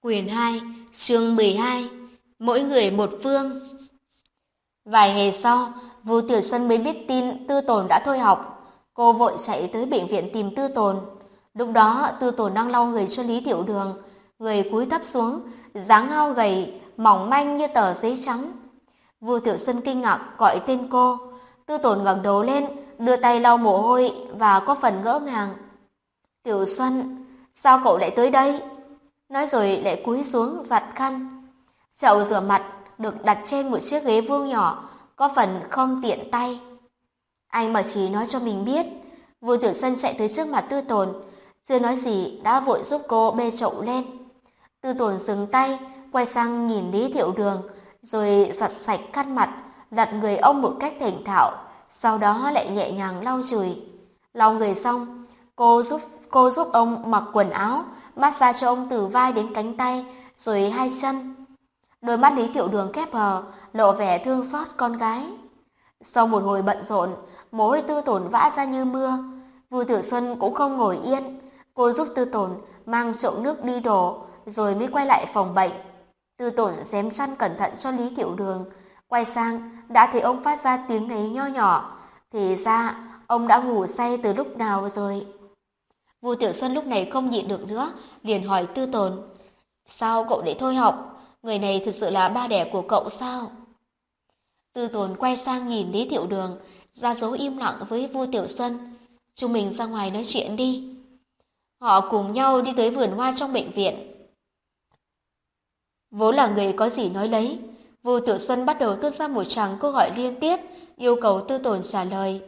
Quyển 2, chương 12, mỗi người một phương. Vài ngày sau, Vu Tiểu Xuân mới biết tin Tư Tồn đã thôi học. Cô vội chạy tới bệnh viện tìm Tư Tồn. Lúc đó, Tư Tồn đang lau người cho Lý Tiểu Đường, người cúi thấp xuống, dáng hao gầy, mỏng manh như tờ giấy trắng. Vu Tiểu Xuân kinh ngạc gọi tên cô. Tư Tồn ngẩng đầu lên, đưa tay lau mồ hôi và có phần ngỡ ngàng. Tiểu Xuân, sao cậu lại tới đây? Nói rồi lại cúi xuống giặt khăn. Chậu rửa mặt được đặt trên một chiếc ghế vuông nhỏ, có phần không tiện tay. Anh mà chỉ nói cho mình biết. Vu Tiểu Xuân chạy tới trước mặt Tư Tồn, chưa nói gì đã vội giúp cô bê chậu lên. Tư Tồn dừng tay, quay sang nhìn Lý Tiểu Đường, rồi giặt sạch khăn mặt, đặt người ông một cách thành thạo, sau đó lại nhẹ nhàng lau chùi. Lau người xong, cô giúp ông mặc quần áo, massage cho ông từ vai đến cánh tay, rồi hai chân. Đôi mắt Lý Tiểu Đường khép hờ, lộ vẻ thương xót con gái. Sau một hồi bận rộn, mồ hôi Tư Tồn vã ra như mưa. Vu Tiểu Xuân cũng không ngồi yên, cô giúp Tư Tồn mang chậu nước đi đổ, rồi mới quay lại phòng bệnh. Tư Tồn xém chăn cẩn thận cho Lý Tiểu Đường, quay sang đã thấy ông phát ra tiếng ngáy nho nhỏ, thì ra ông đã ngủ say từ lúc nào rồi. Vu Tiểu Xuân lúc này không nhịn được nữa, liền hỏi Tư Tồn: "Sao cậu lại thôi học? Người này thực sự là ba đẻ của cậu sao?" Tư Tồn quay sang nhìn Lý Tiểu Đường, ra dấu im lặng với Vu Tiểu Xuân. "Chúng mình ra ngoài nói chuyện đi." Họ cùng nhau đi tới vườn hoa trong bệnh viện. Vốn là người có gì nói lấy, Vu Tiểu Xuân bắt đầu tuôn ra một tràng câu hỏi liên tiếp, yêu cầu Tư Tồn trả lời.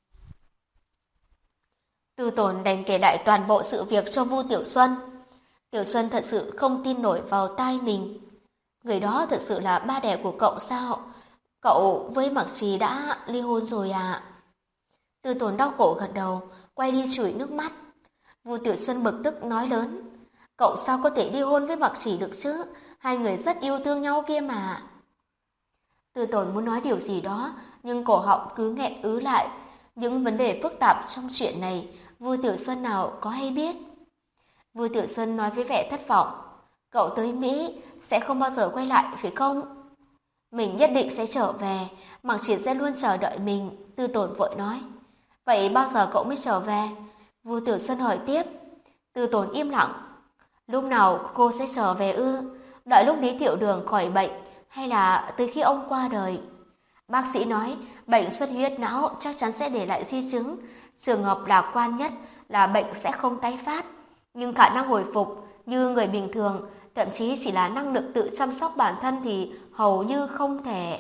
Tư Tồn đành kể lại toàn bộ sự việc cho Vu Tiểu Xuân. Tiểu Xuân thật sự không tin nổi vào tai mình. Người đó thật sự là ba đẻ của cậu sao? Cậu với Mặc Trì đã ly hôn rồi à? Tư Tồn đau khổ gật đầu, quay đi chùi nước mắt. Vu Tiểu Xuân bực tức nói lớn: "Cậu sao có thể ly hôn với Mặc Trì được chứ? Hai người rất yêu thương nhau kia mà." Tư Tồn muốn nói điều gì đó, nhưng cổ họng cứ nghẹn ứ lại. Những vấn đề phức tạp trong chuyện này, Vu Tiểu Xuân nào có hay biết. Vu Tiểu Xuân nói với vẻ thất vọng: "Cậu tới Mỹ sẽ không bao giờ quay lại phải không?" "Mình nhất định sẽ trở về, Mặc Triệt sẽ luôn chờ đợi mình." Tư Tồn vội nói. "Vậy bao giờ cậu mới trở về?" Vu Tiểu Xuân hỏi tiếp. Tư Tồn im lặng. "Lúc nào cô sẽ trở về ư? Đợi lúc Lý Tiểu Đường khỏi bệnh hay là từ khi ông qua đời?" Bác sĩ nói bệnh xuất huyết não chắc chắn sẽ để lại di chứng. Trường hợp lạc quan nhất là bệnh sẽ không tái phát, nhưng khả năng hồi phục như người bình thường, thậm chí chỉ là năng lực tự chăm sóc bản thân thì hầu như không thể.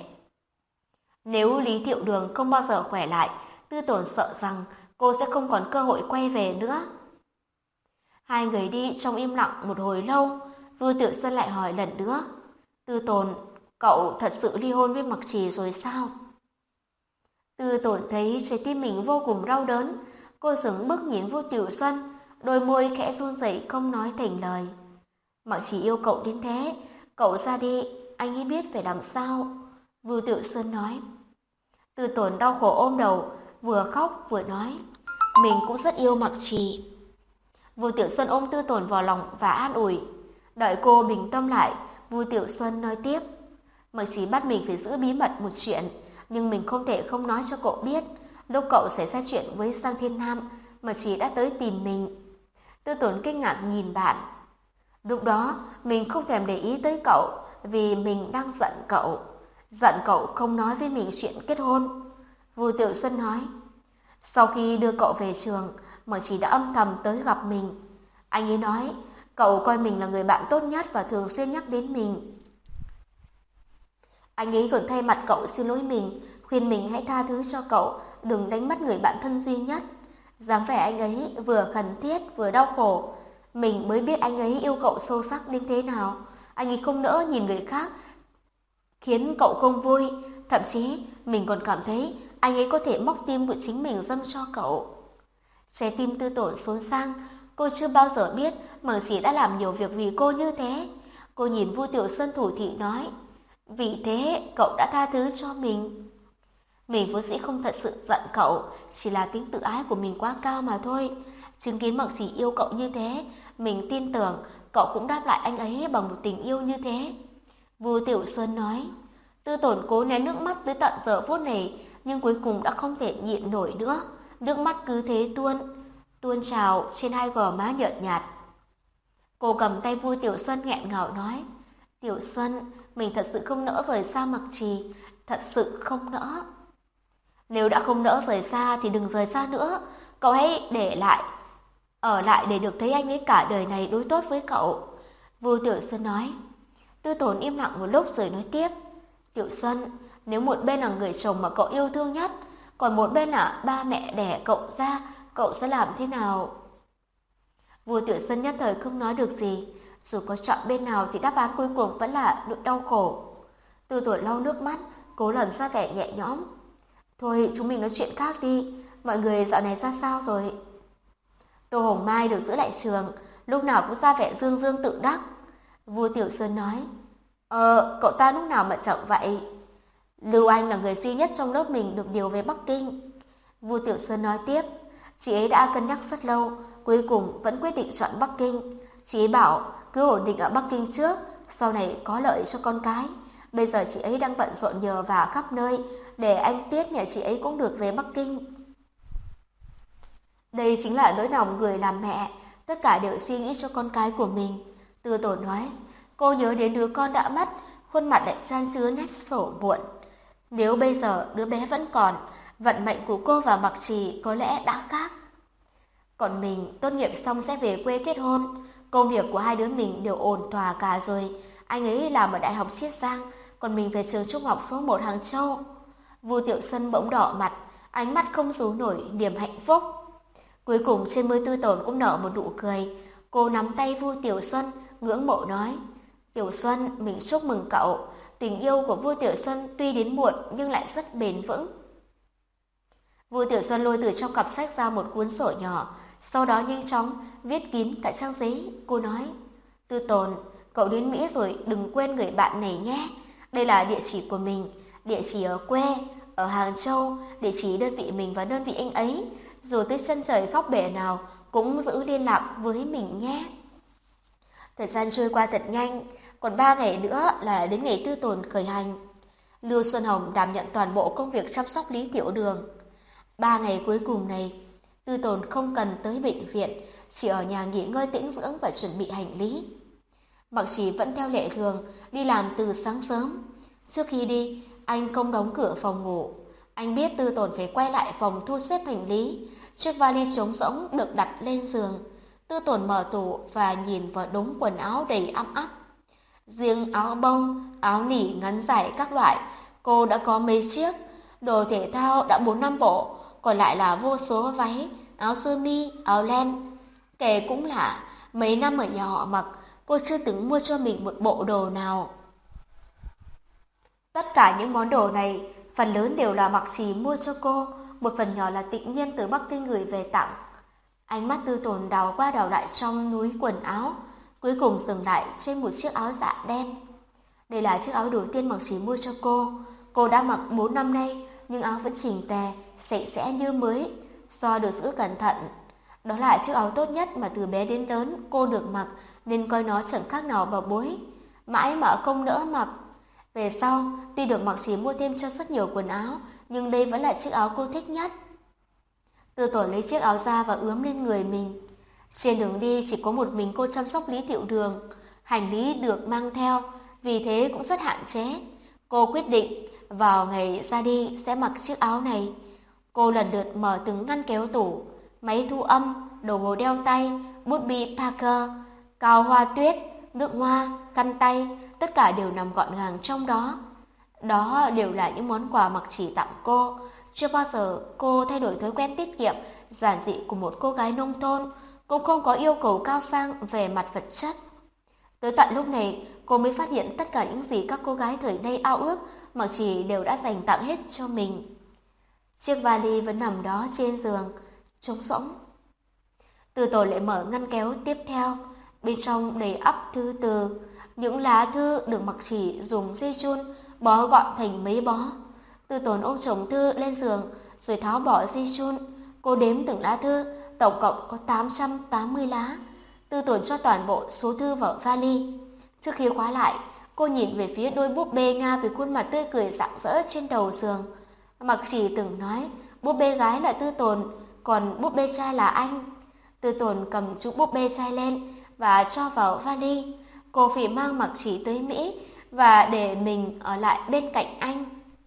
Nếu Lý Tiểu Đường không bao giờ khỏe lại, Tư Tồn sợ rằng cô sẽ không còn cơ hội quay về nữa. Hai người đi trong im lặng một hồi lâu, Vu Tiểu Xuân lại hỏi lần nữa: "Tư Tồn, cậu thật sự ly hôn với Mặc Trì rồi sao?" Tư Tồn thấy trái tim mình vô cùng đau đớn, cô dừng bước nhìn Vu Tiểu Xuân, đôi môi khẽ run rẩy không nói thành lời. "Mặc Trì yêu cậu đến thế, cậu ra đi, anh ấy biết phải làm sao." Vu Tiểu Xuân nói. Tư Tồn đau khổ ôm đầu, vừa khóc vừa nói: "Mình cũng rất yêu Mặc Trì." Vu Tiểu Xuân ôm Tư Tồn vào lòng và an ủi. Đợi cô bình tâm lại, Vu Tiểu Xuân nói tiếp: "Mặc Trì bắt mình phải giữ bí mật một chuyện, nhưng mình không thể không nói cho cậu biết. Lúc cậu xảy ra chuyện với Giang Thiên Nam, Mặc Trì đã tới tìm mình." Tư Tồn kinh ngạc nhìn bạn. "Lúc đó mình không thèm để ý tới cậu, vì mình đang giận cậu. Giận cậu không nói với mình chuyện kết hôn." Vu Tiểu Xuân nói. "Sau khi đưa cậu về trường, Mặc Trì đã âm thầm tới gặp mình. Anh ấy nói cậu coi mình là người bạn tốt nhất và thường xuyên nhắc đến mình. Anh ấy còn thay mặt cậu xin lỗi mình, khuyên mình hãy tha thứ cho cậu, đừng đánh mất người bạn thân duy nhất." Dáng vẻ anh ấy vừa khẩn thiết vừa đau khổ. Mình mới biết anh ấy yêu cậu sâu sắc đến thế nào. Anh ấy không nỡ nhìn người khác khiến cậu không vui. Thậm chí mình còn cảm thấy anh ấy có thể móc tim của chính mình dâng cho cậu. Trái tim Tư Tồn xốn sang. Cô chưa bao giờ biết Mặc Trì đã làm nhiều việc vì cô như thế. Cô nhìn Vu Tiểu Xuân thủ thỉ nói: "Vì thế cậu đã tha thứ cho mình." Mình vốn dĩ không thật sự giận cậu, chỉ là tính tự ái của mình quá cao mà thôi. Chứng kiến Mặc Trì yêu cậu như thế, mình tin tưởng cậu cũng đáp lại anh ấy bằng một tình yêu như thế. Vu Tiểu Xuân nói. Tư Tổn cố nén nước mắt tới tận giờ phút này, nhưng cuối cùng đã không thể nhịn nổi nữa. Nước mắt cứ thế tuôn trào trên hai gò má nhợt nhạt. Cô cầm tay Vu Tiểu Xuân nghẹn ngào nói. Tiểu Xuân, mình thật sự không nỡ rời xa Mặc Trì, thật sự không nỡ. Nếu đã không nỡ rời xa thì đừng rời xa nữa, cậu hãy ở lại để được thấy anh ấy cả đời này đối tốt với cậu. Vu Tiểu Xuân nói. Tư Tổn im lặng một lúc rồi nói tiếp. Tiểu Xuân, nếu một bên là người chồng mà cậu yêu thương nhất, còn một bên là ba mẹ đẻ cậu ra, cậu sẽ làm thế nào? Vu Tiểu Xuân nhất thời không nói được gì, dù có chọn bên nào thì đáp án cuối cùng vẫn là nỗi đau khổ. Tư Tổn lau nước mắt, cố làm ra vẻ nhẹ nhõm. Thôi chúng mình nói chuyện khác đi, mọi người dạo này ra sao rồi? Tô Hồng Mai được giữ lại trường, lúc nào cũng ra vẻ dương dương tự đắc. Vu Tiểu Xuân nói. Cậu ta lúc nào mà chậm vậy? Lưu Anh là người duy nhất trong lớp mình được điều về Bắc Kinh. Vu Tiểu Xuân nói tiếp. Chị ấy đã cân nhắc rất lâu, cuối cùng vẫn quyết định chọn Bắc Kinh. Chị ấy bảo cứ ổn định ở Bắc Kinh trước, sau này có lợi cho con cái. Bây giờ chị ấy đang bận rộn nhờ vả khắp nơi, để anh Tiết nhà chị ấy cũng được về Bắc Kinh. Đây chính là nỗi lòng người làm mẹ, tất cả đều suy nghĩ cho con cái của mình. Tư Tổn nói, cô nhớ đến đứa con đã mất, khuôn mặt lại chan chứa nét sầu muộn. Nếu bây giờ đứa bé vẫn còn, vận mệnh của cô và Mặc Trì có lẽ đã khác. Còn mình tốt nghiệp xong sẽ về quê kết hôn, công việc của hai đứa mình đều ổn thỏa cả rồi. Anh ấy làm ở Đại học Chiết Giang, còn mình về trường trung học số 1 Hàng Châu. Vu Tiểu Xuân bỗng đỏ mặt, ánh mắt không giấu nổi niềm hạnh phúc. Cuối cùng trên môi Tư Tổn cũng nở một nụ cười. Cô nắm tay Vu Tiểu Xuân, ngưỡng mộ nói. Tiểu Xuân, mình chúc mừng cậu. Tình yêu của Vu Tiểu Xuân tuy đến muộn nhưng lại rất bền vững. Vu Tiểu Xuân lôi từ trong cặp sách ra một cuốn sổ nhỏ, sau đó nhanh chóng viết kín cả trang giấy. Cô nói, Tư Tổn, cậu đến Mỹ rồi đừng quên người bạn này nhé. Đây là địa chỉ của mình, địa chỉ ở quê, ở Hàng Châu, địa chỉ đơn vị mình và đơn vị anh ấy. Dù tới chân trời góc bể nào cũng giữ liên lạc với mình nhé. Thời gian trôi qua thật nhanh, còn 3 ngày nữa là đến ngày Tư Tổn khởi hành. Lưu Xuân Hồng đảm nhận toàn bộ công việc chăm sóc Lý Tiểu Đường. 3 ngày cuối cùng này, Tư Tổn không cần tới bệnh viện, chỉ ở nhà nghỉ ngơi tĩnh dưỡng và chuẩn bị hành lý. Mặc Trì vẫn theo lệ thường, đi làm từ sáng sớm. Trước khi đi, anh không đóng cửa phòng ngủ. Anh biết Tư Tổn phải quay lại phòng thu xếp hành lý. Chiếc vali trống rỗng được đặt lên giường. Tư Tổn mở tủ và nhìn vào đống quần áo đầy ăm ắp. Riêng áo bông, áo nỉ ngắn dài các loại, cô đã có mấy chiếc. Đồ thể thao đã 4-5 bộ, còn lại là vô số váy, áo sơ mi, áo len. Kể cũng lạ, mấy năm ở nhà họ Mặc, cô chưa từng mua cho mình một bộ đồ nào. Tất cả những món đồ này, phần lớn đều là Mặc Trì mua cho cô, một phần nhỏ là Tịnh Nhiên từ Bắc Kinh gửi về tặng. Ánh mắt Tư Tổn đào qua đào lại trong núi quần áo, cuối cùng dừng lại trên một chiếc áo dạ đen. Đây là chiếc áo đầu tiên Mặc Trì mua cho cô. Cô đã mặc 4 năm nay, nhưng áo vẫn chỉnh tề, sạch sẽ như mới, do được giữ cẩn thận. Đó là chiếc áo tốt nhất mà từ bé đến lớn cô được mặc, nên coi nó chẳng khác nào bảo bối. Mãi mà không nỡ mặc. Về sau, tuy được Mặc Trì mua thêm cho rất nhiều quần áo, nhưng đây vẫn là chiếc áo cô thích nhất. Tư Tổn lấy chiếc áo ra và ướm lên người mình. Trên đường đi chỉ có một mình cô chăm sóc Lý Tiểu Đường. Hành lý được mang theo, vì thế cũng rất hạn chế. Cô quyết định vào ngày ra đi sẽ mặc chiếc áo này. Cô lần lượt mở từng ngăn kéo tủ, máy thu âm, đồng hồ đeo tay, bút bi Parker, cào hoa tuyết, nước hoa, khăn tay, tất cả đều nằm gọn gàng trong đó. Đó đều là những món quà Mặc Trì tặng cô. Chưa bao giờ cô thay đổi thói quen tiết kiệm, giản dị của một cô gái nông thôn, cũng không có yêu cầu cao sang về mặt vật chất. Tới tận lúc này, cô mới phát hiện tất cả những gì các cô gái thời nay ao ước, Mặc Trì đều đã dành tặng hết cho mình. Chiếc vali vẫn nằm đó trên giường, trống rỗng. Tư Tổn lại mở ngăn kéo tiếp theo, bên trong đầy ắp thư từ. Những lá thư được Mặc Trì dùng dây chun bó gọn thành mấy bó. Tư Tổn ôm chồng thư lên giường rồi tháo bỏ dây chun. Cô đếm từng lá thư, tổng cộng có 880 lá. Tư Tồn cho toàn bộ số thư vào vali. Trước khi khóa lại, cô nhìn về phía đôi búp bê Nga với khuôn mặt tươi cười rạng rỡ trên đầu giường. Mặc Chỉ từng nói búp bê gái là Tư Tồn, còn búp bê trai là anh. Tư Tồn cầm chú búp bê trai lên và cho vào vali. Cô phải mang Mặc Chỉ tới Mỹ và để mình ở lại bên cạnh anh.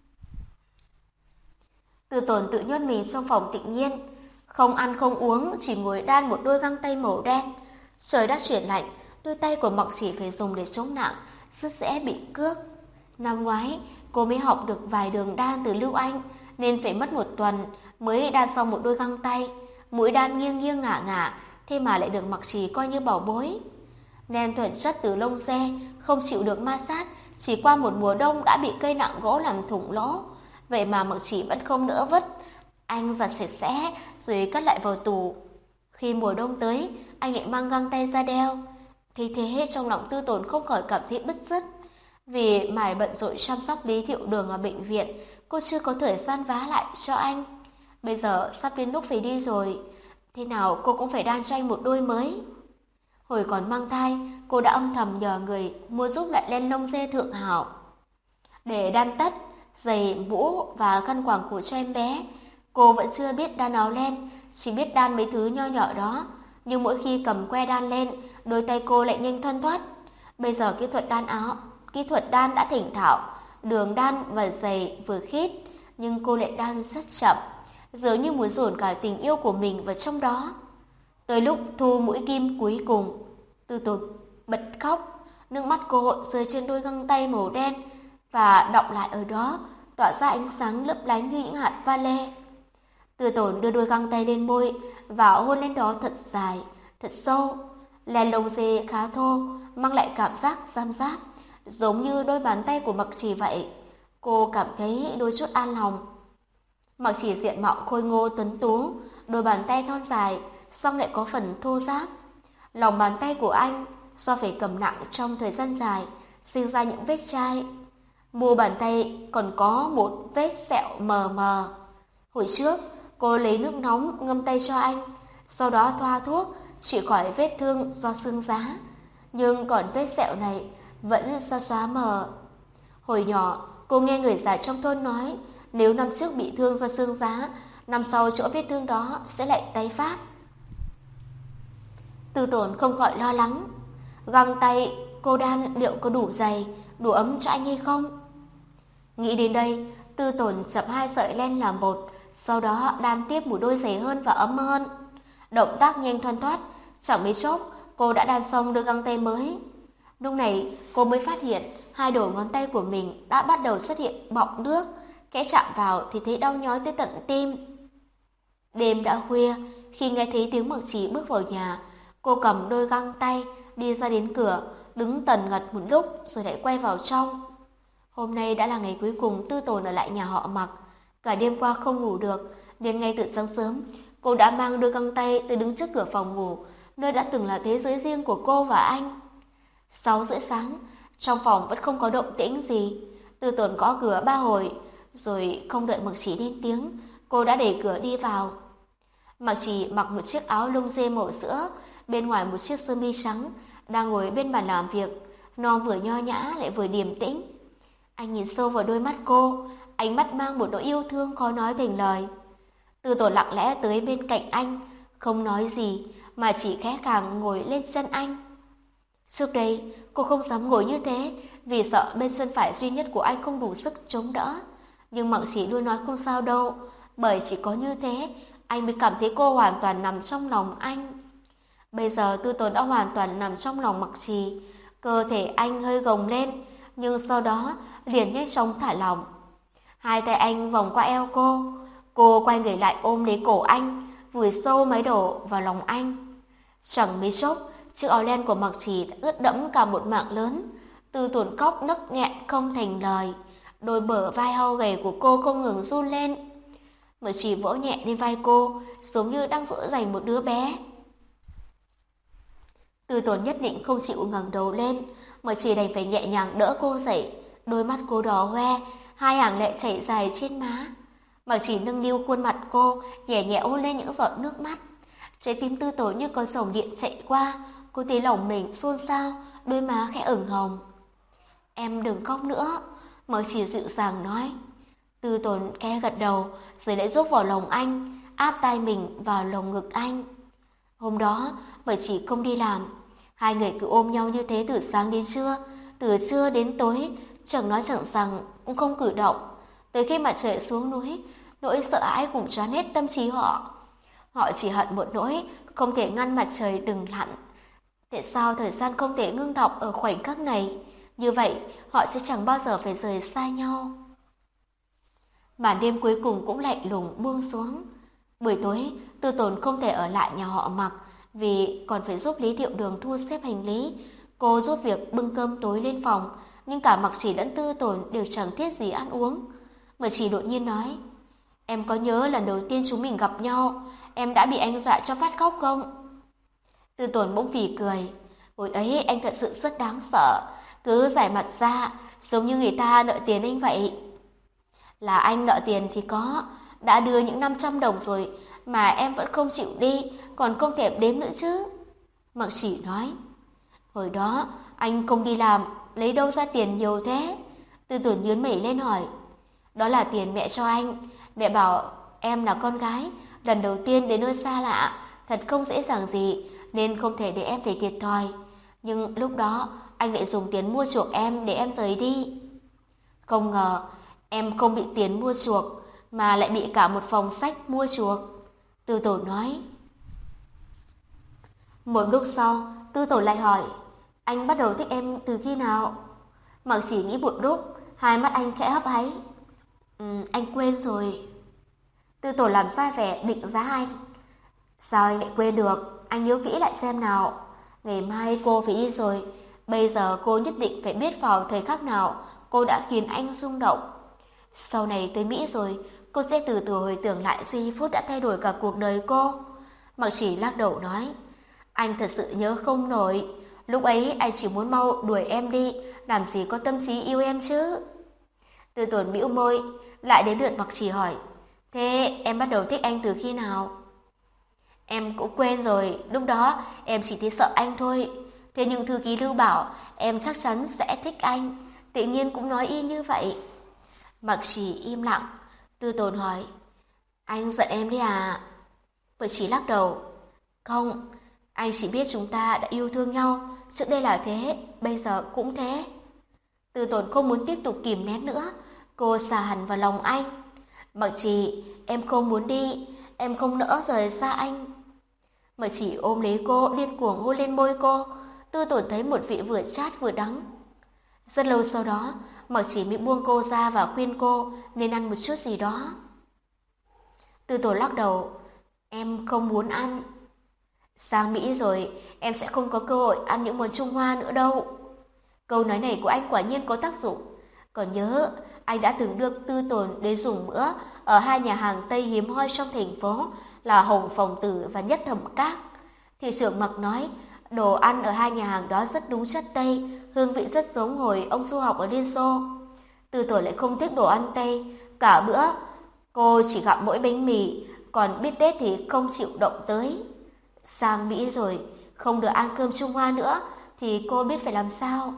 Tư Tồn tự nhốt mình trong phòng tự nhiên, không ăn không uống, chỉ ngồi đan một đôi găng tay màu đen. Trời đã chuyển lạnh, đôi tay của Mặc Chỉ phải dùng để chống nặng, rất dễ bị cước. Năm ngoái, cô mới học được vài đường đan từ Lưu Anh, nên phải mất 1 tuần mới đan xong một đôi găng tay. Mũi đan nghiêng nghiêng ngả ngả, thế mà lại được Mặc Chỉ coi như bảo bối. Nen thuần chất từ lông dê, không chịu được ma sát, chỉ qua một mùa đông đã bị cây nặng gỗ làm thủng lỗ. Vậy mà Mặc Chỉ vẫn không nỡ vứt. Anh giặt sạch sẽ rồi cất lại vào tủ. Khi mùa đông tới, anh lại mang găng tay ra đeo. Thế thế trong lòng Tư Tồn không khỏi cảm thấy bứt rứt. Vì mải bận rộn chăm sóc Lý Thiệu Đường ở bệnh viện, cô chưa có thời gian vá lại cho anh. Bây giờ sắp đến lúc phải đi rồi, thế nào cô cũng phải đan cho anh một đôi mới. Hồi còn mang thai, cô đã âm thầm nhờ người mua giúp lại len lông dê thượng hảo để đan tất, giày, mũ và khăn quàng cổ cho em bé. Cô vẫn chưa biết đan áo len, chỉ biết đan mấy thứ nho nhỏ đó. Nhưng mỗi khi cầm que đan lên, đôi tay cô lại nhanh thoăn thoắt. Bây giờ kỹ thuật đan đã thành thạo, đường đan và giày vừa khít, nhưng cô lại đan rất chậm, dường như muốn dồn cả tình yêu của mình vào trong đó. Tới lúc thu mũi kim cuối cùng, Tư Tồn bật khóc, nước mắt cô rơi trên đôi găng tay màu đen và đọng lại ở đó, tỏa ra ánh sáng lấp lánh như những hạt vale. Tư Tồn đưa đôi găng tay lên môi và hôn lên đó thật dài, thật sâu. Len lông dê khá thô, mang lại cảm giác giam giáp, giống như đôi bàn tay của Mặc Chỉ vậy. Cô cảm thấy đôi chút an lòng. Mặc Chỉ diện mạo khôi ngô tuấn tú, đôi bàn tay thon dài, song lại có phần thô ráp. Lòng bàn tay của anh do phải cầm nặng trong thời gian dài, sinh ra những vết chai. Mu bàn tay còn có một vết sẹo mờ mờ. Hồi trước, cô lấy nước nóng ngâm tay cho anh, sau đó thoa thuốc trị khỏi vết thương do xương giá. Nhưng còn vết sẹo này vẫn xa xóa mờ. Hồi nhỏ, cô nghe người già trong thôn nói, nếu năm trước bị thương do xương giá, năm sau chỗ vết thương đó sẽ lại tái phát. Tư Tồn không khỏi lo lắng. Găng tay cô đan liệu có đủ dày, đủ ấm cho anh hay không? Nghĩ đến đây, Tư Tồn chập 2 sợi len làm một, sau đó đan tiếp một đôi dày hơn và ấm hơn. Động tác nhanh thoăn thoắt, chẳng mấy chốc cô đã đan xong đôi găng tay mới. Lúc này cô mới phát hiện hai đầu ngón tay của mình đã bắt đầu xuất hiện bọng nước, kẽ chạm vào thì thấy đau nhói tới tận tim. Đêm đã khuya, khi nghe thấy tiếng Mặc Chỉ bước vào nhà, cô cầm đôi găng tay đi ra đến cửa, đứng tần ngật một lúc rồi lại quay vào trong. Hôm nay đã là ngày cuối cùng Tư Tồn ở lại nhà họ Mặc. Cả đêm qua không ngủ được, nên ngay từ sáng sớm, cô đã mang đôi găng tay tới đứng trước cửa phòng ngủ, nơi đã từng là thế giới riêng của cô và anh. 6 rưỡi sáng, trong phòng vẫn không có động tĩnh gì. Tư Tồn gõ cửa 3 hồi, rồi không đợi Mặc Chỉ lên tiếng, cô đã đẩy cửa đi vào. Mặc Chỉ mặc một chiếc áo lông dê màu sữa, bên ngoài một chiếc sơ mi trắng, đang ngồi bên bàn làm việc, nó vừa nho nhã lại vừa điềm tĩnh. Anh nhìn sâu vào đôi mắt cô, ánh mắt mang một nỗi yêu thương khó nói thành lời. Tư Tồn lặng lẽ tới bên cạnh anh, không nói gì mà chỉ khẽ khàng ngồi lên chân anh. Trước đây cô không dám ngồi như thế vì sợ bên chân phải duy nhất của anh không đủ sức chống đỡ. Nhưng Mặc Chỉ luôn nói không sao đâu, bởi chỉ có như thế anh mới cảm thấy cô hoàn toàn nằm trong lòng anh. Bây giờ Tư Tồn đã hoàn toàn nằm trong lòng Mặc Chỉ. Cơ thể anh hơi gồng lên, nhưng sau đó liền nhanh chóng thả lỏng. Hai tay anh vòng qua eo cô quay người lại ôm lấy cổ anh, vùi sâu mái đầu vào lòng anh. Chẳng mấy chốc, chiếc áo len của Mặc Chỉ đã ướt đẫm cả một mảng lớn. Tư Tồn khóc nấc nghẹn không thành lời, đôi bờ vai hao gầy của cô không ngừng run lên. Mặc Chỉ vỗ nhẹ lên vai cô, giống như đang dỗ dành một đứa bé. Tư Tồn nhất định không chịu ngẩng đầu lên, Mặc Chỉ đành phải nhẹ nhàng đỡ cô dậy. Đôi mắt cô đỏ hoe, hai hàng lệ chảy dài trên má. Mặc Chỉ nâng niu khuôn mặt cô, nhẹ nhẹ hôn lên những giọt nước mắt. Trái tim Tư Tồn như có dòng điện chạy qua, Cô thấy lòng mình xôn xao, đôi má khẽ ửng hồng. Em đừng khóc nữa, Mặc Chỉ dịu dàng nói. Tư Tồn khẽ gật đầu, rồi lại rúc vào lòng anh, áp tai mình vào lồng ngực anh. Hôm đó, Mặc Chỉ không đi làm. Hai người cứ ôm nhau như thế từ sáng đến trưa, từ trưa đến tối, chẳng nói chẳng rằng, cũng không cử động. Tới khi mặt trời xuống núi, nỗi sợ hãi cũng choán hết tâm trí họ. Họ chỉ hận một nỗi, không thể ngăn mặt trời đừng lặn. Tại sao thời gian không thể ngưng đọng ở khoảnh khắc này? Như vậy, họ sẽ chẳng bao giờ phải rời xa nhau. Màn đêm cuối cùng cũng lạnh lùng buông xuống. Buổi tối, Tư Tồn không thể ở lại nhà họ Mặc vì còn phải giúp Lý Thiệu Đường thu xếp hành lý. Cô giúp việc bưng cơm tối lên phòng, nhưng cả Mặc Chỉ lẫn Tư Tồn đều chẳng thiết gì ăn uống. Mặc Chỉ đột nhiên nói, em có nhớ lần đầu tiên chúng mình gặp nhau, em đã bị anh dọa cho phát khóc không? Tư Tồn bỗng phì cười, hồi ấy anh thật sự rất đáng sợ, cứ giải mặt ra, giống như người ta nợ tiền anh vậy. Là anh nợ tiền thì có, đã đưa những 500 đồng rồi mà em vẫn không chịu đi, còn không thèm đếm nữa chứ. Mặc Chỉ nói, hồi đó anh không đi làm, lấy đâu ra tiền nhiều thế? Tư Tồn nhướng mày lên hỏi, đó là tiền mẹ cho anh, mẹ bảo em là con gái, lần đầu tiên đến nơi xa lạ, thật không dễ dàng gì, nên không thể để em phải thiệt thòi. Nhưng lúc đó anh lại dùng tiền mua chuộc em để em rời đi. Không ngờ em không bị tiền mua chuộc mà lại bị cả một phòng sách mua chuộc. Tư Tồn nói. Một lúc sau, Tư Tồn lại hỏi, anh bắt đầu thích em từ khi nào? Mặc Chỉ nghĩ một lúc, hai mắt anh khẽ hấp háy. Anh quên rồi. Tư Tồn làm ra vẻ định giá anh. Sao anh lại quên được? Anh nhớ kỹ lại xem nào. Ngày mai cô phải đi rồi. Bây giờ cô nhất định phải biết vào thời khắc nào cô đã khiến anh rung động. Sau này tới Mỹ rồi, cô sẽ từ từ hồi tưởng lại giây phút đã thay đổi cả cuộc đời cô. Mặc Chỉ lắc đầu nói, anh thật sự nhớ không nổi. Lúc ấy anh chỉ muốn mau đuổi em đi, làm gì có tâm trí yêu em chứ. Tư Tồn bĩu môi, lại đến lượt Mặc Chỉ hỏi, thế em bắt đầu thích anh từ khi nào? Em cũng quên rồi, lúc đó em chỉ thấy sợ anh thôi. Thế nhưng thư ký Lưu bảo em chắc chắn sẽ thích anh, tự nhiên cũng nói y như vậy. Mặc Chỉ im lặng, Tư Tồn hỏi, anh giận em đi à? Mặc Chỉ lắc đầu, không, anh chỉ biết chúng ta đã yêu thương nhau, trước đây là thế, bây giờ cũng thế. Tư Tồn không muốn tiếp tục kìm nén nữa, cô xà hẳn vào lòng anh. Mặc Chỉ, em không muốn đi, em không nỡ rời xa anh. Mặc Chỉ ôm lấy cô, điên cuồng hôn lên môi cô. Tư Tồn thấy một vị vừa chát vừa đắng. Rất lâu sau đó, Mặc Chỉ mới buông cô ra và khuyên cô nên ăn một chút gì đó. Tư Tồn lắc đầu, em không muốn ăn. Sang Mỹ rồi, em sẽ không có cơ hội ăn những món Trung Hoa nữa đâu. Câu nói này của anh quả nhiên có tác dụng. Còn nhớ, anh đã từng đưa Tư Tồn đến dùng bữa ở hai nhà hàng Tây hiếm hoi trong thành phố là Hồng Phòng Tử và Nhất Thẩm Các. Thị trưởng Mặc nói, đồ ăn ở hai nhà hàng đó rất đúng chất Tây, hương vị rất giống hồi ông du học ở Liên Xô. Tư Tồn lại không thích đồ ăn Tây, cả bữa cô chỉ gặm mỗi bánh mì, còn bít tết thì không chịu động tới. Sang Mỹ rồi, không được ăn cơm Trung Hoa nữa, thì cô biết phải làm sao?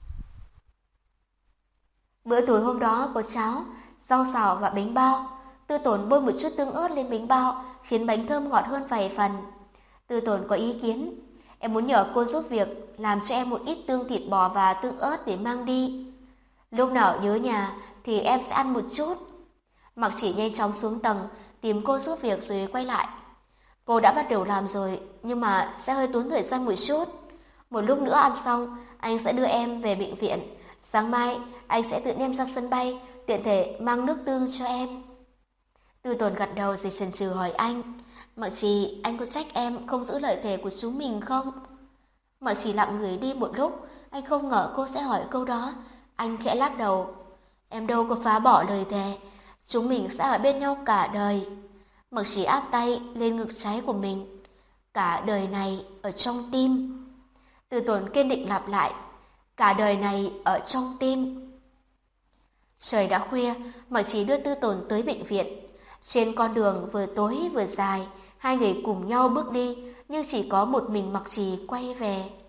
Bữa tối hôm đó có cháo, rau xào và bánh bao. Tư Tồn bôi một chút tương ớt lên bánh bao, khiến bánh thơm ngọt hơn vài phần. Tư Tồn có ý kiến, em muốn nhờ cô giúp việc làm cho em một ít tương thịt bò và tương ớt để mang đi. Lúc nào nhớ nhà thì em sẽ ăn một chút. Mặc Chỉ nhanh chóng xuống tầng tìm cô giúp việc rồi quay lại. Cô đã bắt đầu làm rồi, nhưng mà sẽ hơi tốn thời gian một chút. Một lúc nữa ăn xong, anh sẽ đưa em về bệnh viện. Sáng mai, anh sẽ tự đem ra sân bay, tiện thể mang nước tương cho em. Tư Tồn gật đầu rồi chần chừ hỏi anh, Mặc Chỉ, anh có trách em không giữ lời thề của chúng mình không? Mặc Chỉ lặng người đi một lúc, anh không ngờ cô sẽ hỏi câu đó. Anh khẽ lắc đầu, em đâu có phá bỏ lời thề, chúng mình sẽ ở bên nhau cả đời. Mặc Chỉ áp tay lên ngực trái của mình, cả đời này ở trong tim. Tư Tồn kiên định lặp lại, cả đời này ở trong tim. Trời đã khuya, Mặc Chỉ đưa Tư Tồn tới bệnh viện. Trên con đường vừa tối vừa dài, hai người cùng nhau bước đi, nhưng chỉ có một mình Mặc Chỉ quay về.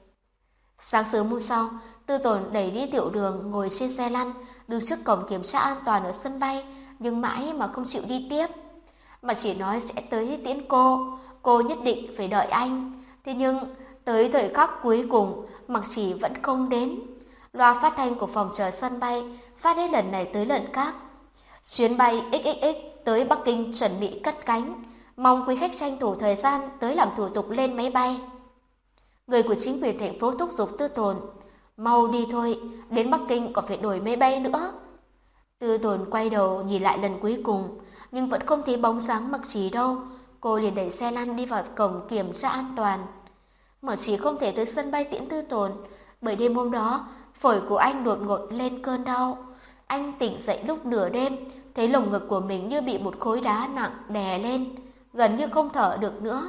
Sáng sớm hôm sau, Tư Tồn đẩy đi Tiểu Đường ngồi trên xe lăn, đứng trước cổng kiểm tra an toàn ở sân bay, nhưng mãi mà không chịu đi tiếp. Mà chỉ nói sẽ tới tiễn cô nhất định phải đợi anh. Thế nhưng, tới thời khắc cuối cùng, Mặc Chỉ vẫn không đến. Loa phát thanh của phòng chờ sân bay phát hết lần này tới lần khác. Chuyến bay XXX tới Bắc Kinh chuẩn bị cất cánh, mong quý khách tranh thủ thời gian tới làm thủ tục lên máy bay. Người của chính quyền thành phố thúc giục Tư Tồn, mau đi thôi, đến Bắc Kinh còn phải đổi máy bay nữa. Tư Tồn quay đầu nhìn lại lần cuối cùng, nhưng vẫn không thấy bóng dáng Mặc Chỉ đâu. Cô liền đẩy xe lăn đi vào cổng kiểm tra an toàn. Mặc Chỉ không thể tới sân bay tiễn Tư Tồn, bởi đêm hôm đó, phổi của anh đột ngột lên cơn đau. Anh tỉnh dậy lúc nửa đêm, thấy lồng ngực của mình như bị một khối đá nặng đè lên, gần như không thở được nữa.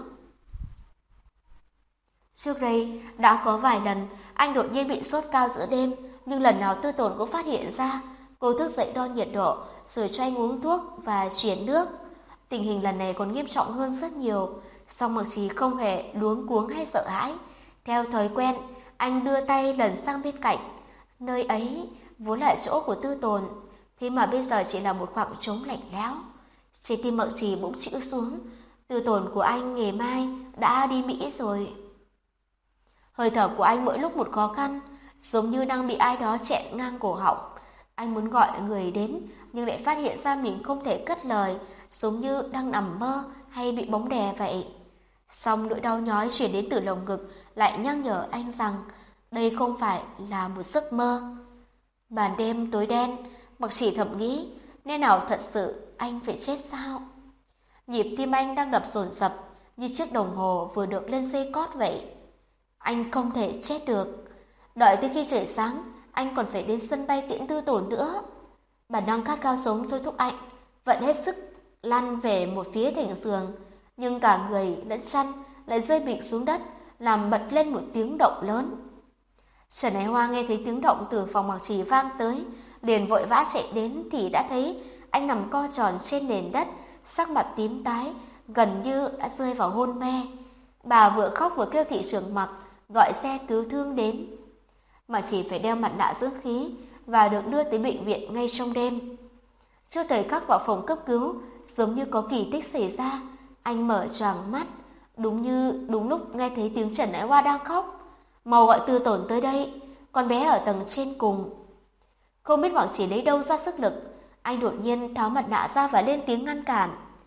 Trước đây, đã có vài lần anh đột nhiên bị sốt cao giữa đêm, nhưng lần nào Tư Tồn cũng phát hiện ra. Cô thức dậy đo nhiệt độ, rồi cho anh uống thuốc và chuyển nước. Tình hình lần này còn nghiêm trọng hơn rất nhiều, song Mặc Trì không hề luống cuống hay sợ hãi. Theo thói quen, anh đưa tay lần sang bên cạnh. Nơi ấy vốn là chỗ của Tư Tồn, thế mà bây giờ chỉ là một khoảng trống lạnh lẽo. Trái tim Mặc Trì bỗng chĩu xuống. Tư Tồn của anh ngày mai đã đi Mỹ rồi. Hơi thở của anh mỗi lúc một khó khăn, giống như đang bị ai đó chẹn ngang cổ họng. Anh muốn gọi người đến, nhưng lại phát hiện ra mình không thể cất lời, giống như đang nằm mơ hay bị bóng đè vậy. Song nỗi đau nhói truyền đến từ lồng ngực lại nhắc nhở anh rằng đây không phải là một giấc mơ. Màn đêm tối đen, Mặc Chỉ thầm nghĩ, nên nào thật sự anh phải chết sao? Nhịp tim anh đang đập dồn dập như chiếc đồng hồ vừa được lên dây cót vậy. Anh không thể chết được. Đợi tới khi trời sáng, anh còn phải đến sân bay tiễn Tư Tồn nữa. Bản năng khát khao sống thôi thúc anh vận hết sức lăn về một phía thành giường, nhưng cả người lẫn chăn lại rơi bịch xuống đất, làm bật lên một tiếng động lớn. Trần Ái Hoa nghe thấy tiếng động từ phòng Mặc Trì vang tới, liền vội vã chạy đến thì đã thấy anh nằm co tròn trên nền đất, sắc mặt tím tái, gần như đã rơi vào hôn mê. Bà vừa khóc vừa kêu thị trưởng Mặc gọi xe cứu thương đến. Mà chỉ phải đeo mặt nạ dưỡng khí và được đưa tới bệnh viện ngay trong đêm. Trước thời khắc vào phòng cấp cứu, giống như có kỳ tích xảy ra, anh mở choàng mắt, đúng lúc nghe thấy tiếng Trần Ái Hoa đang khóc. Mau gọi Tư Tồn tới đây, con bé ở tầng trên cùng. Không biết Hoàng Chỉ lấy đâu ra sức lực, anh đột nhiên tháo mặt nạ ra và lên tiếng ngăn cản.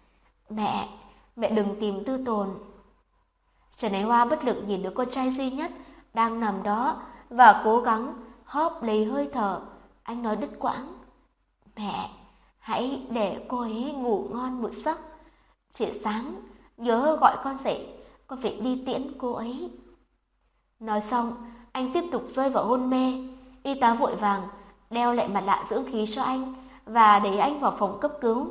Mẹ đừng tìm Tư Tồn. Trần Ái Hoa bất lực nhìn đứa con trai duy nhất đang nằm đó và cố gắng hóp lấy hơi thở. Anh nói đứt quãng, mẹ, hãy để cô ấy ngủ ngon một giấc. Chị sáng nhớ gọi con dậy, con phải đi tiễn cô ấy. Nói xong, anh tiếp tục rơi vào hôn mê. Y tá vội vàng đeo lại mặt nạ dưỡng khí cho anh và đẩy anh vào phòng cấp cứu.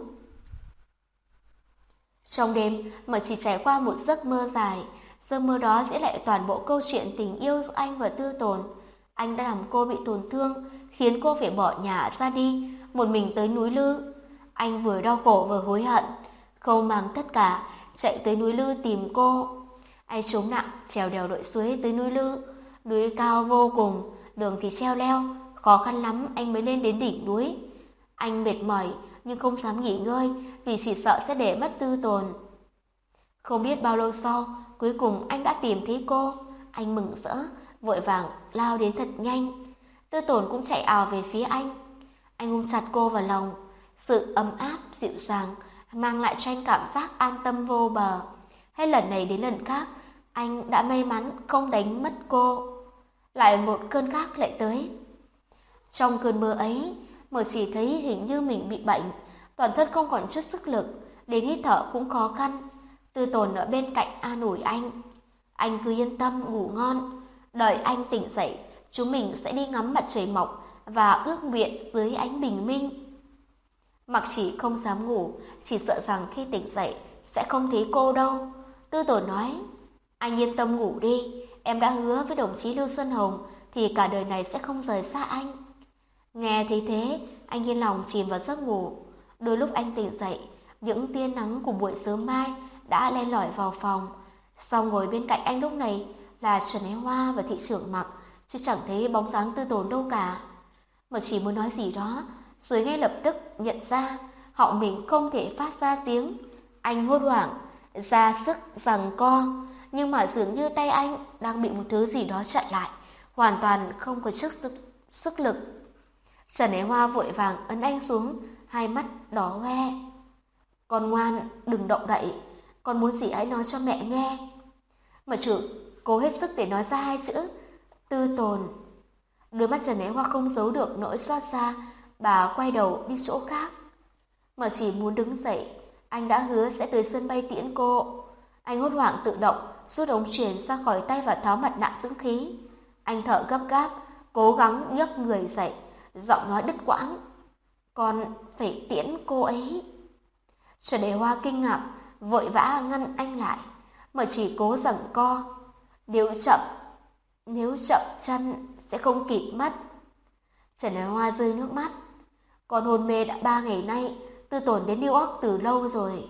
Trong đêm mà chỉ trải qua một giấc mơ dài, giấc mơ đó sẽ lại toàn bộ câu chuyện tình yêu giữa anh và Tư Tồn. Anh đã làm cô bị tổn thương, khiến cô phải bỏ nhà ra đi, một mình tới núi Lư. Anh vừa đau khổ vừa hối hận, không mang tất cả, chạy tới núi Lư tìm cô. Anh chống nặng, trèo đèo lội suối tới núi Lư. Núi cao vô cùng, đường thì treo leo, khó khăn lắm anh mới lên đến đỉnh núi. Anh mệt mỏi nhưng không dám nghỉ ngơi vì chỉ sợ sẽ để mất Tư Tồn. Không biết bao lâu sau, cuối cùng anh đã tìm thấy cô. Anh mừng rỡ, vội vàng lao đến thật nhanh. Tư Tồn cũng chạy ào về phía anh. Anh ôm chặt cô vào lòng. Sự ấm áp, dịu dàng mang lại cho anh cảm giác an tâm vô bờ. Hết lần này đến lần khác, anh đã may mắn không đánh mất cô. Lại một cơn khác lại tới. Trong cơn mơ ấy, Mở chỉ thấy hình như mình bị bệnh, toàn thân không còn chút sức lực, đến hít thở cũng khó khăn. Tư Tồn ở bên cạnh an ủi anh. Anh cứ yên tâm ngủ ngon, đợi anh tỉnh dậy, chúng mình sẽ đi ngắm mặt trời mọc và ước nguyện dưới ánh bình minh. Mặc Chỉ không dám ngủ, chỉ sợ rằng khi tỉnh dậy sẽ không thấy cô đâu. Tư Tồn nói, anh yên tâm ngủ đi, em đã hứa với đồng chí Lưu Xuân Hồng thì cả đời này sẽ không rời xa anh. Nghe thấy thế, anh yên lòng chìm vào giấc ngủ. Đôi lúc anh tỉnh dậy, những tia nắng của buổi sớm mai đã len lỏi vào phòng. Sau ngồi bên cạnh anh lúc này là Trần Ái Hoa và thị trưởng Mặc, chứ chẳng thấy bóng dáng Tư Tồn đâu cả. Mà chỉ muốn nói gì đó, rồi ngay lập tức nhận ra họng mình không thể phát ra tiếng. Anh hốt hoảng, ra sức giằng co, nhưng mà dường như tay anh đang bị một thứ gì đó chặn lại, hoàn toàn không có sức lực. Trần Ái Hoa vội vàng ấn anh xuống, hai mắt đỏ hoe. Con ngoan, đừng động đậy, con muốn gì hãy nói cho mẹ nghe. Mà chủ cố hết sức để nói ra hai chữ Tư Tồn. Đôi mắt Trần Ái Hoa không giấu được nỗi xót xa, bà quay đầu đi chỗ khác. Mà chỉ muốn đứng dậy, anh đã hứa sẽ tới sân bay tiễn cô. Anh hốt hoảng tự động rút ống truyền ra khỏi tay và tháo mặt nạ dưỡng khí. Anh thở gấp gáp, cố gắng nhấc người dậy, giọng nói đứt quãng. Con phải tiễn cô ấy. Trần Ái Hoa kinh ngạc, vội vã ngăn anh lại, mà chỉ cố giằng co. Nếu chậm chân sẽ không kịp mất. Trần Ái Hoa rơi nước mắt. Con hôn mê đã 3 ngày nay, Tư Tồn đến New York từ lâu rồi.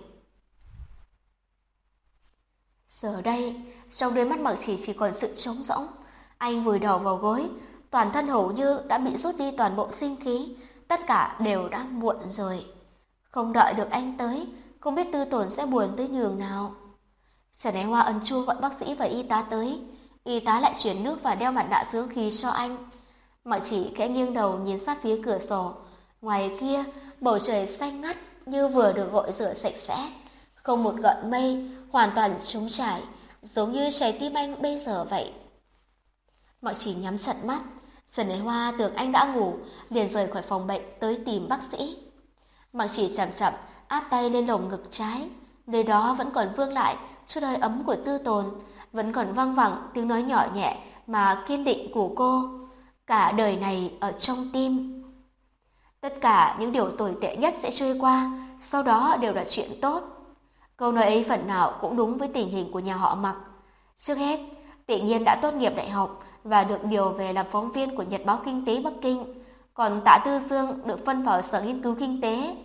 Giờ đây, trong đôi mắt Mặc chỉ còn sự trống rỗng. Anh vùi đầu vào gối, toàn thân hầu như đã bị rút đi toàn bộ sinh khí, tất cả đều đã muộn rồi. Không đợi được anh tới, không biết Tư Tồn sẽ buồn tới nhường nào. Trần Ái Hoa ấn chuông gọi bác sĩ và y tá tới. Y tá lại chuyển nước và đeo mặt nạ dưỡng khí cho anh. Mặc chỉ khẽ nghiêng đầu nhìn sát phía cửa sổ. Ngoài kia, bầu trời xanh ngắt như vừa được gội rửa sạch sẽ, không một gợn mây, hoàn toàn trống trải, giống như trái tim anh bây giờ vậy. Mặc chỉ nhắm chặt mắt. Trần Ái Hoa tưởng anh đã ngủ, liền rời khỏi phòng bệnh tới tìm bác sĩ. Mặc chỉ chậm chậm áp tay lên lồng ngực trái, nơi đó vẫn còn vương lại chút hơi ấm của Tư Tồn, vẫn còn vang vẳng tiếng nói nhỏ nhẹ mà kiên định của cô. Cả đời này ở trong tim. Tất cả những điều tồi tệ nhất sẽ trôi qua, sau đó đều là chuyện tốt. Câu nói ấy phần nào cũng đúng với tình hình của nhà họ Mặc. Trước hết, Tự Nhiên đã tốt nghiệp đại học và được điều về làm phóng viên của Nhật báo Kinh tế Bắc Kinh, còn Tạ Tư Dương được phân vào Sở Nghiên cứu Kinh tế.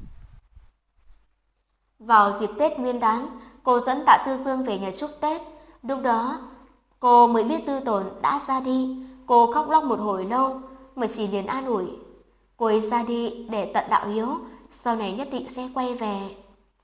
Vào dịp Tết Nguyên đán, cô dẫn Tạ Tư Dương về nhà chúc Tết. Lúc đó, cô mới biết Tư Tồn đã ra đi. Cô khóc lóc một hồi lâu, mà chỉ liền an ủi. Cô ấy ra đi để tận đạo hiếu, sau này nhất định sẽ quay về.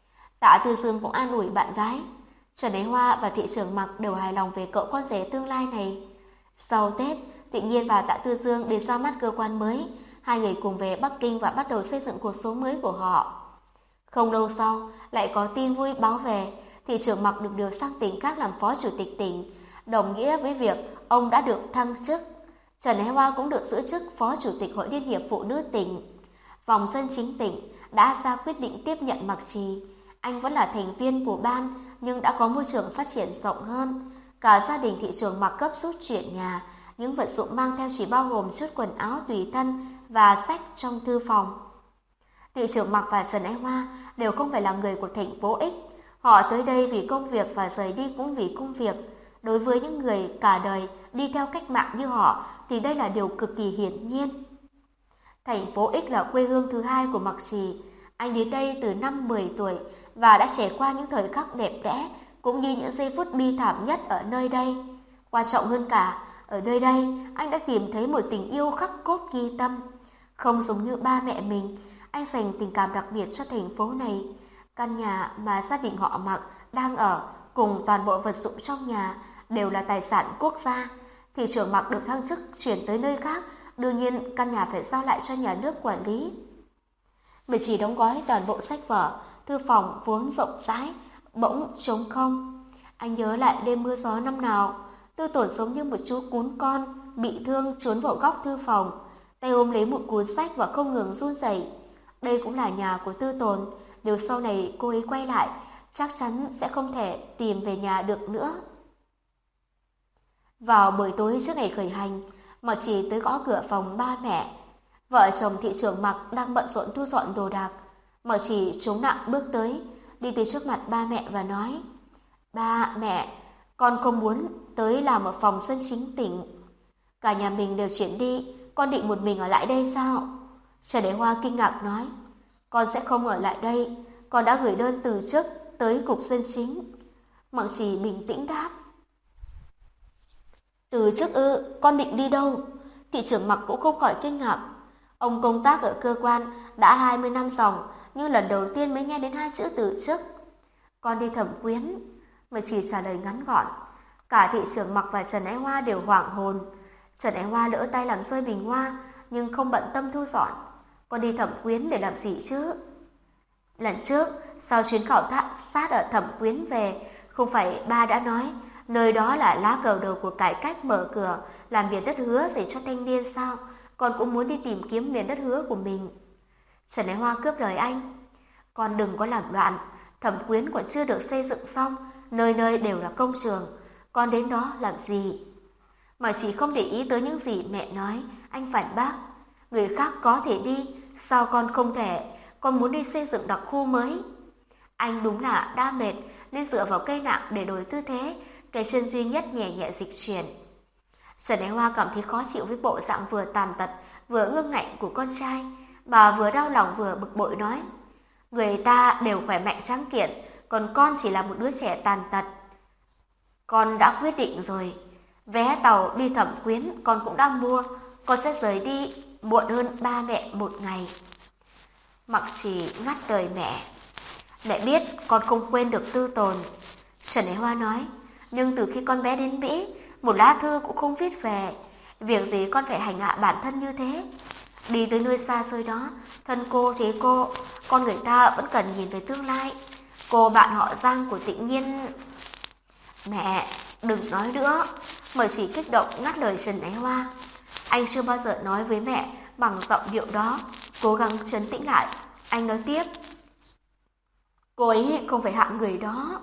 Tạ Tư Dương cũng an ủi bạn gái. Trần Ái Hoa và thị trưởng Mặc đều hài lòng về cậu con rể tương lai này. Sau Tết, Tự Nhiên và Tạ Tư Dương đến ra mắt cơ quan mới. Hai người cùng về Bắc Kinh và bắt đầu xây dựng cuộc sống mới của họ. Không lâu sau, lại có tin vui báo về, thị trưởng Mặc được điều sang tỉnh khác làm phó chủ tịch tỉnh, đồng nghĩa với việc ông đã được thăng chức. Trần Ái Hoa cũng được giữ chức phó chủ tịch Hội Liên hiệp Phụ nữ tỉnh. Vòng dân chính tỉnh đã ra quyết định tiếp nhận Mặc Trì. Anh vẫn là thành viên của ban nhưng đã có môi trường phát triển rộng hơn. Cả gia đình thị trưởng Mặc gấp rút chuyển nhà, những vật dụng mang theo chỉ bao gồm chút quần áo tùy thân và sách trong thư phòng. Thị trưởng Mặc và Trần Ái Hoa đều không phải là người của thành phố X. Họ tới đây vì công việc và rời đi cũng vì công việc. Đối với những người cả đời đi theo cách mạng như họ thì đây là điều cực kỳ hiển nhiên. Thành phố X là quê hương thứ hai của Mặc Trì. Anh đến đây từ năm 10 tuổi và đã trải qua những thời khắc đẹp đẽ cũng như những giây phút bi thảm nhất ở nơi đây. Quan trọng hơn cả, ở nơi đây anh đã tìm thấy một tình yêu khắc cốt ghi tâm. Không giống như ba mẹ mình, anh dành tình cảm đặc biệt cho thành phố này. Căn nhà mà gia đình họ Mặc đang ở cùng toàn bộ vật dụng trong nhà đều là tài sản quốc gia. Thị trưởng Mặc được thăng chức chuyển tới nơi khác, đương nhiên căn nhà phải giao lại cho nhà nước quản lý. Mình chỉ đóng gói toàn bộ sách vở, thư phòng vốn rộng rãi, bỗng trống không. Anh nhớ lại đêm mưa gió năm nào, Tư Tồn giống như một chú cún con, bị thương trốn vào góc thư phòng, tay ôm lấy một cuốn sách và không ngừng run rẩy. Đây cũng là nhà của Tư Tồn, nếu sau này cô ấy quay lại, chắc chắn sẽ không thể tìm về nhà được nữa. Vào buổi tối trước ngày khởi hành, Mặc Trì tới gõ cửa phòng ba mẹ. Vợ chồng thị trưởng Mặc đang bận rộn thu dọn đồ đạc. Mặc Trì chống nặng bước tới, đi tới trước mặt ba mẹ và nói: Ba, mẹ, con không muốn tới làm ở phòng dân chính tỉnh. Cả nhà mình đều chuyển đi, con định một mình ở lại đây sao? Trần Ái Hoa kinh ngạc nói: Con sẽ không ở lại đây, con đã gửi đơn từ chức tới cục dân chính. Mặc Trì bình tĩnh đáp: Từ trước ư, con định đi đâu? Thị trưởng Mặc cũng không khỏi kinh ngạc. Ông công tác ở cơ quan đã 20 năm dòng, nhưng lần đầu tiên mới nghe đến hai chữ từ chức. Con đi Thẩm Quyến. Mà chỉ trả lời ngắn gọn. Cả thị trưởng Mặc và Trần Ái Hoa đều hoảng hồn. Trần Ái Hoa lỡ tay làm rơi bình hoa, nhưng không bận tâm thu dọn. Con đi Thẩm Quyến để làm gì chứ? Lần trước, sau chuyến khảo sát ở Thẩm Quyến về, không phải ba đã nói nơi đó là lá cờ đầu của cải cách mở cửa làm miền đất hứa dành cho thanh niên sao? Con cũng muốn đi tìm kiếm miền đất hứa của mình. Trần Ái Hoa cướp lời anh. Con đừng có làm loạn, Thẩm Quyến còn chưa được xây dựng xong, nơi nơi đều là công trường, con đến đó làm gì? Mà chỉ không để ý tới những gì mẹ nói, anh phản bác. Người khác có thể đi, sao con không thể? Con muốn đi xây dựng đặc khu mới. Anh đúng là đã mệt nên dựa vào cây nặng để đổi tư thế, cái chân duy nhất nhẹ nhẹ dịch chuyển. Trần Ái Hoa cảm thấy khó chịu với bộ dạng vừa tàn tật vừa ương ngạnh của con trai, bà vừa đau lòng vừa bực bội nói: người ta đều khỏe mạnh tráng kiện, còn con chỉ là một đứa trẻ tàn tật. Con đã quyết định rồi, vé tàu đi Thẩm Quyến con cũng đang mua, con sẽ rời đi muộn hơn ba mẹ một ngày. Mặc Chỉ ngắt lời mẹ. Mẹ biết con không quên được Tư Tồn. Trần Ái Hoa nói, nhưng từ khi con bé đến Mỹ, một lá thư cũng không viết về. Việc gì con phải hành hạ bản thân như thế? Đi tới nơi xa xôi đó, thân cô thế cô, con người ta vẫn cần nhìn về tương lai. Cô bạn họ Giang của Tịnh Nhiên... Mẹ, đừng nói nữa. Mời chỉ kích động ngắt lời Trần Ái Hoa. Anh chưa bao giờ nói với mẹ bằng giọng điệu đó. Cố gắng trấn tĩnh lại. Anh nói tiếp. Cô ấy không phải hạng người đó.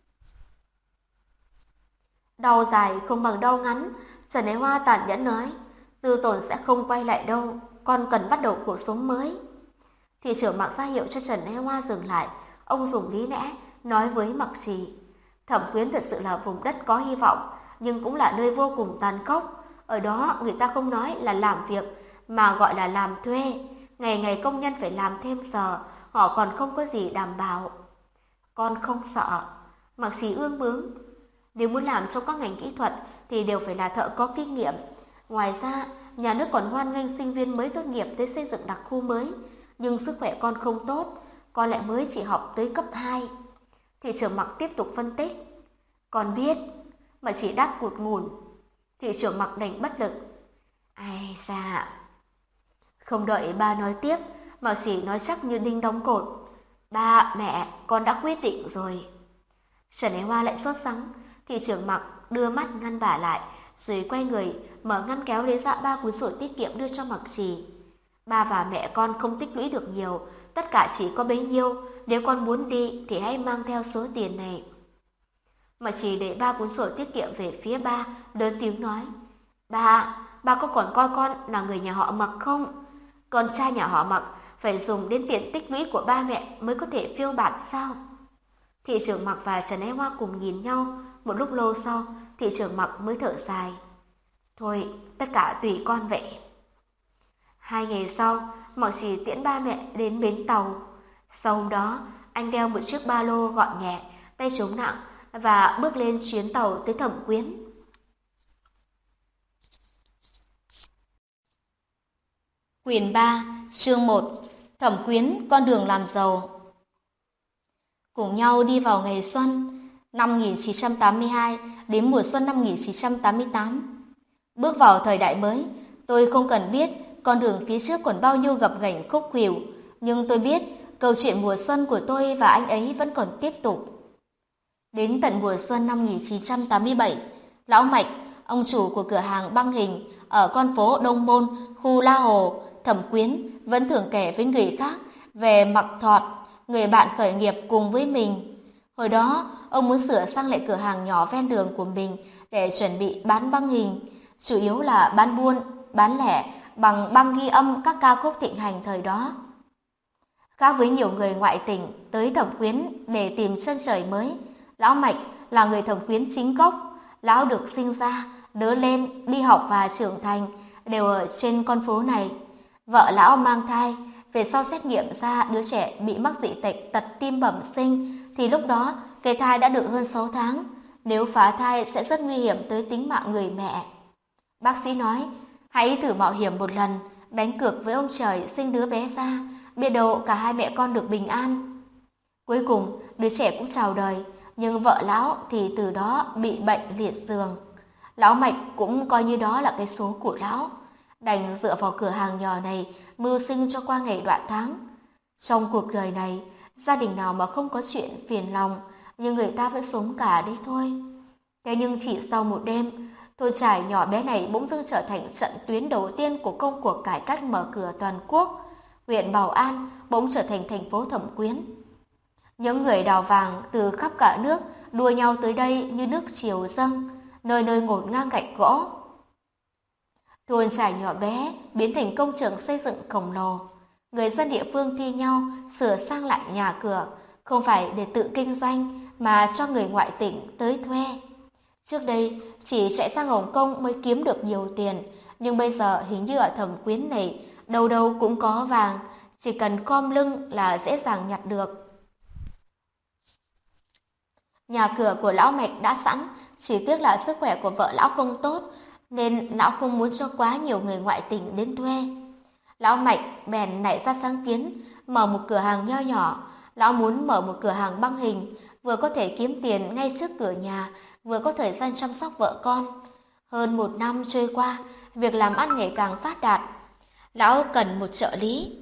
Đau dài không bằng đau ngắn. Trần Ái Hoa tàn nhẫn nói. Tư Tồn sẽ không quay lại đâu. Con cần bắt đầu cuộc sống mới. Thị trưởng Mạc ra hiệu cho Trần Ái Hoa dừng lại. Ông dùng lý lẽ nói với Mặc Trì. Thẩm Quyến thật sự là vùng đất có hy vọng, nhưng cũng là nơi vô cùng tàn khốc. Ở đó người ta không nói là làm việc, mà gọi là làm thuê. Ngày ngày công nhân phải làm thêm giờ, họ còn không có gì đảm bảo. Con không sợ. Mặc Trì ương bướng. Nếu muốn làm trong các ngành kỹ thuật thì đều phải là thợ có kinh nghiệm. Ngoài ra, nhà nước còn hoan nghênh sinh viên mới tốt nghiệp tới xây dựng đặc khu mới. Nhưng sức khỏe con không tốt, con lại mới chỉ học tới cấp 2. Thị trưởng Mặc tiếp tục phân tích. Con biết, mà chỉ đáp cụt ngùn. Thị trưởng Mặc đành bất lực. Ai dạ. Không đợi ba nói tiếp, mà chỉ nói chắc như đinh đóng cột. Ba, mẹ, con đã quyết định rồi. Trần Ái Hoa lại sốt sắng. Thị trưởng Mặc đưa mắt ngăn bà lại, rồi quay người mở ngăn kéo lấy ra 3 cuốn sổ tiết kiệm đưa cho Mặc Trì. Ba và mẹ con không tích lũy được nhiều, tất cả chỉ có bấy nhiêu. Nếu con muốn đi thì hãy mang theo số tiền này. Mặc Trì để 3 cuốn sổ tiết kiệm về phía ba, lớn tiếng nói. Ba có còn coi con là người nhà họ Mặc không? Con trai nhà họ Mặc phải dùng đến tiền tích lũy của ba mẹ mới có thể phiêu bạt sao? Thị trưởng Mặc và Trần Ái Hoa cùng nhìn nhau. Một lúc lâu sau, thị trưởng Mặc mới thở dài. Thôi, tất cả tùy con vậy. 2 ngày sau, Mặc Trì tiễn ba mẹ đến bến tàu. Sau hôm đó, anh đeo một chiếc ba lô gọn nhẹ, tay chống nặng và bước lên chuyến tàu tới Thẩm Quyến. Quyển 3, chương 1. Thẩm Quyến, con đường làm giàu. Cùng nhau đi vào ngày xuân năm 1982 đến mùa xuân năm 1988. Bước vào thời đại mới, tôi không cần biết con đường phía trước còn bao nhiêu gập ghềnh khúc khuỷu, nhưng tôi biết câu chuyện mùa xuân của tôi và anh ấy vẫn còn tiếp tục. Đến tận mùa xuân năm 1987, Lão Mạch, ông chủ của cửa hàng băng hình ở con phố Đông Môn, khu La Hồ, Thẩm Quyến vẫn thường kể với người khác về Mặc Thọt, người bạn khởi nghiệp cùng với mình. Hồi đó, ông muốn sửa sang lại cửa hàng nhỏ ven đường của mình để chuẩn bị bán băng hình, chủ yếu là bán buôn, bán lẻ bằng băng ghi âm các ca khúc thịnh hành thời đó. Khác với nhiều người ngoại tỉnh tới Thẩm Quyến để tìm chân trời mới, Lão Mạch là người Thẩm Quyến chính gốc. Lão được sinh ra, lớn lên, đi học và trưởng thành đều ở trên con phố này. Vợ lão mang thai, về sau xét nghiệm ra đứa trẻ bị mắc dị tật tật tim bẩm sinh, thì lúc đó cái thai đã được hơn 6 tháng. Nếu phá thai sẽ rất nguy hiểm tới tính mạng người mẹ. Bác sĩ nói, hãy thử mạo hiểm một lần, đánh cược với ông trời sinh đứa bé ra, biết đâu cả hai mẹ con được bình an. Cuối cùng, đứa trẻ cũng chào đời, nhưng vợ lão thì từ đó bị bệnh liệt giường. Lão Mạch cũng coi như đó là cái số của lão, đành dựa vào cửa hàng nhỏ này mưu sinh cho qua ngày đoạn tháng. Trong cuộc đời này, gia đình nào mà không có chuyện phiền lòng, nhưng người ta vẫn sống cả đấy thôi. Thế nhưng chỉ sau một đêm, Thôn Trải nhỏ bé này bỗng dưng trở thành trận tuyến đầu tiên của công cuộc cải cách mở cửa toàn quốc. Huyện Bảo An bỗng trở thành thành phố Thẩm Quyến. Những người đào vàng từ khắp cả nước đua nhau tới đây như nước triều dâng, nơi nơi ngổn ngang gạch gỗ. Thôn Trải nhỏ bé biến thành công trường xây dựng khổng lồ. Người dân địa phương thi nhau sửa sang lại nhà cửa, không phải để tự kinh doanh mà cho người ngoại tỉnh tới thuê. Trước đây chỉ chạy sang Hồng Kông mới kiếm được nhiều tiền, nhưng bây giờ hình như ở Thẩm Quyến này đâu đâu cũng có vàng, chỉ cần khom lưng là dễ dàng nhặt được. Nhà cửa của lão Mạch đã sẵn, chỉ tiếc là sức khỏe của vợ lão không tốt, nên lão không muốn cho quá nhiều người ngoại tỉnh đến thuê. Lão Mạch bèn nảy ra sáng kiến, mở một cửa hàng nho nhỏ. Lão muốn mở một cửa hàng băng hình, vừa có thể kiếm tiền ngay trước cửa nhà, vừa có thời gian chăm sóc vợ con. Hơn 1 năm trôi qua, việc làm ăn ngày càng phát đạt. Lão cần một trợ lý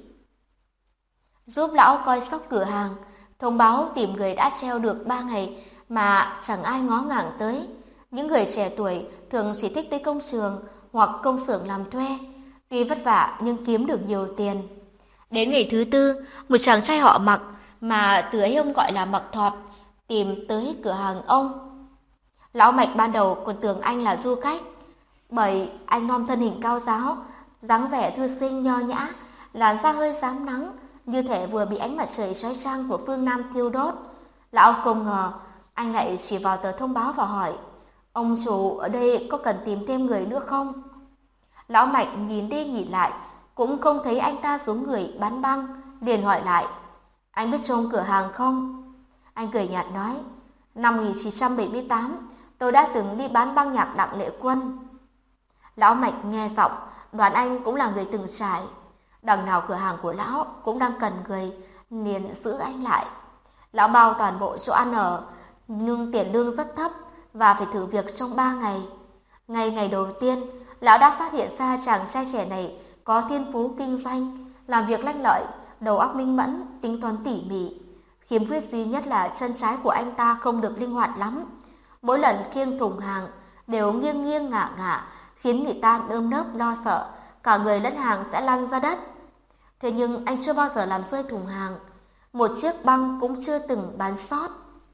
giúp lão coi sóc cửa hàng. Thông báo tìm người đã treo được 3 ngày mà chẳng ai ngó ngàng tới. Những người trẻ tuổi thường chỉ thích tới công trường hoặc công xưởng làm thuê. Tuy vất vả nhưng kiếm được nhiều tiền. Đến ngày thứ tư, một chàng trai họ Mặc mà từ ấy ông gọi là Mặc Thọt tìm tới cửa hàng ông. Lão Mạch ban đầu còn tưởng anh là du khách, bởi anh non thân hình cao ráo, dáng vẻ thư sinh nho nhã, làn da hơi rám nắng, như thể vừa bị ánh mặt trời chói chang của phương Nam thiêu đốt. Lão không ngờ anh lại chỉ vào tờ thông báo và hỏi: "Ông chủ ở đây có cần tìm thêm người nữa không?" Lão Mạch nhìn đi nhìn lại, cũng không thấy anh ta giống người bán băng, liền hỏi lại: "Anh biết trông cửa hàng không?" Anh cười nhạt nói: "Năm 1978, tôi đã từng đi bán băng nhạc Đặng Lệ Quân." Lão Mạch nghe giọng, đoán anh cũng là người từng trải. Đằng nào cửa hàng của lão cũng đang cần người, liền giữ anh lại. Lão bao toàn bộ chỗ ăn ở, nhưng tiền lương rất thấp và phải thử việc trong 3 ngày. Ngày đầu tiên, lão đã phát hiện ra chàng trai trẻ này có thiên phú kinh doanh, làm việc lanh lợi, đầu óc minh mẫn, tính toán tỉ mỉ. Khiếm khuyết duy nhất là chân trái của anh ta không được linh hoạt lắm. Mỗi lần khiêng thùng hàng đều nghiêng nghiêng ngả ngả, khiến người ta nơm nớp lo sợ, cả người lẫn hàng sẽ lăn ra đất. Thế nhưng anh chưa bao giờ làm rơi thùng hàng, một chiếc băng cũng chưa từng bán sót.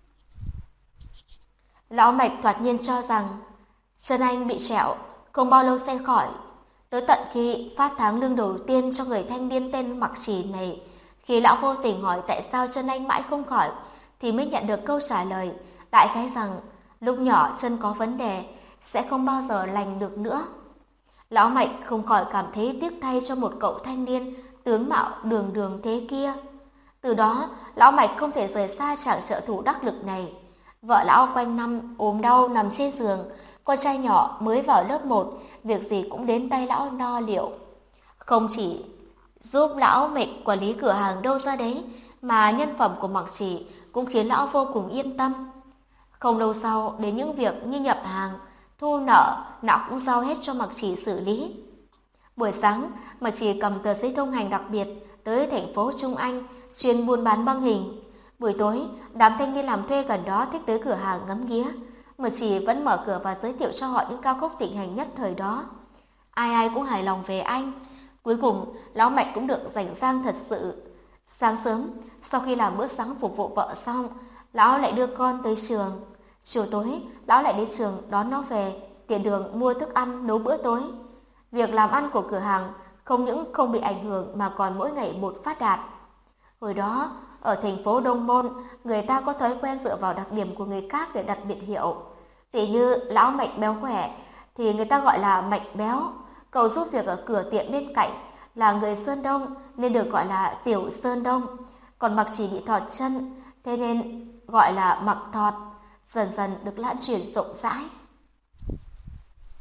Lão Mạch thoạt nhiên cho rằng chân anh bị trẹo, không bao lâu sẽ khỏi. Tới tận khi phát tháng lương đầu tiên cho người thanh niên tên Mặc Chỉ này, khi lão vô tình hỏi tại sao chân anh mãi không khỏi, thì mới nhận được câu trả lời đại khái rằng lúc nhỏ chân có vấn đề, sẽ không bao giờ lành được nữa. Lão Mạch không khỏi cảm thấy tiếc thay cho một cậu thanh niên tướng mạo đường đường thế kia. Từ đó, lão Mạch không thể rời xa chàng trợ thủ đắc lực này. Vợ lão quanh năm ốm đau nằm trên giường, con trai nhỏ mới vào lớp 1, việc gì cũng đến tay lão lo liệu. Không chỉ giúp lão Mạch quản lý cửa hàng đâu ra đấy, mà nhân phẩm của Mặc Chỉ cũng khiến lão vô cùng yên tâm. Không lâu sau, đến những việc như nhập hàng, thu nợ, lão cũng giao hết cho Mặc Chỉ xử lý. Buổi sáng, Mặc Chỉ cầm tờ giấy thông hành đặc biệt tới thành phố Trung Anh, chuyên buôn bán băng hình. Buổi tối, đám thanh niên làm thuê gần đó thích tới cửa hàng ngắm nghía. Mặc Chỉ vẫn mở cửa và giới thiệu cho họ những ca khúc thịnh hành nhất thời đó. Ai ai cũng hài lòng về anh. Cuối cùng, lão Mạch cũng được rảnh rang thật sự. Sáng sớm, sau khi làm bữa sáng phục vụ vợ xong, lão lại đưa con tới trường. Chiều tối, lão lại đến trường đón nó về, tiện đường mua thức ăn nấu bữa tối. Việc làm ăn của cửa hàng không những không bị ảnh hưởng mà còn mỗi ngày một phát đạt. Hồi đó, ở thành phố Đông Môn, người ta có thói quen dựa vào đặc điểm của người khác để đặt biệt hiệu. Tỉ như lão Mạch béo khỏe thì người ta gọi là Mạch béo. Cậu giúp việc ở cửa tiệm bên cạnh là người Sơn Đông nên được gọi là Tiểu Sơn Đông. Còn Mặc Chỉ bị thọt chân, thế nên gọi là Mặc Thọt, dần dần được lan truyền rộng rãi.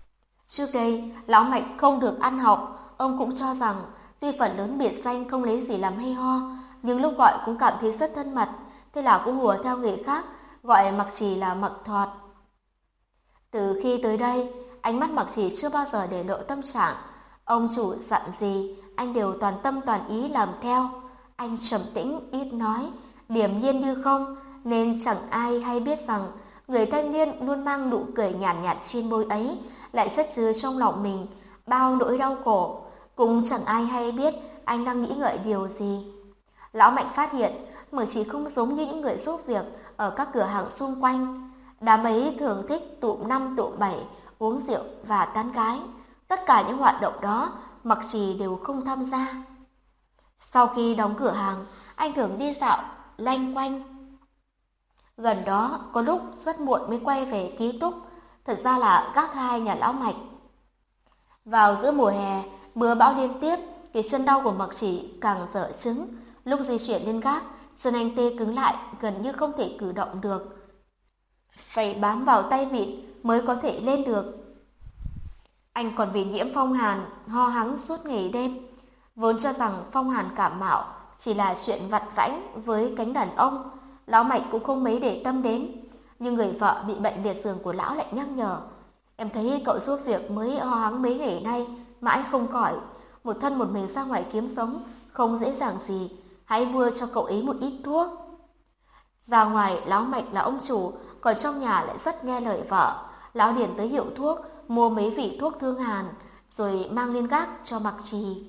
Trước đây, Lão Mạch không được ăn học, ông cũng cho rằng tuy phần lớn biệt danh không lấy gì làm hay ho, nhưng lúc gọi cũng cảm thấy rất thân mật, thế là cũng hùa theo người khác, gọi Mặc Trì là Mặc Thọt. Từ khi tới đây, ánh mắt Mặc Trì chưa bao giờ để lộ tâm trạng. Ông chủ dặn gì, anh đều toàn tâm toàn ý làm theo. Anh trầm tĩnh, ít nói, điềm nhiên như không, nên chẳng ai hay biết rằng người thanh niên luôn mang nụ cười nhàn nhạt trên môi ấy lại chất chứa trong lòng mình bao nỗi đau khổ. Cũng chẳng ai hay biết anh đang nghĩ ngợi điều gì. Lão Mạnh phát hiện Mặc Trì không giống như những người giúp việc ở các cửa hàng xung quanh. Đám ấy thường thích tụm năm tụm bảy, uống rượu và tán gái. Tất cả những hoạt động đó Mặc Trì đều không tham gia. Sau khi đóng cửa hàng, anh thường đi dạo loanh quanh. Gần đó có lúc rất muộn mới quay về ký túc, thật ra là gác hai nhà Lão Mạch. Vào giữa mùa hè, mưa bão liên tiếp, cái chân đau của Mặc Trì càng dở chứng. Lúc di chuyển lên gác, chân anh tê cứng lại, gần như không thể cử động được. Phải bám vào tay vịn mới có thể lên được. Anh còn bị nhiễm phong hàn, ho hắng suốt ngày đêm. Vốn cho rằng phong hàn cảm mạo chỉ là chuyện vặt vãnh với cánh đàn ông, Lão Mạch cũng không mấy để tâm đến. Nhưng người vợ bị bệnh liệt giường của lão lại nhắc nhở. Em thấy cậu giúp việc mới ho hắng mấy ngày nay, mãi không khỏi. Một thân một mình ra ngoài kiếm sống, không dễ dàng gì. Hãy mua cho cậu ấy một ít thuốc. Ra ngoài, Lão Mạch là ông chủ, còn trong nhà lại rất nghe lời vợ. Lão liền tới hiệu thuốc, mua mấy vị thuốc thương hàn, rồi mang lên gác cho Mặc Trì.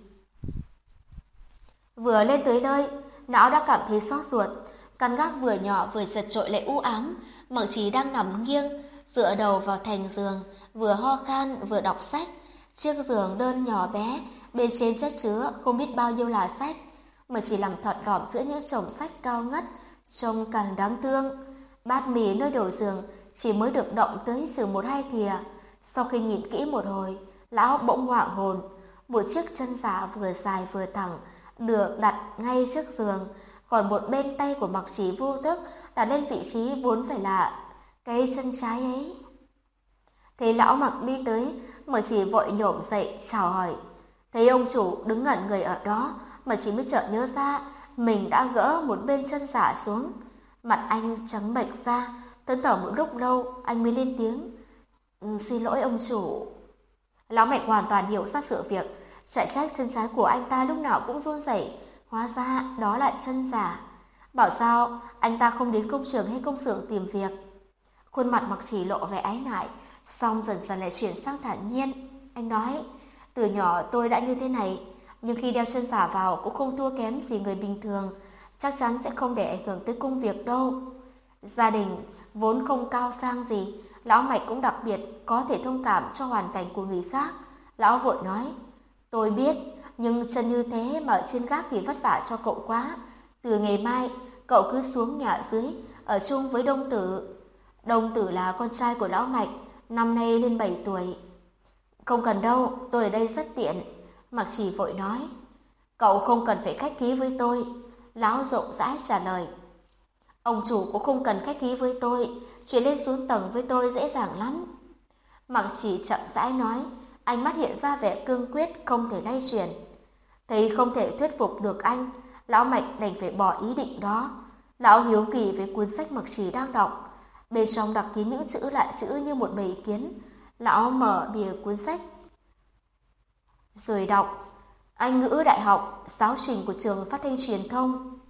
Vừa lên tới nơi, lão đã cảm thấy xót ruột. Căn gác vừa nhỏ vừa chật chội lại u ám. Mặc Trì đang nằm nghiêng, dựa đầu vào thành giường, vừa ho khan vừa đọc sách. Chiếc giường đơn nhỏ bé, bên trên chất chứa không biết bao nhiêu là sách. Mặc Trì nằm thọt đọm giữa những chồng sách cao ngất, trông càng đáng thương. Bát mì nơi đầu giường chỉ mới được động tới chừng 1-2 thìa. Sau khi nhìn kỹ một hồi, lão bỗng hoảng hồn. Một chiếc chân giả vừa dài vừa thẳng được đặt ngay trước giường, còn một bên tay của Mặc Trì vô thức đặt lên vị trí vốn phải là cái chân trái ấy. Thấy lão Mặc đi tới, Mặc Trì vội nhổm dậy chào hỏi. Thấy ông chủ đứng ngẩn người ở đó, Mặc Trì mới chợt nhớ ra mình đã gỡ một bên chân giả xuống. Mặt anh trắng bệch ra, thẫn thờ một lúc lâu anh mới lên tiếng. Xin lỗi ông chủ. Lão Mạnh hoàn toàn hiểu ra sự việc, chạy trách chân trái của anh ta lúc nào cũng run rẩy, hóa ra đó lại chân giả. Bảo sao anh ta không đến công trường hay công xưởng tìm việc. Khuôn mặt Mặc Trì lộ vẻ áy náy, xong dần dần lại chuyển sang thản nhiên. Anh nói, từ nhỏ tôi đã như thế này, nhưng khi đeo chân giả vào cũng không thua kém gì người bình thường, chắc chắn sẽ không để ảnh hưởng tới công việc đâu. Gia đình vốn không cao sang gì, Lão Mạch cũng đặc biệt có thể thông cảm cho hoàn cảnh của người khác. Lão vội nói, tôi biết, nhưng chân như thế mà ở trên gác thì vất vả cho cậu quá. Từ ngày mai, cậu cứ xuống nhà dưới, ở chung với Đông Tử. Đông Tử là con trai của Lão Mạch, năm nay lên 7 tuổi. Không cần đâu, tôi ở đây rất tiện. Mặc Trì vội nói, cậu không cần phải khách khí với tôi. Lão rộng rãi trả lời, ông chủ cũng không cần khách khí với tôi, chuyển lên xuống tầng với tôi dễ dàng lắm. Mặc Trì chậm rãi nói, ánh mắt hiện ra vẻ cương quyết không thể lay chuyển. Thấy không thể thuyết phục được anh, Lão Mạch đành phải bỏ ý định đó. Lão hiếu kỳ với cuốn sách Mặc Trì đang đọc, bên trong đặc kín những chữ lại chữ như một bầy kiến. Lão mở bìa cuốn sách rồi đọc, Anh ngữ đại học, giáo trình của trường phát thanh truyền thông.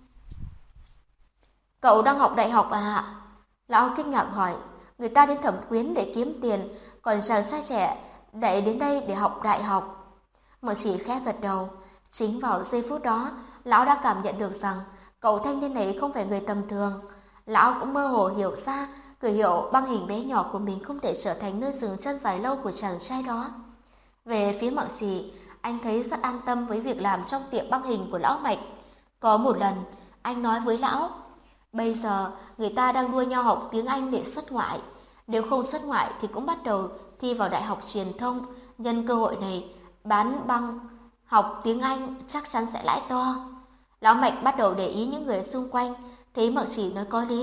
Cậu đang học đại học à? Lão kinh ngạc hỏi, người ta đến Thẩm Quyến để kiếm tiền, còn chàng trai trẻ lại đến đây để học đại học. Mặc Trì khẽ gật đầu. Chính vào giây phút đó, lão đã cảm nhận được rằng cậu thanh niên này không phải người tầm thường. Lão cũng mơ hồ hiểu ra cửa hiệu băng hình bé nhỏ của mình không thể trở thành nơi dừng chân dài lâu của chàng trai đó. Về phía Mặc Trì, anh thấy rất an tâm với việc làm trong tiệm băng hình của Lão Mạch. Có một lần, anh nói với lão, bây giờ người ta đang đua nhau học tiếng Anh để xuất ngoại. Nếu không xuất ngoại thì cũng bắt đầu thi vào đại học truyền thông. Nhân cơ hội này, bán băng, học tiếng Anh chắc chắn sẽ lãi to. Lão Mạch bắt đầu để ý những người xung quanh, thấy Mặc Trì nói có lý,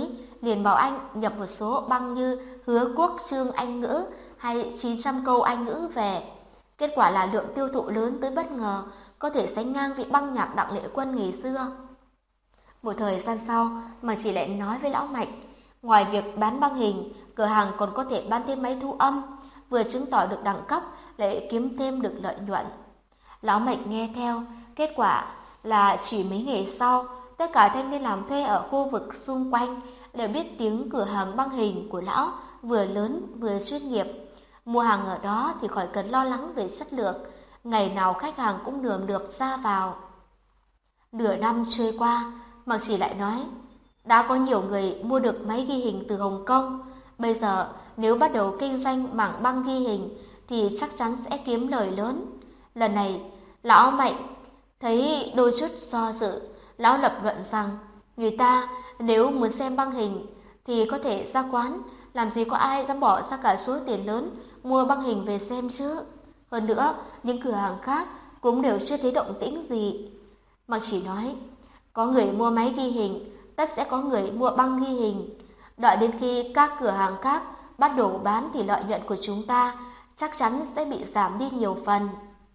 liền bảo anh nhập một số băng như Hứa Quốc chương Anh ngữ hay 900 câu Anh ngữ về. Kết quả là lượng tiêu thụ lớn tới bất ngờ, có thể sánh ngang vị băng nhạc Đặng Lệ Quân ngày xưa. Một thời gian sau, mà chị lại nói với Lão Mạnh, ngoài việc bán băng hình, cửa hàng còn có thể bán thêm máy thu âm, vừa chứng tỏ được đẳng cấp, lại kiếm thêm được lợi nhuận. Lão Mạnh nghe theo, kết quả là chỉ mấy ngày sau, tất cả thanh niên làm thuê ở khu vực xung quanh đều biết tiếng cửa hàng băng hình của lão vừa lớn vừa chuyên nghiệp. Mua hàng ở đó thì khỏi cần lo lắng về chất lượng, ngày nào khách hàng cũng nườm nượp ra vào. Nửa năm trôi qua, Mạc Chỉ lại nói, đã có nhiều người mua được máy ghi hình từ Hồng Kông. Bây giờ nếu bắt đầu kinh doanh mảng băng ghi hình thì chắc chắn sẽ kiếm lời lớn. Lần này, Lão Mạnh thấy đôi chút do dự, lão lập luận rằng người ta nếu muốn xem băng hình thì có thể ra quán, làm gì có ai dám bỏ ra cả số tiền lớn mua băng hình về xem chứ. Hơn nữa, những cửa hàng khác cũng đều chưa thấy động tĩnh gì. Mạc Chỉ nói, có người mua máy ghi hình, tất sẽ có người mua băng ghi hình. Đợi đến khi các cửa hàng khác bắt đầu bán thì lợi nhuận của chúng ta chắc chắn sẽ bị giảm đi nhiều phần.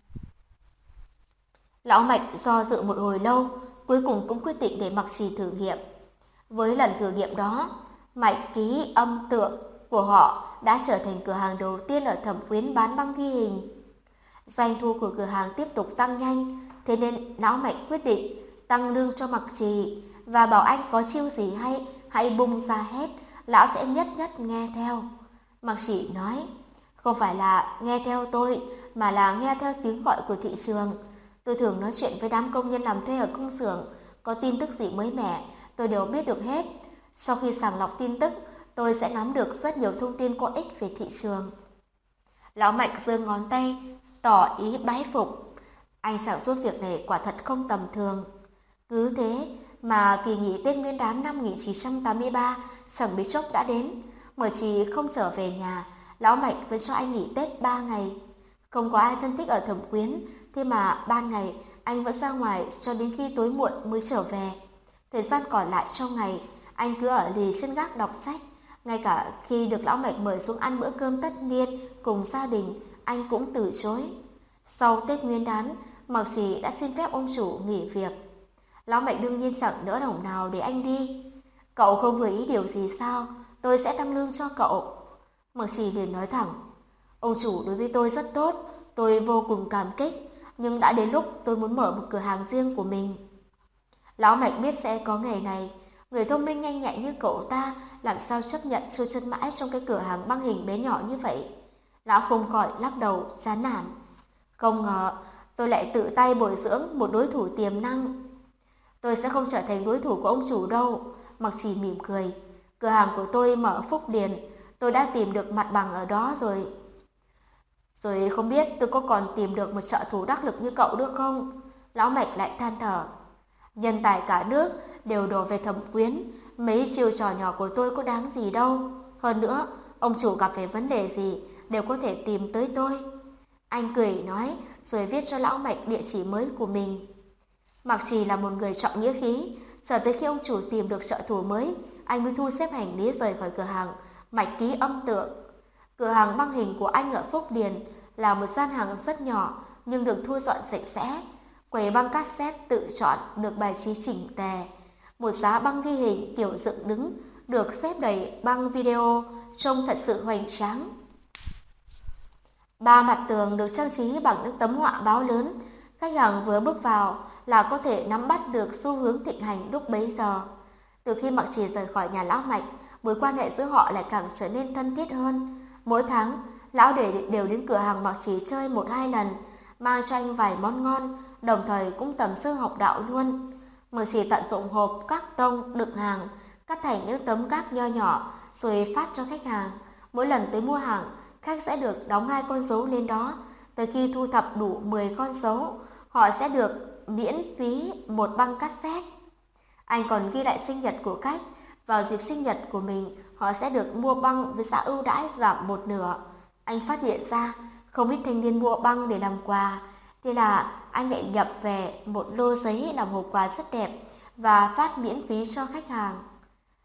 Lão Mạnh do dự một hồi lâu, cuối cùng cũng quyết định để Mạc Chỉ thử nghiệm. Với lần thử nghiệm đó, Mạnh Ký Âm Tượng của họ đã trở thành cửa hàng đầu tiên ở Thẩm Quyến bán băng ghi hình. Doanh thu của cửa hàng tiếp tục tăng nhanh, thế nên Lão Mạnh quyết định tăng lương cho Mạc Chỉ và bảo anh có chiêu gì hay hãy bung ra hết, lão sẽ nhất nhất nghe theo. Mạc Chỉ nói, không phải là nghe theo tôi, mà là nghe theo tiếng gọi của thị trường. Tôi thường nói chuyện với đám công nhân làm thuê ở công xưởng, có tin tức gì mới mẻ, tôi đều biết được hết. Sau khi sàng lọc tin tức, tôi sẽ nắm được rất nhiều thông tin có ích về thị trường. Lão Mạnh giơ ngón tay, tỏ ý bái phục. Anh sản xuất việc này quả thật không tầm thường. Cứ thế mà kỳ nghỉ Tết Nguyên đán năm 1983 chẳng mấy chốc đã đến. Mở Trì không trở về nhà, Lão Mạnh vẫn cho anh nghỉ Tết 3 ngày. Không có ai thân thích ở Thẩm Quyến, thế mà ban ngày anh vẫn ra ngoài cho đến khi tối muộn mới trở về. Thời gian còn lại trong ngày, anh cứ ở lì trên gác đọc sách. Ngay cả khi được Lão Mạnh mời xuống ăn bữa cơm tất niên cùng gia đình, anh cũng từ chối. Sau Tết Nguyên đán, Mạc Chỉ đã xin phép ông chủ nghỉ việc. Lão Mạnh đương nhiên chẳng nỡ đồng nào để anh đi. Cậu không vừa ý điều gì sao? Tôi sẽ tăng lương cho cậu. Mạc Chỉ liền nói thẳng, ông chủ đối với tôi rất tốt, tôi vô cùng cảm kích, nhưng đã đến lúc tôi muốn mở một cửa hàng riêng của mình. Lão Mạnh biết sẽ có ngày này, người thông minh nhanh nhạy như cậu ta làm sao chấp nhận trôi chân mãi trong cái cửa hàng băng hình bé nhỏ như vậy. Lão không khỏi lắc đầu chán nản. Không ngờ tôi lại tự tay bồi dưỡng một đối thủ tiềm năng. Tôi sẽ không trở thành đối thủ của ông chủ đâu. Mạc Chỉ mỉm cười. Cửa hàng của tôi mở ở Phúc Điền, tôi đã tìm được mặt bằng ở đó rồi. Rồi không biết tôi có còn tìm được một trợ thủ đắc lực như cậu nữa không? Lão Mạnh lại than thở. Nhân tài cả nước đều đổ về Thẩm Quyến, mấy chiêu trò nhỏ của tôi có đáng gì đâu. Hơn nữa, ông chủ gặp phải vấn đề gì đều có thể tìm tới tôi. Anh cười nói rồi viết cho Lão Mạnh địa chỉ mới của mình. Mạc Chỉ là một người trọng nghĩa khí, chờ tới khi ông chủ tìm được trợ thủ mới, anh mới thu xếp hành lý rời khỏi cửa hàng Mạch Ký Âm Tượng. Cửa hàng băng hình của anh ở Phúc Điền là một gian hàng rất nhỏ nhưng được thu dọn sạch sẽ. Quầy băng cassette tự chọn được bài trí chỉnh tề. Một giá băng ghi hình kiểu dựng đứng được xếp đầy băng video trông thật sự hoành tráng. Ba mặt tường được trang trí bằng những tấm họa báo lớn. Khách hàng vừa bước vào là có thể nắm bắt được xu hướng thịnh hành lúc bấy giờ. Từ khi Mạc Chỉ rời khỏi nhà Lão Mạnh, mối quan hệ giữa họ lại càng trở nên thân thiết hơn. Mỗi tháng, Lão đều đến cửa hàng Mạc Chỉ chơi 1-2 lần, mang cho anh vài món ngon, đồng thời cũng tầm sư học đạo luôn. Mạc Chỉ tận dụng hộp các tông đựng hàng, cắt thành những tấm cát nho nhỏ rồi phát cho khách hàng. Mỗi lần tới mua hàng, khách sẽ được đóng 2 con dấu lên đó. Tới khi thu thập đủ 10 con dấu, họ sẽ được miễn phí một băng cassette. Anh còn ghi lại sinh nhật của khách. Vào dịp sinh nhật của mình, họ sẽ được mua băng với giá ưu đãi giảm 1/2. Anh phát hiện ra không ít thanh niên mua băng để làm quà. Thế là anh lại nhập về một lô giấy làm hộp quà rất đẹp và phát miễn phí cho khách hàng.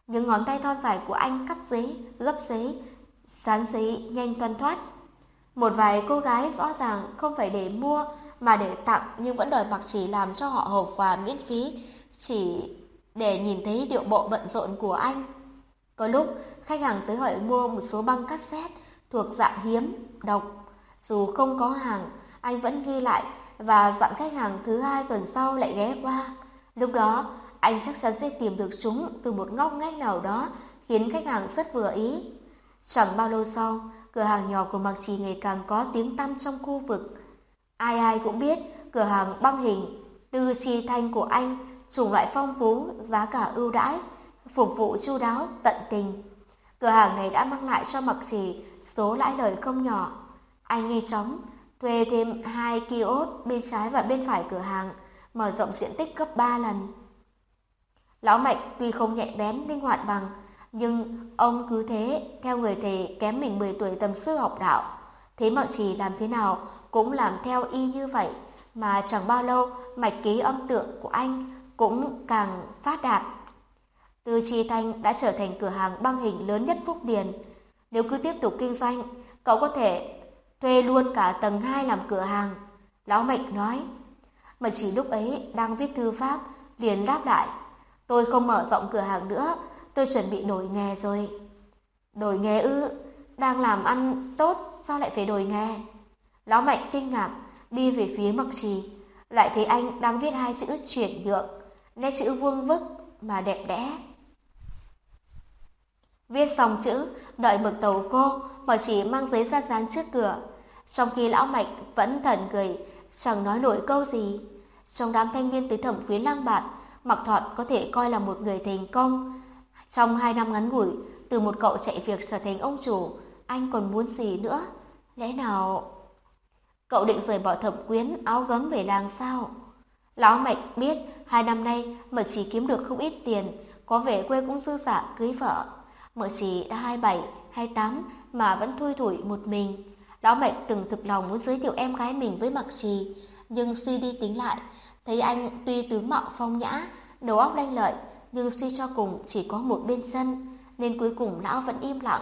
Những ngón tay thon dài của anh cắt giấy, gấp giấy, dán giấy nhanh toăn thoắt. Một vài cô gái rõ ràng không phải để mua mà để tặng nhưng vẫn đòi Mặc Trì làm cho họ hộp quà miễn phí chỉ để nhìn thấy điệu bộ bận rộn của anh. Có lúc khách hàng tới hỏi mua một số băng cassette thuộc dạng hiếm, độc. Dù không có hàng, anh vẫn ghi lại và dặn khách hàng thứ 2 tuần sau lại ghé qua. Lúc đó, anh chắc chắn sẽ tìm được chúng từ một ngóc ngách nào đó khiến khách hàng rất vừa ý. Chẳng bao lâu sau, cửa hàng nhỏ của Mặc Trì ngày càng có tiếng tăm trong khu vực. Ai ai cũng biết cửa hàng băng hình Tư Chi Thanh của anh, chủng loại phong phú, giá cả ưu đãi, phục vụ chu đáo, tận tình. Cửa hàng này đã mang lại cho Mặc Trì số lãi lời không nhỏ. Anh nhanh chóng thuê thêm 2 kiosk bên trái và bên phải cửa hàng, mở rộng diện tích gấp 3 lần. Lão Mạch tuy không nhạy bén linh hoạt bằng, nhưng ông cứ thế theo người thầy kém mình 10 tuổi tầm sư học đạo. Thế Mặc Trì làm thế nào cũng làm theo y như vậy, mà chẳng bao lâu mạch ký âm tượng của anh cũng càng phát đạt. Tư Chi Thanh đã trở thành cửa hàng băng hình lớn nhất Phúc Điền. Nếu cứ tiếp tục kinh doanh, cậu có thể thuê luôn cả tầng 2 làm cửa hàng. Lão Mạch nói. Mà chỉ lúc ấy đang viết thư pháp, liền đáp lại. Tôi không mở rộng cửa hàng nữa, tôi chuẩn bị đổi nghề rồi. Đổi nghề ư? Đang làm ăn tốt, sao lại phải đổi nghề? Lão Mạnh kinh ngạc, đi về phía Mặc Trì, lại thấy anh đang viết 2 chữ chuyển nhượng, nét chữ vuông vức mà đẹp đẽ. Viết xong chữ, đợi mực tàu khô, Mặc Trì mang giấy ra dán trước cửa. Trong khi Lão Mạnh vẫn thần cười, chẳng nói nổi câu gì. Trong đám thanh niên tới thẩm quyến lang bạt, Mạc Thọt có thể coi là một người thành công. Trong 2 năm ngắn ngủi, từ một cậu chạy việc trở thành ông chủ, anh còn muốn gì nữa? Lẽ nào cậu định rời bỏ thẩm quyến áo gấm về làng sao? Lão Mạch biết 2 năm nay Mợ Chỉ kiếm được không ít tiền, có về quê cũng dư dả cưới vợ. Mợ Chỉ đã 27, 28 mà vẫn thui thủi một mình. Lão Mạch từng thực lòng muốn giới thiệu em gái mình với Mạc Trì, nhưng suy đi tính lại, thấy anh tuy tướng mạo phong nhã, đầu óc lanh lợi, nhưng suy cho cùng chỉ có một bên chân, nên cuối cùng lão vẫn im lặng.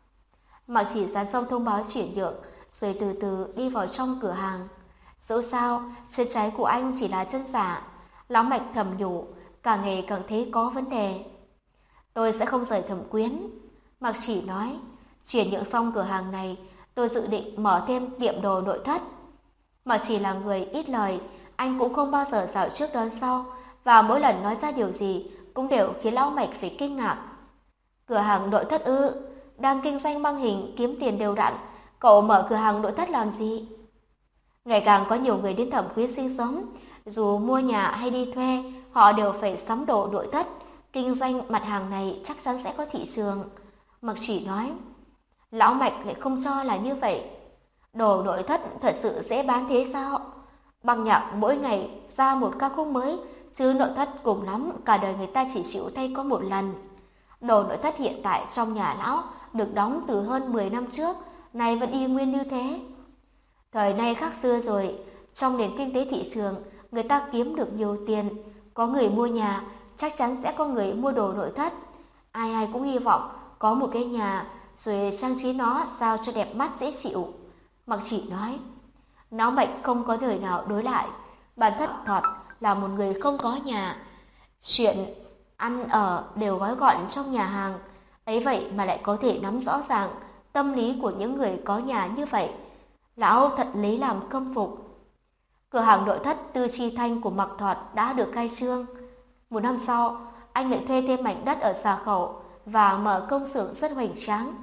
Mạc Trì dán xong thông báo chuyển nhượng, rồi từ từ đi vào trong cửa hàng. Dẫu sao, chân trái của anh chỉ là chân giả. Lão Mạch thầm nhủ, càng ngày càng thấy có vấn đề. Tôi sẽ không rời Thẩm Quyến. Mạc Chỉ nói, chuyển nhượng xong cửa hàng này, tôi dự định mở thêm tiệm đồ nội thất. Mạc Chỉ là người ít lời, anh cũng không bao giờ dạo trước đón sau, và mỗi lần nói ra điều gì cũng đều khiến Lão Mạch phải kinh ngạc. Cửa hàng nội thất ư? Đang kinh doanh băng hình kiếm tiền đều đặn, cậu mở cửa hàng nội thất làm gì? Ngày càng có nhiều người đến Thẩm Quyến sinh sống, dù mua nhà hay đi thuê, họ đều phải sắm đồ nội thất. Kinh doanh mặt hàng này chắc chắn sẽ có thị trường. Mạc Chỉ nói. Lão Mạch lại không cho là như vậy. Đồ nội thất thật sự dễ bán thế sao? Băng nhạc mỗi ngày ra một ca khúc mới, chứ nội thất cùng lắm cả đời người ta chỉ chịu thay có một lần. Đồ nội thất hiện tại trong nhà lão được đóng từ hơn 10 năm trước, nay vẫn y nguyên như thế. Thời nay khác xưa rồi, trong nền kinh tế thị trường, người ta kiếm được nhiều tiền, có người mua nhà, chắc chắn sẽ có người mua đồ nội thất. Ai ai cũng hy vọng có một cái nhà, rồi trang trí nó sao cho đẹp mắt dễ chịu. Mạc Chỉ nói, Lão Mạch không có đời nào đối lại. Bản thân Thọt là một người không có nhà, chuyện ăn ở đều gói gọn trong nhà hàng. Ấy vậy mà lại có thể nắm rõ ràng tâm lý của những người có nhà như vậy. Lão thật lấy làm khâm phục. Cửa hàng nội thất Tư Chi Thanh của Mạc Thọt đã được khai trương. Một năm sau, anh lại thuê thêm mảnh đất ở Xà Khẩu và mở công xưởng rất hoành tráng.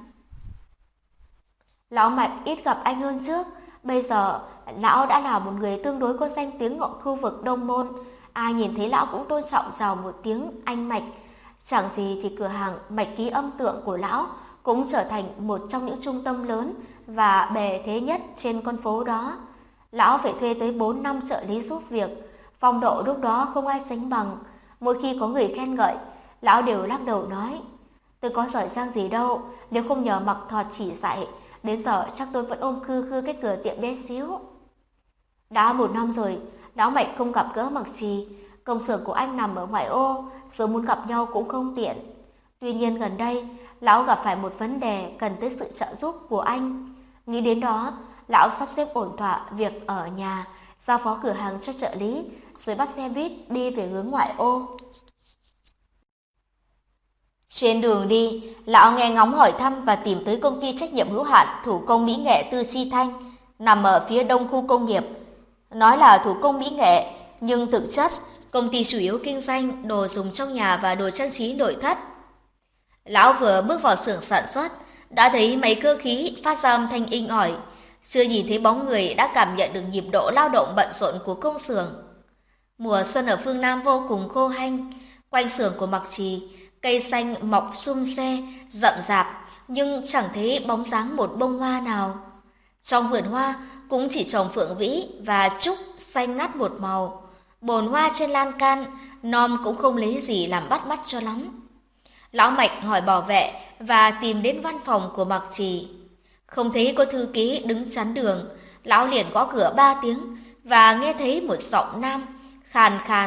Lão Mạch ít gặp anh hơn trước, bây giờ lão đã là một người tương đối có danh tiếng ở khu vực Đông Môn. Ai nhìn thấy lão cũng tôn trọng chào một tiếng anh Mạch. Chẳng gì thì cửa hàng Mạch Ký Âm Tượng của lão cũng trở thành một trong những trung tâm lớn và bề thế nhất trên con phố đó. Lão phải thuê tới 4 năm trợ lý giúp việc, phong độ lúc đó không ai sánh bằng. Mỗi khi có người khen ngợi, lão đều lắc đầu nói, tôi có giỏi giang gì đâu, nếu không nhờ Mạc Thọt chỉ dạy, đến giờ chắc tôi vẫn ôm khư khư cái cửa tiệm bé xíu. Đã 1 năm rồi, Lão Mạch không gặp gỡ Mạc Trì, công xưởng của anh nằm ở ngoại ô, giờ muốn gặp nhau cũng không tiện. Tuy nhiên gần đây, lão gặp phải một vấn đề cần tới sự trợ giúp của anh. Nghĩ đến đó, lão sắp xếp ổn thỏa việc ở nhà, giao phó cửa hàng cho trợ lý, rồi bắt xe buýt đi về hướng ngoại ô. Trên đường đi, lão nghe ngóng hỏi thăm và tìm tới công ty trách nhiệm hữu hạn thủ công mỹ nghệ Tư Chi Thanh, nằm ở phía đông khu công nghiệp. Nói là thủ công mỹ nghệ, nhưng thực chất công ty chủ yếu kinh doanh đồ dùng trong nhà và đồ trang trí nội thất. Lão vừa bước vào xưởng sản xuất, đã thấy máy cơ khí phát ra âm thanh inh ỏi, chưa nhìn thấy bóng người đã cảm nhận được nhịp độ lao động bận rộn của công xưởng. Mùa xuân ở phương Nam vô cùng khô hanh, quanh xưởng của Mặc Trì, cây xanh mọc sum xe, rậm rạp, nhưng chẳng thấy bóng dáng một bông hoa nào. Trong vườn hoa cũng chỉ trồng phượng vĩ và trúc xanh ngắt một màu. Bồn hoa trên lan can, nom cũng không lấy gì làm bắt mắt cho lắm. Lão Mạch hỏi bảo vệ và tìm đến văn phòng của Mặc Trì. Không thấy có thư ký đứng chắn đường, lão liền gõ cửa 3 tiếng và nghe thấy một giọng nam khàn khàn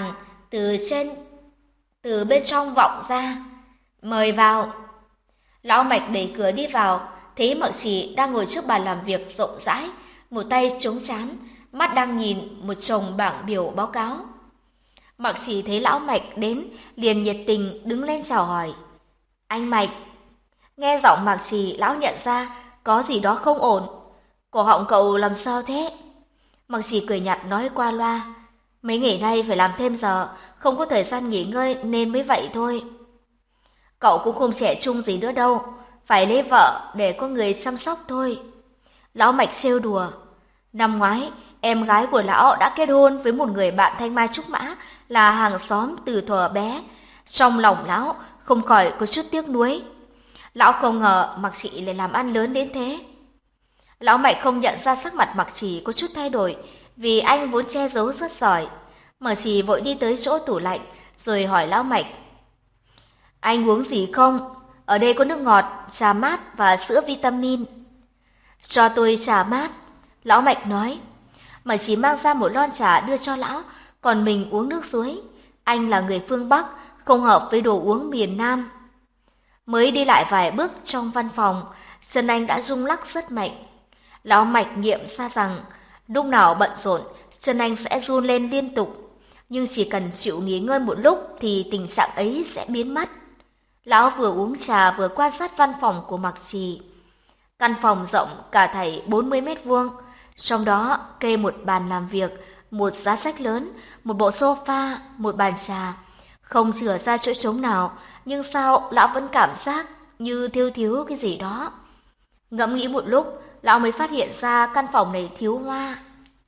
từ bên trong vọng ra. Mời vào. Lão Mạch đẩy cửa đi vào, thấy Mặc Trì đang ngồi trước bàn làm việc rộng rãi, một tay chống trán, mắt đang nhìn một chồng bảng biểu báo cáo. Mặc Trì thấy lão Mạch đến, liền nhiệt tình đứng lên chào hỏi. Anh Mạch. Nghe giọng Mặc Trì, lão nhận ra có gì đó không ổn. Cổ họng cậu làm sao thế? Mặc Trì cười nhạt nói qua loa. Mấy ngày nay phải làm thêm giờ, không có thời gian nghỉ ngơi nên mới vậy thôi. Cậu cũng không trẻ trung gì nữa đâu, phải lấy vợ để có người chăm sóc thôi. Lão Mạch trêu đùa. Năm ngoái, em gái của lão đã kết hôn với một người bạn Thanh Mai Trúc Mã là hàng xóm từ thuở bé. Trong lòng lão không khỏi có chút tiếc nuối. Lão không ngờ Mặc Trì lại làm ăn lớn đến thế. Lão Mạch không nhận ra sắc mặt Mặc Trì có chút thay đổi, vì anh vốn che giấu rất giỏi. Mặc Trì vội đi tới chỗ tủ lạnh, rồi hỏi lão Mạch. Anh uống gì không? Ở đây có nước ngọt, trà mát và sữa vitamin. Cho tôi trà mát, lão Mạch nói. Mặc Trì mang ra một lon trà đưa cho lão, còn mình uống nước suối. Anh là người phương Bắc, không hợp với đồ uống miền Nam. Mới đi lại vài bước trong văn phòng, chân anh đã rung lắc rất mạnh. Lão Mạch nghiệm ra rằng, lúc nào bận rộn, chân anh sẽ run lên liên tục. Nhưng chỉ cần chịu nghỉ ngơi một lúc thì tình trạng ấy sẽ biến mất. Lão vừa uống trà vừa quan sát văn phòng của Mặc Trì. Căn phòng rộng cả thảy 40 mét vuông, trong đó kê một bàn làm việc, một giá sách lớn, một bộ sofa, một bàn trà. Không chừa ra chỗ trống nào, nhưng sao lão vẫn cảm giác như thiếu cái gì đó. Ngẫm nghĩ một lúc, lão mới phát hiện ra căn phòng này thiếu hoa.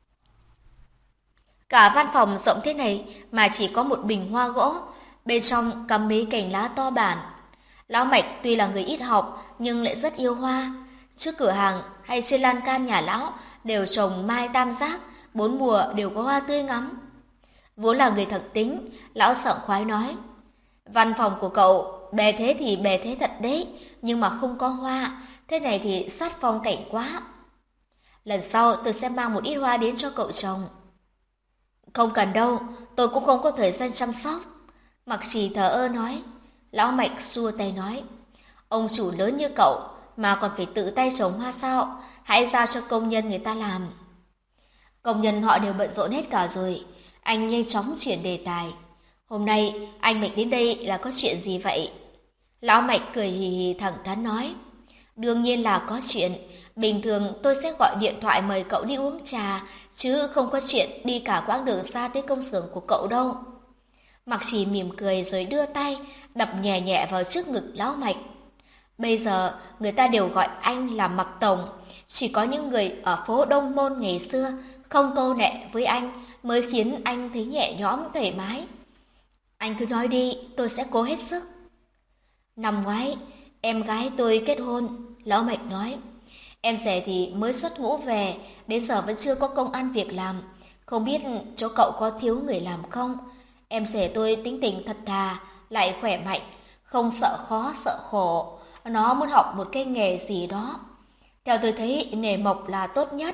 Cả văn phòng rộng thế này mà chỉ có một bình hoa gỗ, bên trong cắm mấy cành lá to bản. Lão Mạch tuy là người ít học nhưng lại rất yêu hoa. Trước cửa hàng hay trên lan can nhà lão đều trồng mai tam giác, 4 mùa đều có hoa tươi ngắm. Vốn là người thật tính, lão sảng khoái nói. Văn phòng của cậu bề thế thì bề thế thật đấy, nhưng mà không có hoa, thế này thì sát phong cảnh quá. Lần sau tôi sẽ mang một ít hoa đến cho cậu trồng. Không cần đâu, tôi cũng không có thời gian chăm sóc. Mặc Trì thờ ơ nói. Lão Mạch xua tay nói. Ông chủ lớn như cậu mà còn phải tự tay trồng hoa sao? Hãy giao cho công nhân người ta làm. Công nhân họ đều bận rộn hết cả rồi. Anh nhanh chóng chuyển đề tài. Hôm nay anh Mạch đến đây là có chuyện gì vậy? Lão Mạch cười hì hì thẳng thắn nói. Đương nhiên là có chuyện. Bình thường tôi sẽ gọi điện thoại mời cậu đi uống trà, chứ không có chuyện đi cả quãng đường xa tới công xưởng của cậu đâu. Mặc Trì mỉm cười rồi đưa tay đập nhẹ nhẹ vào trước ngực lão Mạch. Bây giờ người ta đều gọi anh là Mặc Tổng, chỉ có những người ở phố Đông Môn ngày xưa không câu nệ với anh mới khiến anh thấy nhẹ nhõm thoải mái. Anh cứ nói đi, tôi sẽ cố hết sức. Năm ngoái, em gái tôi kết hôn, lão Mạch nói. Em rể thì mới xuất ngũ về, đến giờ vẫn chưa có công ăn việc làm. Không biết chỗ cậu có thiếu người làm không? Em rể tôi tính tình thật thà, lại khỏe mạnh, không sợ khó sợ khổ. Nó muốn học một cái nghề gì đó. Theo tôi thấy nghề mộc là tốt nhất.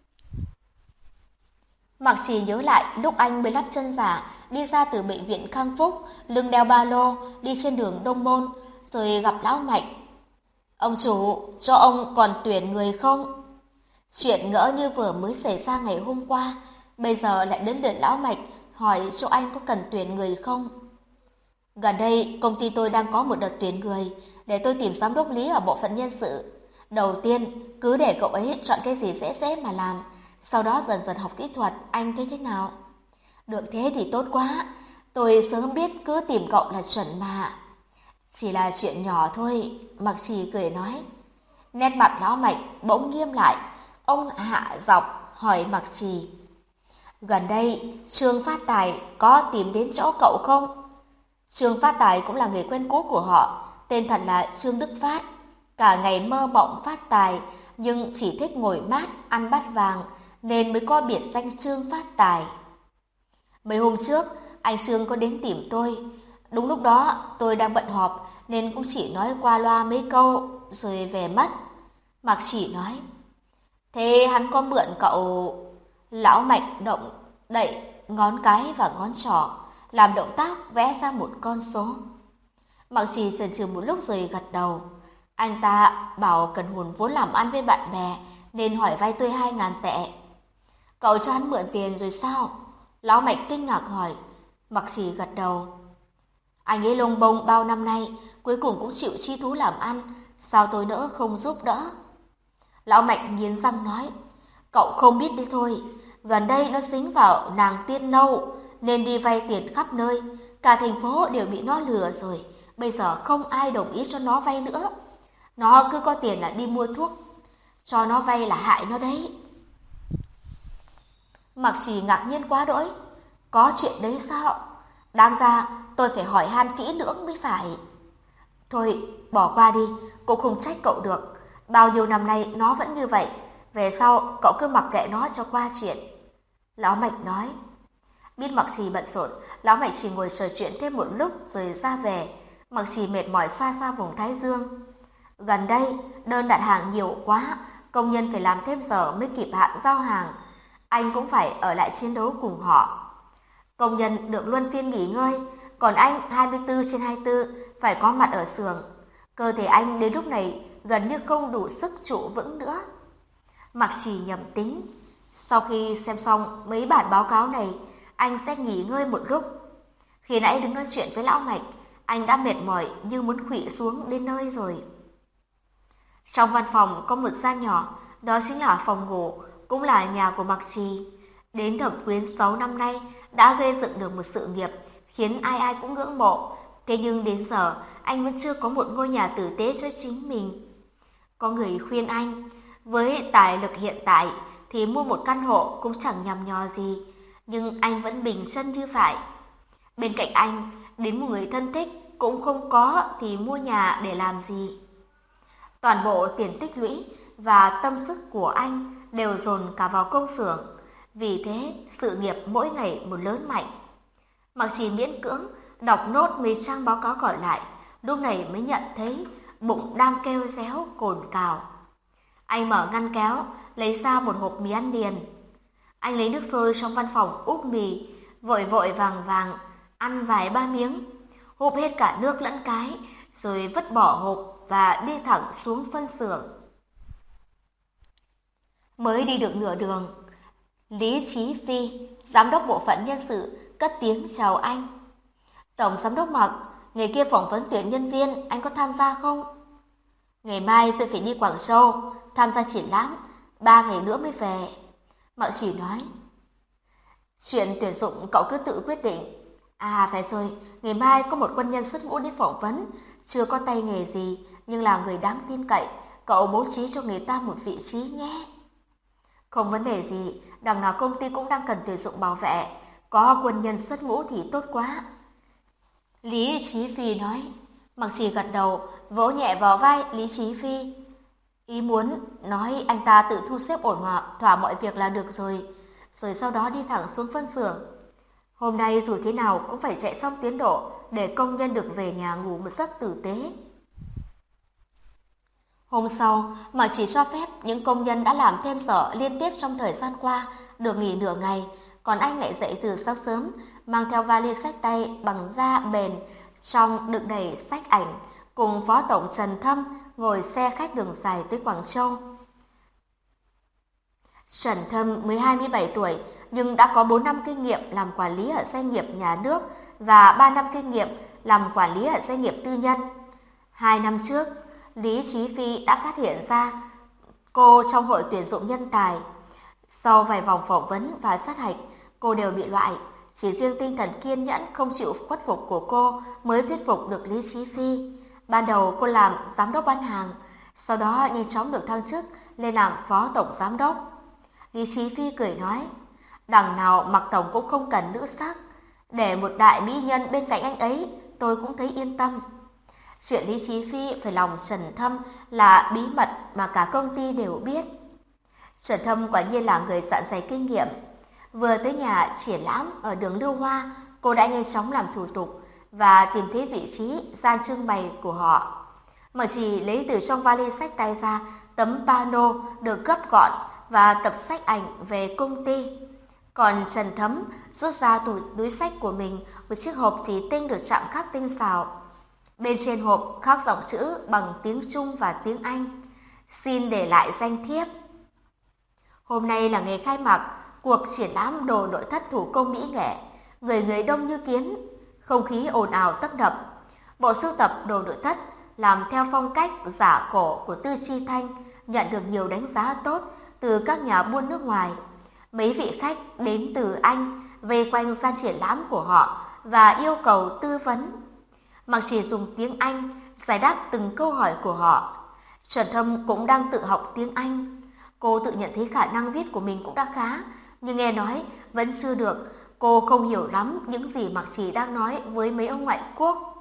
Mặc Trì nhớ lại lúc anh mới lắp chân giả, đi ra từ bệnh viện Khang Phúc, lưng đeo ba lô, đi trên đường Đông Môn. rồi gặp Lão Mạnh. Ông chủ, cho ông còn tuyển người không? Chuyện ngỡ như vừa mới xảy ra ngày hôm qua, bây giờ lại đến lượt Lão Mạch hỏi chỗ anh có cần tuyển người không? Gần đây, công ty tôi đang có một đợt tuyển người, để tôi tìm giám đốc Lý ở bộ phận nhân sự. Đầu tiên, cứ để cậu ấy chọn cái gì dễ dễ mà làm, sau đó dần dần học kỹ thuật, anh thấy thế nào? Được thế thì tốt quá, tôi sớm biết cứ tìm cậu là chuẩn mà. Chỉ là chuyện nhỏ thôi, Mặc Trì cười nói. Nét mặt Lão Mạch bỗng nghiêm lại, ông hạ giọng hỏi Mặc Trì. Gần đây, Trương Phát Tài có tìm đến chỗ cậu không? Trương Phát Tài cũng là người quen cũ của họ, tên thật là Trương Đức Phát. Cả ngày mơ mộng phát tài, nhưng chỉ thích ngồi mát, ăn bát vàng, nên mới có biệt danh Trương Phát Tài. Mấy hôm trước, anh Trương có đến tìm tôi. Đúng lúc đó, tôi đang bận họp, nên cũng chỉ nói qua loa mấy câu, rồi về mất. Mạc Chỉ nói, thế hắn có mượn cậu... Lão Mạnh động đậy ngón cái và ngón trỏ, làm động tác vẽ ra một con số. Mạc Chỉ chần chừ một lúc rồi gật đầu. Anh ta bảo cần hùn vốn làm ăn với bạn bè, nên hỏi vay tôi 2.000 tệ. Cậu cho hắn mượn tiền rồi sao? Lão Mạnh kinh ngạc hỏi. Mạc Chỉ gật đầu. Anh ấy lông bông bao năm nay, cuối cùng cũng chịu chi thú làm ăn, sao tôi đỡ không giúp đỡ? Lão Mạnh nghiến răng nói, cậu không biết đấy thôi, gần đây nó dính vào nàng tiên nâu, nên đi vay tiền khắp nơi, cả thành phố đều bị nó lừa rồi, bây giờ không ai đồng ý cho nó vay nữa. Nó cứ có tiền là đi mua thuốc, cho nó vay là hại nó đấy. Mặc Chỉ ngạc nhiên quá đỗi, có chuyện đấy sao? Đáng ra tôi phải hỏi han kỹ lưỡng mới phải. Thôi, bỏ qua đi, cũng không trách cậu được. Bao nhiêu năm nay nó vẫn như vậy, về sau cậu cứ mặc kệ nó cho qua chuyện. Lão Mạch nói. Biết Mặc Trì bận rộn, Lão Mạch chỉ ngồi trò chuyện thêm một lúc rồi ra về. Mặc Trì mệt mỏi xoa xoa vùng thái dương. Gần đây, đơn đặt hàng nhiều quá, công nhân phải làm thêm giờ mới kịp hạn giao hàng. Anh cũng phải ở lại chiến đấu cùng họ. Công nhân được luân phiên nghỉ ngơi, còn anh 24/24 phải có mặt ở xưởng. Cơ thể anh đến lúc này gần như không đủ sức trụ vững nữa. Mặc Chỉ nhầm tính, sau khi xem xong mấy bản báo cáo này, anh sẽ nghỉ ngơi một lúc. Khi nãy đứng nói chuyện với Lão Mạch, anh đã mệt mỏi như muốn khuỵu xuống đến nơi rồi. Trong văn phòng có một gian nhỏ, đó chính là phòng ngủ, cũng là nhà của Mặc Trì. Đến Thẩm Quyến 6 năm nay đã gây dựng được một sự nghiệp khiến ai ai cũng ngưỡng mộ. Thế nhưng đến giờ anh vẫn chưa có một ngôi nhà tử tế cho chính mình. Có người khuyên anh, với tài lực hiện tại thì mua một căn hộ cũng chẳng nhằm nhò gì, nhưng anh vẫn bình chân như vậy. Bên cạnh anh, đến một người thân thích cũng không có thì mua nhà để làm gì. Toàn bộ tiền tích lũy và tâm sức của anh đều dồn cả vào công xưởng. Vì thế, sự nghiệp mỗi ngày một lớn mạnh. Mặc Chỉ miễn cưỡng đọc nốt mấy trang báo cáo còn lại, lúc này mới nhận thấy bụng đang kêu réo cồn cào. Anh mở ngăn kéo, lấy ra một hộp mì ăn liền. Anh lấy nước sôi trong văn phòng úp mì, vội vội vàng vàng, ăn vài ba miếng, húp hết cả nước lẫn cái, rồi vứt bỏ hộp và đi thẳng xuống phân xưởng. Mới đi được nửa đường, Lý Chí Phi, giám đốc bộ phận nhân sự, cất tiếng chào anh. Tổng giám đốc Mặc, ngày kia phỏng vấn tuyển nhân viên, anh có tham gia không? Ngày mai tôi phải đi Quảng Châu, tham gia triển lãm, 3 ngày nữa mới về. Mạo Chỉ nói. Chuyện tuyển dụng cậu cứ tự quyết định. À phải rồi, ngày mai có một quân nhân xuất ngũ đến phỏng vấn, chưa có tay nghề gì, nhưng là người đáng tin cậy, cậu bố trí cho người ta một vị trí nhé. Không vấn đề gì, đằng nào công ty cũng đang cần tuyển dụng bảo vệ, có quân nhân xuất ngũ thì tốt quá. Lý Chí Phi nói. Mặc Chỉ gật đầu, vỗ nhẹ vào vai Lý Chí Phi. Ý muốn nói anh ta tự thu xếp ổn thỏa mọi việc là được rồi, rồi sau đó đi thẳng xuống phân xưởng. Hôm nay dù thế nào cũng phải chạy xong tiến độ để công nhân được về nhà ngủ một giấc tử tế. Hôm sau, Mặc Chỉ cho phép những công nhân đã làm thêm giờ liên tiếp trong thời gian qua được nghỉ nửa ngày, còn anh lại dậy từ sáng sớm, mang theo vali xách tay bằng da bền trong đựng đầy sách ảnh, cùng Phó Tổng Trần Thâm ngồi xe khách đường dài tới Quảng Châu. Trần Thâm mới 27 tuổi nhưng đã có 4 năm kinh nghiệm làm quản lý ở doanh nghiệp nhà nước và 3 năm kinh nghiệm làm quản lý ở doanh nghiệp tư nhân. 2 năm trước, Lý Chí Phi đã phát hiện ra cô trong hội tuyển dụng nhân tài. Sau vài vòng phỏng vấn và sát hạch, cô đều bị loại. Chỉ riêng tinh thần kiên nhẫn không chịu khuất phục của cô mới thuyết phục được Lý Chí Phi. Ban đầu cô làm giám đốc bán hàng, sau đó nhanh chóng được thăng chức lên làm phó tổng giám đốc. Lý Chí Phi cười nói, đằng nào Mạc Tổng cũng không cần nữ sắc, để một đại mỹ nhân bên cạnh anh ấy, tôi cũng thấy yên tâm. Chuyện Lý Chí Phi phải lòng Trần Thâm là bí mật mà cả công ty đều biết. Trần Thâm quả nhiên là người dạ dày kinh nghiệm. Vừa tới nhà triển lãm ở đường Lưu Hoa, cô đã nhanh chóng làm thủ tục và tìm thấy vị trí gian trưng bày của họ. Mà chỉ lấy từ trong vali sách tay ra tấm pano được gấp gọn và tập sách ảnh về công ty. Còn Trần Thấm rút ra túi sách của mình một chiếc hộp thủy tinh được chạm khắc tinh xảo. Bên trên hộp khắc dòng chữ bằng tiếng Trung và tiếng Anh. Xin để lại danh thiếp. Hôm nay là ngày khai mạc cuộc triển lãm đồ nội thất thủ công mỹ nghệ. Người người đông như kiến, không khí ồn ào tấp nập. Bộ sưu tập đồ nội thất làm theo phong cách giả cổ của Tư Chi Thanh nhận được nhiều đánh giá tốt từ các nhà buôn nước ngoài. Mấy vị khách đến từ Anh vây quanh gian triển lãm của họ và yêu cầu tư vấn. Mặc chỉ dùng tiếng Anh giải đáp từng câu hỏi của họ. Trần Thâm cũng đang tự học tiếng Anh. Cô tự nhận thấy khả năng viết của mình cũng đã khá, nhưng nghe nói vẫn chưa được. Cô không hiểu lắm những gì Mạc Trì đang nói với mấy ông ngoại quốc.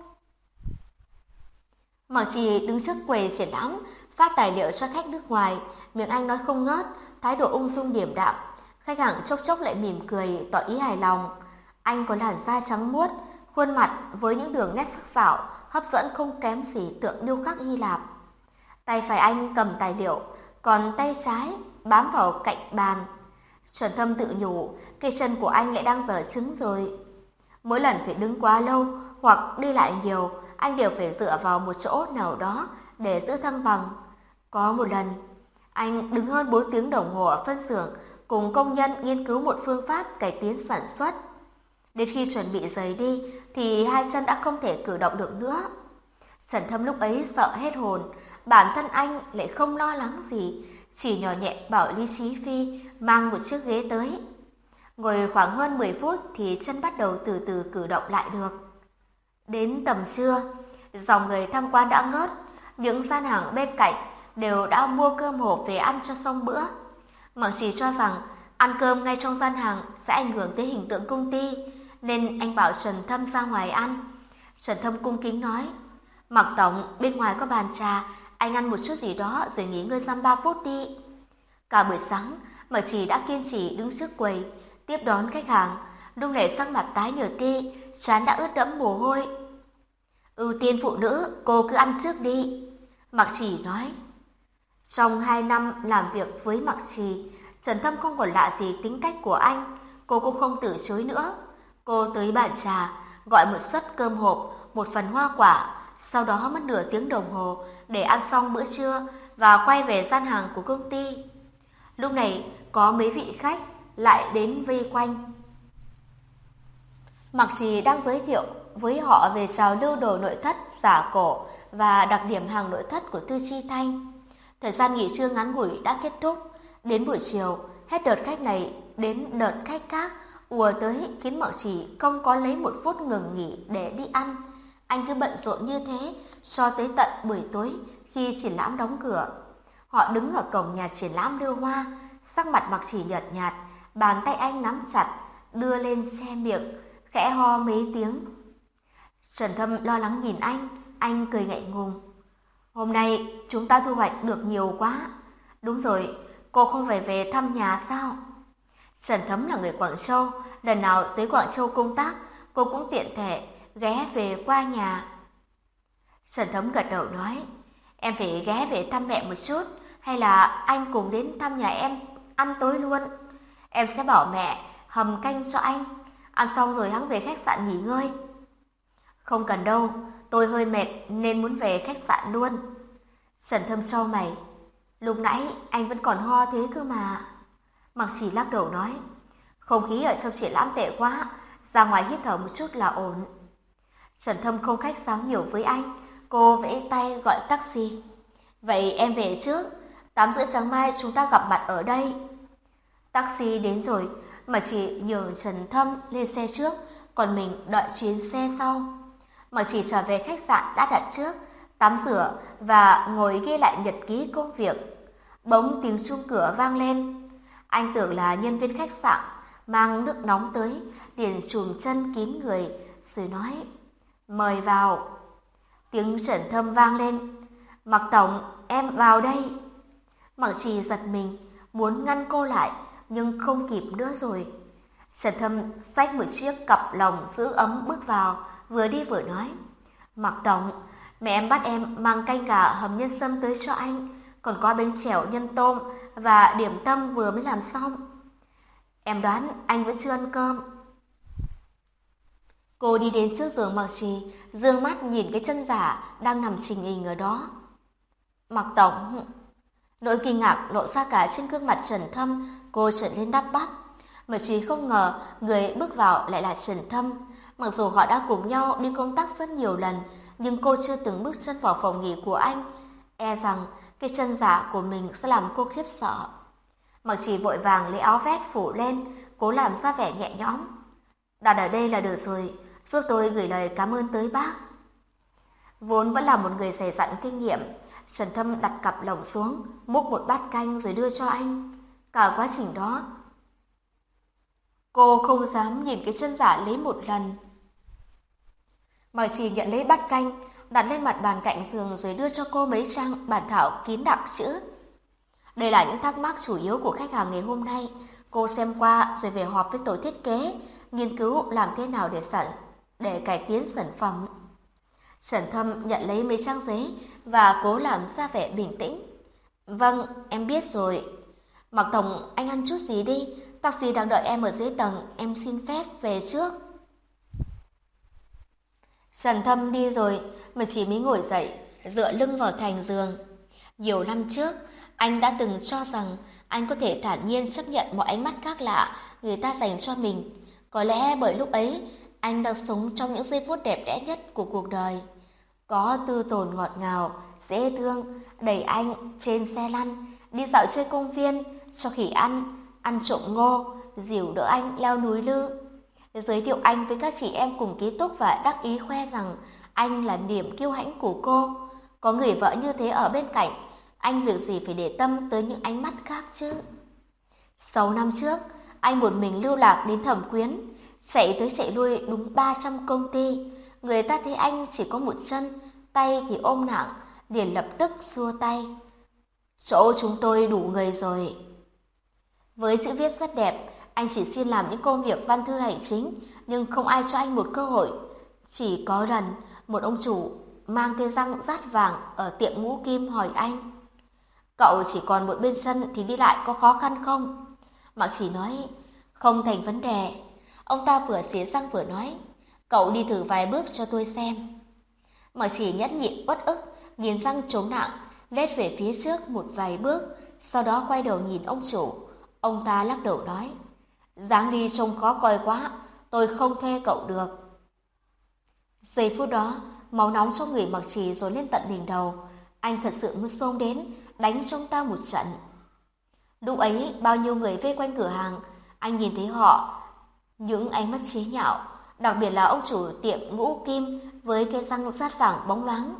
Mạc Trì đứng trước quầy triển lãm, phát tài liệu cho khách nước ngoài, miệng Anh nói không ngớt, thái độ ung dung điềm đạm. Khách hàng chốc chốc lại mỉm cười tỏ ý hài lòng. Anh có làn da trắng muốt, khuôn mặt với những đường nét sắc sảo, hấp dẫn không kém gì tượng điêu khắc Hy Lạp. Tay phải anh cầm tài liệu, còn tay trái bám vào cạnh bàn. Trần Thâm tự nhủ, cây chân của anh lại đang dở trứng rồi. Mỗi lần phải đứng quá lâu hoặc đi lại nhiều, anh đều phải dựa vào một chỗ nào đó để giữ thăng bằng. Có một lần, anh đứng hơn 4 tiếng đồng hồ ở phân xưởng cùng công nhân nghiên cứu một phương pháp cải tiến sản xuất. Đến khi chuẩn bị rời đi thì hai chân đã không thể cử động được nữa. Trần Thâm lúc ấy sợ hết hồn, bản thân anh lại không lo lắng gì, chỉ nhỏ nhẹ bảo Lý Chí Phi mang một chiếc ghế tới. Ngồi khoảng hơn 10 phút thì chân bắt đầu từ từ cử động lại được. Đến tầm trưa, dòng người tham quan đã ngớt, những gian hàng bên cạnh đều đã mua cơm hộp về ăn cho xong bữa. Mạc Trì cho rằng ăn cơm ngay trong gian hàng sẽ ảnh hưởng tới hình tượng công ty, nên anh bảo Trần Thâm ra ngoài ăn. Trần Thâm cung kính nói, Mạc Tổng, bên ngoài có bàn trà, anh ăn một chút gì đó rồi nghỉ ngơi dăm 3 phút đi. Cả buổi sáng, Mạc Trì đã kiên trì đứng trước quầy, tiếp đón khách hàng. Lúc này sắc mặt tái nhợt đi, trán đã ướt đẫm mồ hôi. Ưu tiên phụ nữ, cô cứ ăn trước đi. Mạc Trì nói. Trong 2 năm làm việc với Mạc Trì, Trần Thâm không còn lạ gì tính cách của anh, cô cũng không từ chối nữa. Cô tới bàn trà, gọi một suất cơm hộp, một phần hoa quả, sau đó mất nửa tiếng đồng hồ để ăn xong bữa trưa và quay về gian hàng của công ty. Lúc này có mấy vị khách lại đến vây quanh. Mạc Trì đang giới thiệu với họ về trào lưu đồ nội thất giả cổ và đặc điểm hàng nội thất của Tư Chi Thanh. Thời gian nghỉ trưa ngắn ngủi đã kết thúc. Đến buổi chiều, hết đợt khách này đến đợt khách khác ùa tới khiến Mạc Trì không có lấy một phút ngừng nghỉ để đi ăn. Anh cứ bận rộn như thế cho tới tận buổi tối khi triển lãm đóng cửa. Họ đứng ở cổng nhà triển lãm Lưu Hoa, sắc mặt Mạc Trì nhợt nhạt, bàn tay anh nắm chặt, đưa lên che miệng, khẽ ho mấy tiếng. Trần Thâm lo lắng nhìn anh cười ngại ngùng. Hôm nay chúng ta thu hoạch được nhiều quá. Đúng rồi, cô không phải về thăm nhà sao? Trần Thấm là người Quảng Châu, lần nào tới Quảng Châu công tác, cô cũng tiện thể ghé về qua nhà. Trần Thấm gật đầu nói, em phải ghé về thăm mẹ một chút, hay là anh cùng đến thăm nhà em ăn tối luôn. Em sẽ bảo mẹ hầm canh cho anh, ăn xong rồi hẵng về khách sạn nghỉ ngơi. Không cần đâu, tôi hơi mệt nên muốn về khách sạn luôn. Trần Thâm chau mày. Lúc nãy anh vẫn còn ho thế cơ mà. Mặc Chỉ lắc đầu nói. Không khí ở trong triển lãm tệ quá, ra ngoài hít thở một chút là ổn. Trần Thâm không khách sáo nhiều với anh, cô vẫy tay gọi taxi. Vậy em về trước, 8 rưỡi sáng mai chúng ta gặp mặt ở đây. Taxi đến rồi, mà chỉ nhờ Trần Thâm lên xe trước, còn mình đợi chuyến xe sau. Mà chỉ trở về khách sạn đã đặt trước, tắm rửa và ngồi ghi lại nhật ký công việc. Bỗng tiếng chuông cửa vang lên. Anh tưởng là nhân viên khách sạn mang nước nóng tới, liền chùm chân kín người rồi nói: "Mời vào." Tiếng Trần Thâm vang lên: "Mạc tổng, em vào đây." Mạc Trì giật mình, muốn ngăn cô lại nhưng không kịp nữa rồi. Trần Thâm xách một chiếc cặp lồng giữ ấm bước vào, vừa đi vừa nói: "Mạc tổng, mẹ em bắt em mang canh gà hầm nhân sâm tới cho anh, còn có bánh chèo nhân tôm và điểm tâm vừa mới làm xong. Em đoán anh vẫn chưa ăn cơm." Cô đi đến trước giường Mạc Trì, dương mắt nhìn cái chân giả đang nằm chình hình ở đó. "Mạc tổng." Nỗi kinh ngạc lộ ra cả trên gương mặt Trần Thâm, cô trở nên đắp bắp. Mạc Trì không ngờ người bước vào lại là Trần Thâm. Mặc dù họ đã cùng nhau đi công tác rất nhiều lần, nhưng cô chưa từng bước chân vào phòng nghỉ của anh. E rằng cái chân giả của mình sẽ làm cô khiếp sợ. Mạc Trì vội vàng lấy áo vest phủ lên, cố làm ra vẻ nhẹ nhõm. "Đặt ở đây là được rồi, giúp tôi gửi lời cảm ơn tới bác." Vốn vẫn là một người dày dặn kinh nghiệm, Trần Thâm đặt cặp lồng xuống, múc một bát canh rồi đưa cho anh. Cả quá trình đó, cô không dám nhìn cái chân giả lấy một lần. Mạc Trì nhận lấy bát canh, đặt lên mặt bàn cạnh giường rồi đưa cho cô mấy trang bản thảo kín đặc chữ. Đây là những thắc mắc chủ yếu của khách hàng ngày hôm nay. Cô xem qua rồi về họp với tổ thiết kế, nghiên cứu làm thế nào để cải tiến sản phẩm. Trần Thâm nhận lấy mấy trang giấy và cố làm ra vẻ bình tĩnh. "Vâng, em biết rồi. Mạc tổng, anh ăn chút gì đi, taxi đang đợi em ở dưới tầng, em xin phép về trước." Trần Thâm đi rồi, mà chỉ mới ngồi dậy, dựa lưng vào thành giường. Nhiều năm trước, anh đã từng cho rằng anh có thể thản nhiên chấp nhận mọi ánh mắt khác lạ người ta dành cho mình. Có lẽ bởi lúc ấy, anh đang sống trong những giây phút đẹp đẽ nhất của cuộc đời. Có tư tồn ngọt ngào, dễ thương, đẩy anh trên xe lăn, đi dạo chơi công viên, cho khỉ ăn trộm ngô, dìu đỡ anh leo núi lư. Giới thiệu anh với các chị em cùng ký túc và đắc ý khoe rằng anh là niềm kiêu hãnh của cô. Có người vợ như thế ở bên cạnh, anh việc gì phải để tâm tới những ánh mắt khác chứ. 6 năm trước, anh một mình lưu lạc đến Thẩm Quyến, chạy tới chạy lui đúng 300 công ty. Người ta thấy anh chỉ có một chân, tay thì ôm nặng, liền lập tức xua tay. "Chỗ chúng tôi đủ người rồi." Với chữ viết rất đẹp, anh chỉ xin làm những công việc văn thư hành chính, nhưng không ai cho anh một cơ hội. Chỉ có lần, một ông chủ mang cái răng rát vàng ở tiệm ngũ kim hỏi anh: "Cậu chỉ còn một bên chân thì đi lại có khó khăn không?" Mạc Chỉ nói: "Không thành vấn đề." Ông ta vừa xỉa răng vừa nói: "Cậu đi thử vài bước cho tôi xem." Mạc Chỉ nhẫn nhịn uất ức, nghiến răng chống nặng, lết về phía trước một vài bước, sau đó quay đầu nhìn ông chủ. Ông ta lắc đầu nói: "Dáng đi trông khó coi quá, tôi không thuê cậu được." Giây phút đó, máu nóng trong người Mạc Trì dồn lên tận đỉnh đầu. Anh thật sự muốn xông đến, đánh trong ta một trận. Lúc ấy, bao nhiêu người vây quanh cửa hàng, anh nhìn thấy họ, những ánh mắt chế nhạo, đặc biệt là ông chủ tiệm ngũ kim với cái răng rát vàng bóng loáng.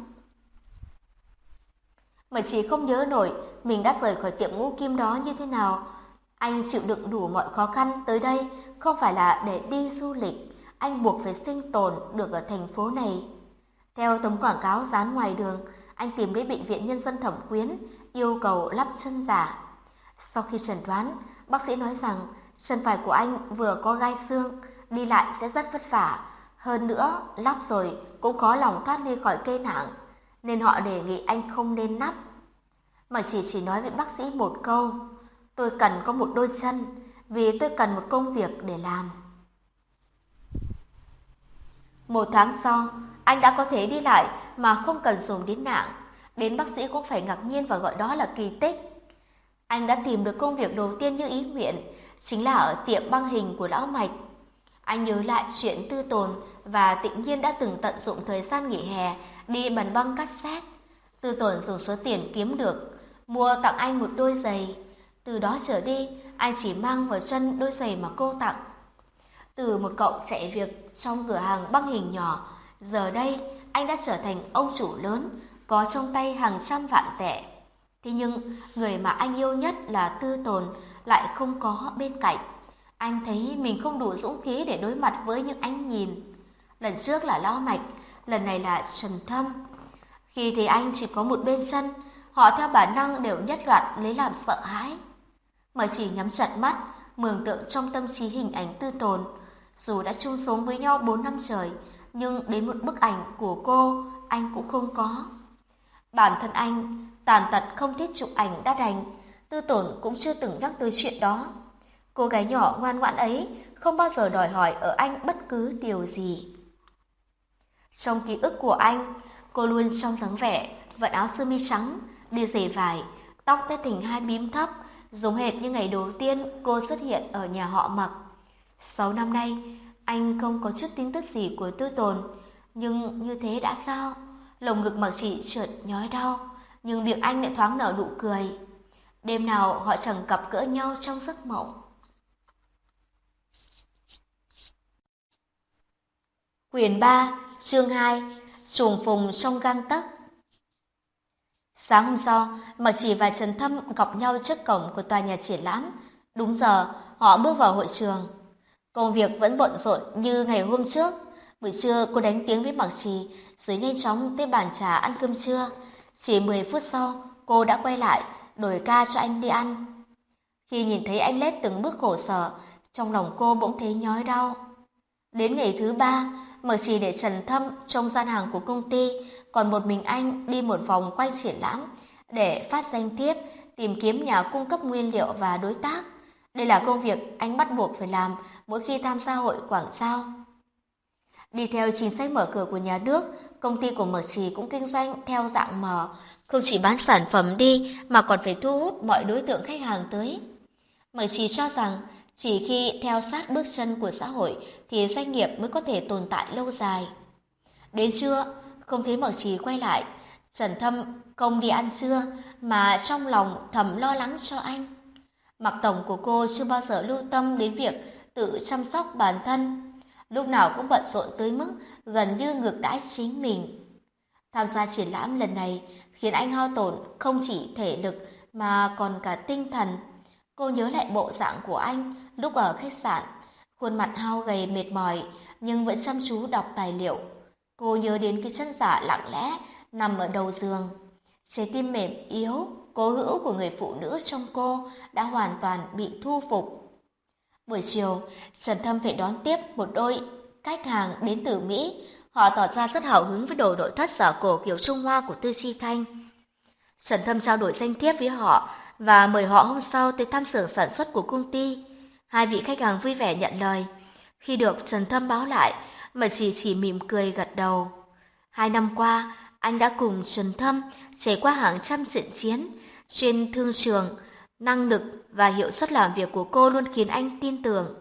Mạc Trì không nhớ nổi mình đã rời khỏi tiệm ngũ kim đó như thế nào. Anh chịu đựng đủ mọi khó khăn tới đây không phải là để đi du lịch, anh buộc phải sinh tồn được ở thành phố này. Theo tấm quảng cáo dán ngoài đường, anh tìm đến bệnh viện nhân dân Thẩm Quyến, yêu cầu lắp chân giả. Sau khi chẩn đoán, bác sĩ nói rằng chân phải của anh vừa có gai xương, đi lại sẽ rất vất vả. Hơn nữa, lắp rồi cũng khó lòng thoát ly khỏi cây nặng, nên họ đề nghị anh không nên lắp. Mà chỉ nói với bác sĩ một câu: "Tôi cần có một đôi chân, vì tôi cần một công việc để làm." 1 tháng sau, anh đã có thể đi lại mà không cần dùng đến nạng. Đến bác sĩ cũng phải ngạc nhiên và gọi đó là kỳ tích. Anh đã tìm được công việc đầu tiên như ý nguyện, chính là ở tiệm băng hình của lão Mạch. Anh nhớ lại chuyện Tư Tồn và tự nhiên đã từng tận dụng thời gian nghỉ hè đi bắn băng cassette. Tư Tồn dùng số tiền kiếm được mua tặng anh một đôi giày. Từ đó trở đi, anh chỉ mang vào chân đôi giày mà cô tặng. Từ một cậu chạy việc trong cửa hàng băng hình nhỏ, giờ đây anh đã trở thành ông chủ lớn, có trong tay hàng trăm vạn tệ. Thế nhưng người mà anh yêu nhất là Tư Tồn lại không có bên cạnh. Anh thấy mình không đủ dũng khí để đối mặt với những ánh nhìn. Lần trước là Lão Mạch, lần này là Trần Thâm. Khi thấy anh chỉ có một bên chân, họ theo bản năng đều nhất loạt lấy làm sợ hãi. Mà chỉ nhắm chặt mắt, mường tượng trong tâm trí hình ảnh Tư Tồn. Dù đã chung sống với nhau 4 năm trời, nhưng đến một bức ảnh của cô, anh cũng không có. Bản thân anh, tàn tật không thích chụp ảnh đã đành, Tư Tồn cũng chưa từng nhắc tới chuyện đó. Cô gái nhỏ ngoan ngoãn ấy không bao giờ đòi hỏi ở anh bất cứ điều gì. Trong ký ức của anh, cô luôn trong dáng vẻ vận áo sơ mi trắng, đi giày vải, tóc tết thành hai bím thấp, giống hệt như ngày đầu tiên cô xuất hiện ở nhà họ Mặc. 6 năm nay, anh không có chút tin tức gì của Tư Tồn, nhưng như thế đã sao? Lồng ngực Mặc Chỉ chợt nhói đau, nhưng miệng anh lại thoáng nở nụ cười. Đêm nào họ chẳng gặp gỡ nhau trong giấc mộng. Quyển 3, chương 2, trùng phùng trong gang tấc. Sáng hôm sau, Mặc Chỉ và Trần Thâm gặp nhau trước cổng của tòa nhà triển lãm. Đúng giờ, họ bước vào hội trường. Công việc vẫn bận rộn như ngày hôm trước. Buổi trưa cô đánh tiếng với Mặc Chỉ, rồi nhanh chóng tới bàn trà ăn cơm trưa. Chỉ 10 phút sau, cô đã quay lại, đổi ca cho anh đi ăn. Khi nhìn thấy anh lết từng bước khổ sở, trong lòng cô bỗng thấy nhói đau. Đến ngày thứ 3, Mặc Chỉ để Trần Thâm trong gian hàng của công ty, còn một mình anh đi một vòng quanh triển lãm để phát danh thiếp, tìm kiếm nhà cung cấp nguyên liệu và đối tác. Đây là công việc anh bắt buộc phải làm mỗi khi tham gia hội quảng giao. Đi theo chính sách mở cửa của nhà nước, công ty của Mặc Chỉ cũng kinh doanh theo dạng mở, không chỉ bán sản phẩm đi mà còn phải thu hút mọi đối tượng khách hàng tới. Mặc Chỉ cho rằng chỉ khi theo sát bước chân của xã hội thì doanh nghiệp mới có thể tồn tại lâu dài. Đến trưa, không thấy Mặc Chỉ quay lại, Trần Thâm không đi ăn trưa mà trong lòng thầm lo lắng cho anh. Mặc tổng của cô chưa bao giờ lưu tâm đến việc tự chăm sóc bản thân, lúc nào cũng bận rộn tới mức gần như ngược đãi chính mình. Tham gia triển lãm lần này khiến anh hao tổn không chỉ thể lực mà còn cả tinh thần. Cô nhớ lại bộ dạng của anh lúc ở khách sạn, khuôn mặt hao gầy mệt mỏi nhưng vẫn chăm chú đọc tài liệu. Cô nhớ đến cái chân giả lặng lẽ nằm ở đầu giường. Trái tim mềm yếu, cố hữu của người phụ nữ trong cô đã hoàn toàn bị thu phục. Buổi chiều, Trần Thâm phải đón tiếp một đôi khách hàng đến từ Mỹ. Họ tỏ ra rất hào hứng với đồ nội thất giả cổ kiểu Trung Hoa của Tư Chi Thanh. Trần Thâm trao đổi danh thiếp với họ và mời họ hôm sau tới thăm xưởng sản xuất của công ty. Hai vị khách hàng vui vẻ nhận lời. Khi được Trần Thâm báo lại, mà chỉ mỉm cười gật đầu. 2 năm qua, anh đã cùng Trần Thâm trải qua hàng trăm trận chiến trên thương trường. Năng lực và hiệu suất làm việc của cô luôn khiến anh tin tưởng.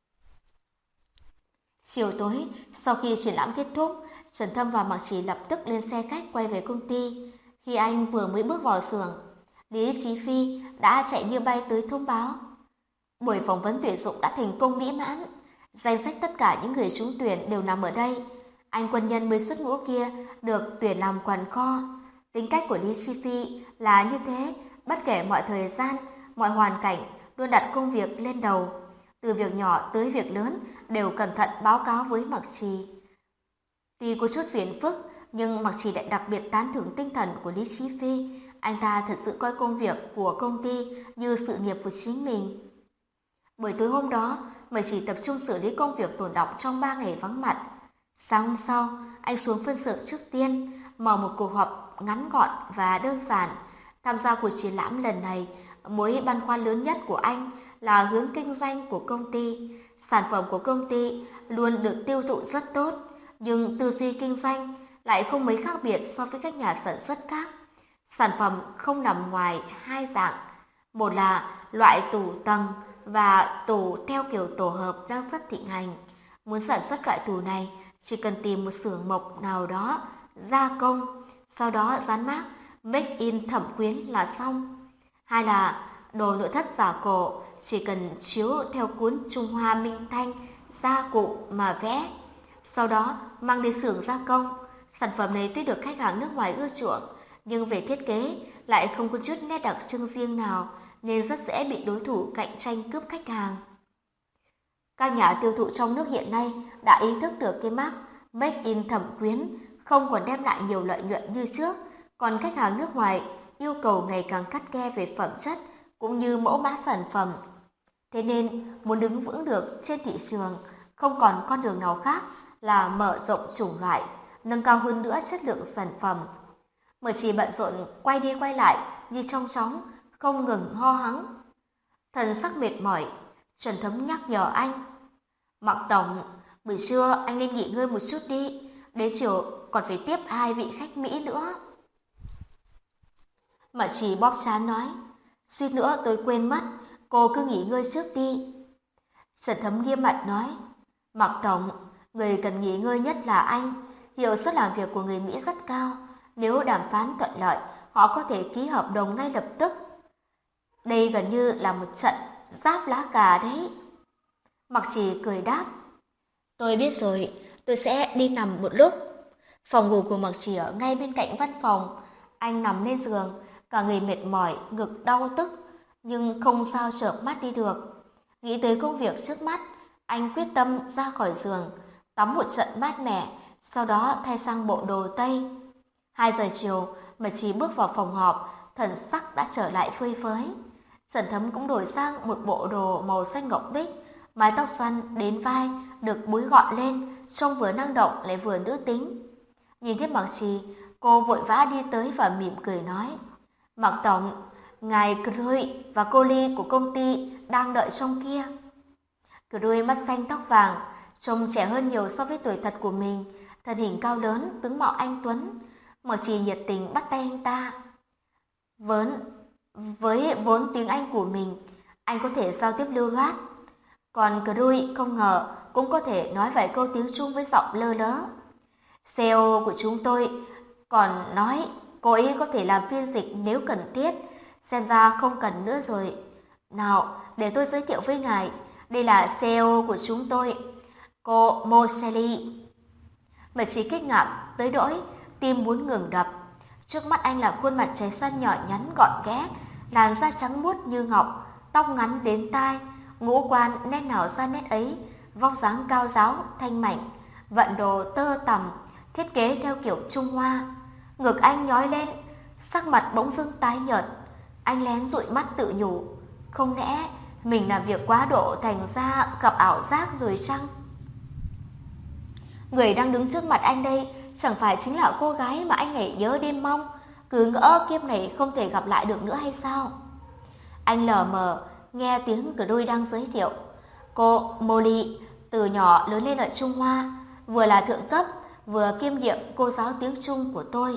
Chiều tối, sau khi triển lãm kết thúc, Trần Thâm và Mặc Chỉ lập tức lên xe khách quay về công ty. Khi anh vừa mới bước vào xưởng, Lý Chí Phi đã chạy như bay tới thông báo. Buổi phỏng vấn tuyển dụng đã thành công mỹ mãn. Danh sách tất cả những người trúng tuyển đều nằm ở đây. Anh quân nhân mới xuất ngũ kia được tuyển làm quản kho. Tính cách của Lý Chí Phi là như thế, bất kể mọi thời gian, mọi hoàn cảnh, luôn đặt công việc lên đầu. Từ việc nhỏ tới việc lớn đều cẩn thận báo cáo với Mặc Trì. Tuy có chút phiền phức, nhưng Mặc Trì lại đặc biệt tán thưởng tinh thần của Lý Chí Phi. Anh ta thật sự coi công việc của công ty như sự nghiệp của chính mình. Buổi tối hôm đó, Mặc Trì tập trung xử lý công việc tồn đọng trong 3 ngày vắng mặt. Sáng hôm sau, anh xuống phân xưởng trước tiên, mở một cuộc họp ngắn gọn và đơn giản. Tham gia cuộc triển lãm lần này, mối băn khoăn lớn nhất của anh là hướng kinh doanh của công ty. Sản phẩm của công ty luôn được tiêu thụ rất tốt, nhưng tư duy kinh doanh lại không mấy khác biệt so với các nhà sản xuất khác. Sản phẩm không nằm ngoài hai dạng, một là loại tủ tầng và tủ theo kiểu tổ hợp đang rất thịnh hành. Muốn sản xuất loại tủ này, chỉ cần tìm một xưởng mộc nào đó, gia công, sau đó dán mác Make in Thẩm Quyến là xong. Hai là đồ nội thất giả cổ, chỉ cần chiếu theo cuốn Trung Hoa Minh Thanh, gia cụ mà vẽ. Sau đó mang đến xưởng gia công. Sản phẩm này tuy được khách hàng nước ngoài ưa chuộng, nhưng về thiết kế lại không có chút nét đặc trưng riêng nào, nên rất dễ bị đối thủ cạnh tranh cướp khách hàng. Các nhà tiêu thụ trong nước hiện nay đã ý thức được cái mác Make in Thẩm Quyến không còn đem lại nhiều lợi nhuận như trước, còn khách hàng nước ngoài yêu cầu ngày càng khắt khe về phẩm chất cũng như mẫu mã sản phẩm. Thế nên, muốn đứng vững được trên thị trường, không còn con đường nào khác là mở rộng chủng loại, nâng cao hơn nữa chất lượng sản phẩm. Mới chỉ bận rộn quay đi quay lại như trong chóng, không ngừng ho hắng. Thần sắc mệt mỏi, Trần Thấm nhắc nhở anh. Mạc Tổng, buổi trưa anh nên nghỉ ngơi một chút đi, đến chiều còn phải tiếp 2 vị khách Mỹ nữa. Mạc Trì bóp trán nói, suýt nữa tôi quên mất, cô cứ nghỉ ngơi trước đi. Trần Thấm nghiêm mặt nói, Mạc Tổng, người cần nghỉ ngơi nhất là anh, hiệu suất làm việc của người Mỹ rất cao, nếu đàm phán thuận lợi, họ có thể ký hợp đồng ngay lập tức. Đây gần như là một trận giáp lá cà đấy. Mạc Trì cười đáp, tôi biết rồi, tôi sẽ đi nằm một lúc. Phòng ngủ của Mạc Trì ở ngay bên cạnh văn phòng, anh nằm lên giường, cả người mệt mỏi, ngực đau tức, nhưng không sao chợp mắt đi được. Nghĩ tới công việc trước mắt, anh quyết tâm ra khỏi giường, tắm một trận mát mẻ, sau đó thay sang bộ đồ Tây. 2 giờ chiều, Mạc Trì bước vào phòng họp, thần sắc đã trở lại phơi phới. Trần Thấm cũng đổi sang một bộ đồ màu xanh ngọc bích, mái tóc xoăn đến vai được búi gọn lên, trông vừa năng động lại vừa nữ tính. Nhìn thấy Mạc Trì, cô vội vã đi tới và mỉm cười nói, Mạc Tổng, ngài Crui và cô Ly của công ty đang đợi trong kia. Crui mắt xanh tóc vàng, trông trẻ hơn nhiều so với tuổi thật của mình, thân hình cao lớn, tướng mạo anh tuấn. Mạc Trì nhiệt tình bắt tay anh ta. Với vốn tiếng Anh của mình, anh có thể giao tiếp lưu loát. Còn Crui không ngờ cũng có thể nói vài câu tiếng Trung với giọng lơ lớ. CEO của chúng tôi còn nói cô ấy có thể làm phiên dịch nếu cần thiết, xem ra không cần nữa rồi. Nào, để tôi giới thiệu với ngài, đây là CEO của chúng tôi, cô Moseley. Mà chỉ kích ngạc tới nỗi tim muốn ngừng đập. Trước mắt anh là khuôn mặt trái xoan nhỏ nhắn gọn ghẽ, làn da trắng muốt như ngọc, tóc ngắn đến tai, ngũ quan nét nào ra nét ấy, vóc dáng cao ráo, thanh mảnh, vận đồ tơ tằm, thiết kế theo kiểu Trung Hoa. Ngực anh nhói lên, sắc mặt bỗng dưng tái nhợt. Anh lén dụi mắt tự nhủ, không lẽ mình làm việc quá độ thành ra gặp ảo giác rồi chăng? Người đang đứng trước mặt anh đây chẳng phải chính là cô gái mà anh ngày nhớ đêm mong, cứ ngỡ kiếp này không thể gặp lại được nữa hay sao? Anh lờ mờ nghe tiếng cửa đôi đang giới thiệu. Cô Molly từ nhỏ lớn lên ở Trung Hoa, vừa là thượng cấp, vừa kiêm nhiệm cô giáo tiếng Trung của tôi.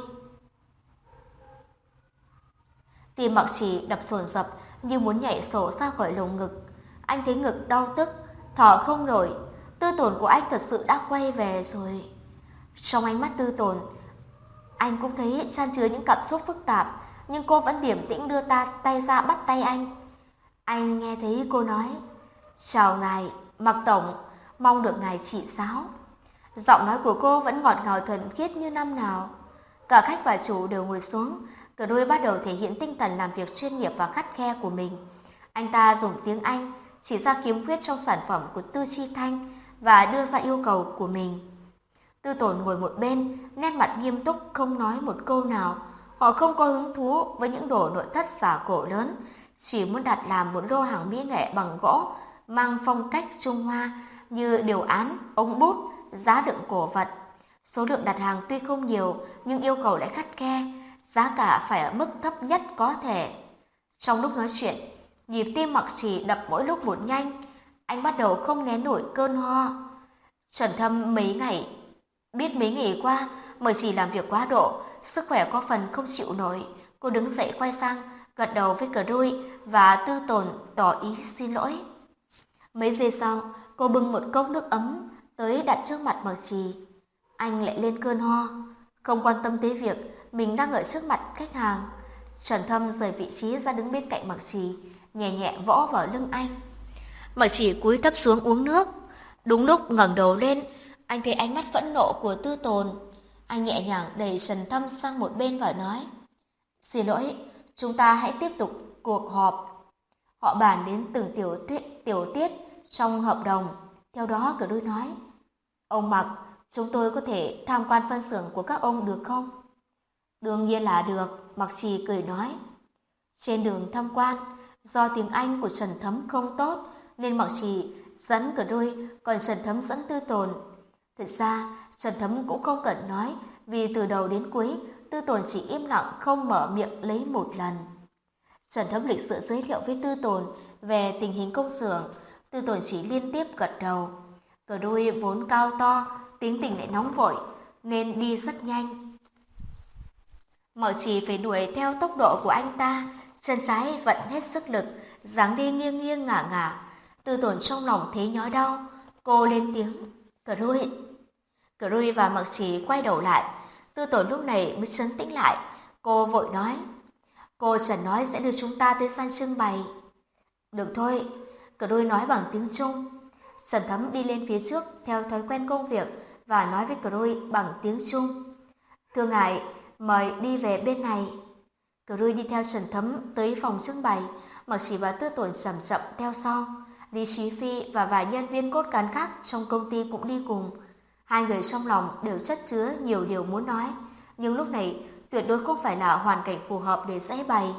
Tim Mạc Trì đập dồn dập như muốn nhảy sổ ra khỏi lồng ngực. Anh thấy ngực đau tức, thở không nổi. Tư Tồn của anh thật sự đã quay về rồi. Trong ánh mắt Tư Tồn, anh cũng thấy chan chứa những cảm xúc phức tạp, nhưng cô vẫn điềm tĩnh đưa tay ra bắt tay anh. Anh nghe thấy cô nói, chào ngài, Mạc Tổng, mong được ngài chỉ giáo. Giọng nói của cô vẫn ngọt ngào thuần khiết như năm nào. Cả khách và chủ đều ngồi xuống, cả đôi bắt đầu thể hiện tinh thần làm việc chuyên nghiệp và khắt khe của mình. Anh ta dùng tiếng Anh chỉ ra khiếm khuyết trong sản phẩm của Tư Chi Thanh và đưa ra yêu cầu của mình. Tư Tồn ngồi một bên, nét mặt nghiêm túc không nói một câu nào. Họ không có hứng thú với những đồ nội thất giả cổ lớn, chỉ muốn đặt làm một lô hàng mỹ nghệ bằng gỗ mang phong cách Trung Hoa như điều án, ống bút, giá đựng cổ vật. Số lượng đặt hàng tuy không nhiều nhưng yêu cầu lại khắt khe, giá cả phải ở mức thấp nhất có thể. Trong lúc nói chuyện, nhịp tim Mạc Trì đập mỗi lúc một nhanh, anh bắt đầu không nén nổi cơn ho. Trần Thâm mấy ngày Biết mấy ngày qua, mới chỉ làm việc quá độ, sức khỏe có phần không chịu nổi. Cô đứng dậy quay sang, gật đầu với Cờ Đuôi và Tư Tồn tỏ ý xin lỗi. Mấy giây sau, cô bưng một cốc nước ấm tới đặt trước mặt Mạc Trì. Anh lại lên cơn ho, không quan tâm tới việc mình đang ở trước mặt khách hàng. Trần Thâm rời vị trí ra đứng bên cạnh Mạc Trì, nhẹ nhẹ vỗ vào lưng anh. Mạc Trì cúi thấp xuống uống nước. Đúng lúc ngẩng đầu lên, anh thấy ánh mắt phẫn nộ của Tư Tồn. Anh nhẹ nhàng đẩy Trần Thâm sang một bên và nói: "Xin lỗi, chúng ta hãy tiếp tục cuộc họp." Họ bàn đến từng tiểu tiết trong hợp đồng. Theo đó, Cờ Đuôi nói: "Ông Mạc, chúng tôi có thể tham quan phân xưởng của các ông được không?" "Đương nhiên là được," Mạc Trì cười nói. Trên đường tham quan, do tiếng Anh của Trần Thấm không tốt nên Mạc Trì dẫn Cờ Đuôi, còn Trần Thấm dẫn Tư Tồn. Thực ra, Trần Thấm cũng không cần nói, vì từ đầu đến cuối, Tư Tồn chỉ im lặng không mở miệng lấy một lần. Trần Thấm lịch sự giới thiệu với Tư Tồn về tình hình công xưởng, Tư Tồn chỉ liên tiếp gật đầu. Cờ Đuôi vốn cao to, tính tình lại nóng vội, nên đi rất nhanh. Mạc Trì phải đuổi theo tốc độ của anh ta, chân trái vận hết sức lực, dáng đi nghiêng nghiêng ngả ngả. Tư Tồn trong lòng thấy nhói đau, cô lên tiếng: "Cờ Đuôi." Cờ Đuôi và Mạc Trì quay đầu lại, Tư Tồn lúc này mới trấn tĩnh lại. Cô vội nói: "Cô Trần nói sẽ đưa chúng ta tới sân trưng bày." "Được thôi," Cờ Đuôi nói bằng tiếng Trung. Trần Thấm đi lên phía trước theo thói quen công việc và nói với Cờ Đuôi bằng tiếng Trung: "Thưa ngài, mời đi về bên này." Cờ Đuôi đi theo Trần Thấm tới phòng trưng bày, Mạc Trì và Tư Tồn chậm chậm theo sau. Lý Chí Phi và vài nhân viên cốt cán khác trong công ty cũng đi cùng. Hai người trong lòng đều chất chứa nhiều điều muốn nói, nhưng lúc này tuyệt đối không phải là hoàn cảnh phù hợp để giãi bày.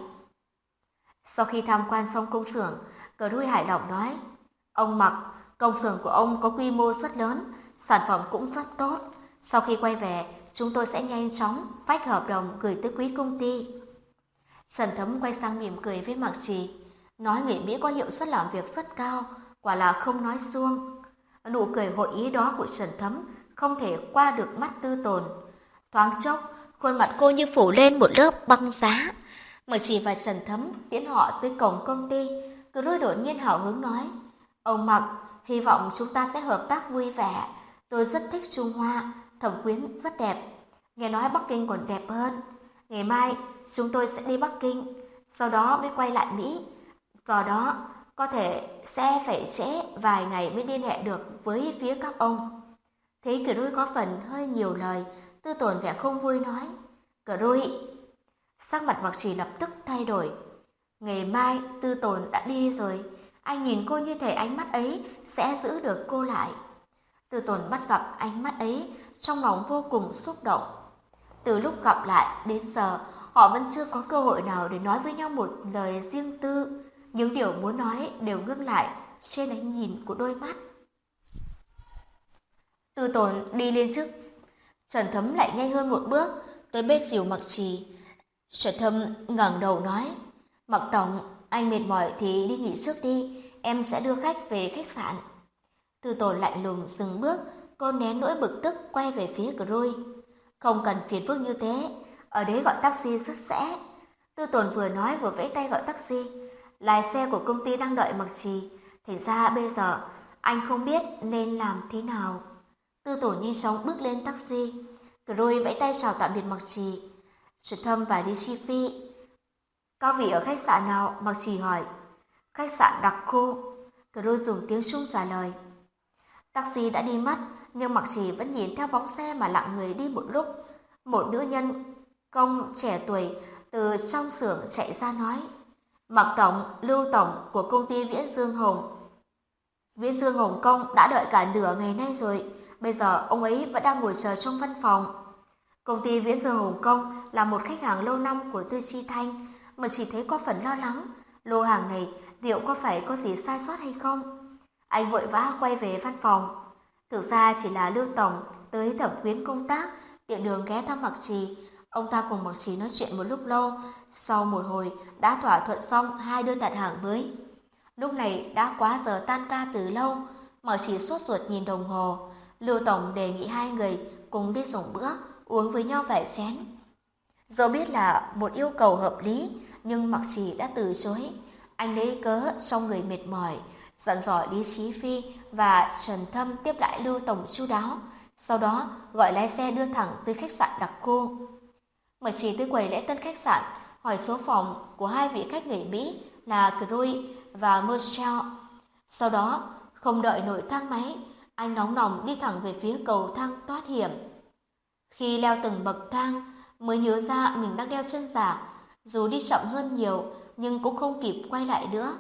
Sau khi tham quan xong công xưởng, Cờ Đuôi hài lòng nói: "Ông Mạc, công xưởng của ông có quy mô rất lớn, sản phẩm cũng rất tốt. Sau khi quay về, chúng tôi sẽ nhanh chóng phách hợp đồng gửi tới quý công ty." Trần Thấm quay sang mỉm cười với Mạc Trì, nói người Mỹ có hiệu suất làm việc rất cao, quả là không nói suông. Nụ cười hội ý đó của Trần Thấm không thể qua được mắt Tư Tồn. Thoáng chốc, khuôn mặt cô như phủ lên một lớp băng giá. Mạc Trì và Trần Thấm tiễn họ tới cổng công ty. Cứ đôi đột nhiên hào hứng nói: "Ông Mạc, hy vọng chúng ta sẽ hợp tác vui vẻ. Tôi rất thích Trung Hoa, Thẩm Quyến rất đẹp. Nghe nói Bắc Kinh còn đẹp hơn. Ngày mai chúng tôi sẽ đi Bắc Kinh, sau đó mới quay lại Mỹ. Do đó, có thể sẽ phải trễ vài ngày mới liên hệ được với phía các ông." Thấy Cờ Đuôi có phần hơi nhiều lời, Tư Tồn vẻ không vui nói: "Cờ Đuôi." Sắc mặt Mạc Trì lập tức thay đổi. Ngày mai Tư Tồn đã đi rồi, anh nhìn cô như thể ánh mắt ấy sẽ giữ được cô lại. Tư Tồn bắt gặp ánh mắt ấy, trong lòng vô cùng xúc động. Từ lúc gặp lại đến giờ, họ vẫn chưa có cơ hội nào để nói với nhau một lời riêng tư. Những điều muốn nói đều ngưng lại trên ánh nhìn của đôi mắt. Tư Tồn đi lên trước, Trần Thấm lại nhanh hơn một bước tới bên dìu Mạc Trì. Trần Thấm ngẩng đầu nói: "Mạc tổng, anh mệt mỏi thì đi nghỉ trước đi, em sẽ đưa khách về khách sạn." Tư Tồn lạnh lùng dừng bước, cô nén nỗi bực tức quay về phía Cờ Đuôi: "Không cần phiền phức như thế, ở đấy gọi taxi rất rẻ." Tư Tồn vừa nói vừa vẫy tay gọi taxi. Lái xe của công ty đang đợi Mạc Trì, thành ra bây giờ anh không biết nên làm thế nào. Tư Tồn nhanh chóng bước lên taxi. Cờ Đuôi vẫy tay chào tạm biệt Mạc Trì. Trần Thâm và Lý Chi Phi: "Các vị ở khách sạn nào?" Mạc Trì hỏi. "Khách sạn Đặc Khu." Cờ Đuôi dùng tiếng Trung trả lời. Taxi đã đi mất, nhưng Mạc Trì vẫn nhìn theo bóng xe mà lặng người đi một lúc. Một nữ nhân công trẻ tuổi từ trong xưởng chạy ra nói: "Mạc tổng, Lưu tổng của công ty Viễn Dương Hồng Kông đã đợi cả nửa ngày nay rồi, bây giờ ông ấy vẫn đang ngồi chờ trong văn phòng." Công ty Viễn Dương Hồng Kông là một khách hàng lâu năm của Tư Chi Thanh, mà chỉ thấy có phần lo lắng, lô hàng này liệu có phải có gì sai sót hay không. Anh vội vã quay về văn phòng. Thực ra chỉ là Lưu tổng tới Thẩm Quyến công tác, tiện đường ghé thăm Mạc Trì. Ông ta cùng Mạc Trì nói chuyện một lúc lâu, sau một hồi đã thỏa thuận xong hai đơn đặt hàng mới. Lúc này đã quá giờ tan ca từ lâu, Mạc Trì sốt ruột nhìn đồng hồ. Lưu tổng đề nghị hai người cùng đi dùng bữa, uống với nhau vài chén. Dẫu biết là một yêu cầu hợp lý, nhưng Mặc Trì đã từ chối. Anh lấy cớ trong người mệt mỏi, dặn dò Lý Chí Phi và Trần Thâm tiếp đãi Lưu Tổng chu đáo, sau đó gọi lái xe đưa thẳng tới khách sạn đặc khu. Mặc Trì tới quầy lễ tân khách sạn, hỏi số phòng của hai vị khách người Mỹ là Cruz và Michelle. Sau đó, không đợi nổi thang máy, anh nóng lòng đi thẳng về phía cầu thang thoát hiểm. Khi leo từng bậc thang, mới nhớ ra mình đang đeo chân giả, dù đi chậm hơn nhiều nhưng cũng không kịp quay lại nữa.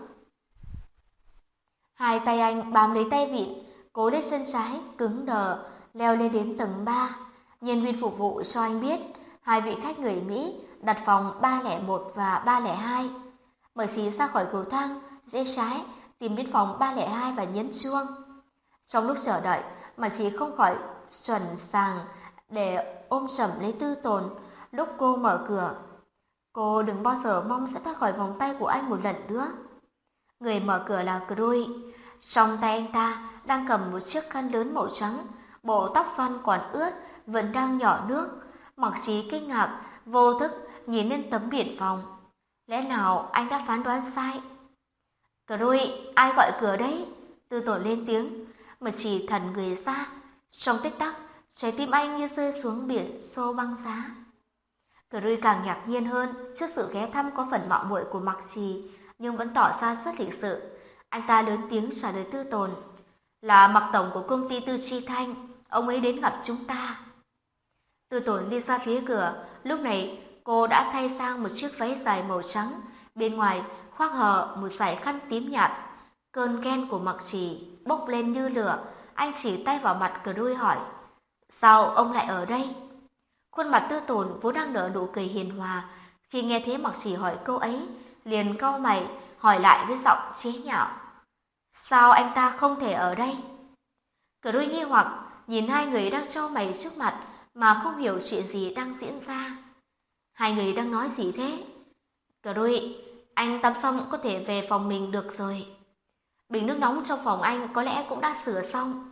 Hai tay anh bám lấy tay vịn, cố lấy chân trái cứng đờ leo lên đến tầng 3. Nhân viên phục vụ cho anh biết hai vị khách người Mỹ đặt phòng 301 và 302. Mở trí ra khỏi cầu thang, rẽ trái tìm đến phòng 302 và nhấn chuông. Trong lúc chờ đợi, mà chỉ không khỏi chuẩn sàng để ôm chầm lấy Tư Tồn. Lúc cô mở cửa, cô đừng bao giờ mong sẽ thoát khỏi vòng tay của anh một lần nữa. Người mở cửa là Cruz. Trong tay anh ta đang cầm một chiếc khăn lớn màu trắng, bộ tóc xoăn còn ướt, vẫn đang nhỏ nước. Mặc Trí kinh ngạc, vô thức nhìn lên tấm biển phòng. Lẽ nào anh đã phán đoán sai? Cruz, ai gọi cửa đấy? Tư Tồn lên tiếng, mà chỉ thần người ra. Trong tích tắc, trái tim anh như rơi xuống biển xô băng giá. Cruz càng ngạc nhiên hơn trước sự ghé thăm có phần mạo muội của Mặc Trì, nhưng vẫn tỏ ra rất lịch sự. Anh ta lớn tiếng trả lời Tư Tồn, là Mặc tổng của công ty Tư Chi Thanh, ông ấy đến gặp chúng ta. Tư Tồn đi ra phía cửa, lúc này cô đã thay sang một chiếc váy dài màu trắng, bên ngoài khoác hở một dải khăn tím nhạt. Cơn ghen của Mặc Trì bốc lên như lửa, anh chỉ tay vào mặt Cruz hỏi, sao ông lại ở đây? Khuôn mặt Tư Tồn vốn đang nở nụ cười hiền hòa, khi nghe thấy Mặc Trì hỏi câu ấy, liền cau mày hỏi lại với giọng chế nhạo, sao anh ta không thể ở đây? Cruz nghi hoặc nhìn hai người đang chau mày trước mặt mà không hiểu chuyện gì đang diễn ra. Hai người đang nói gì thế? Cruz, anh tắm xong có thể về phòng mình được rồi. Bình nước nóng trong phòng anh có lẽ cũng đã sửa xong.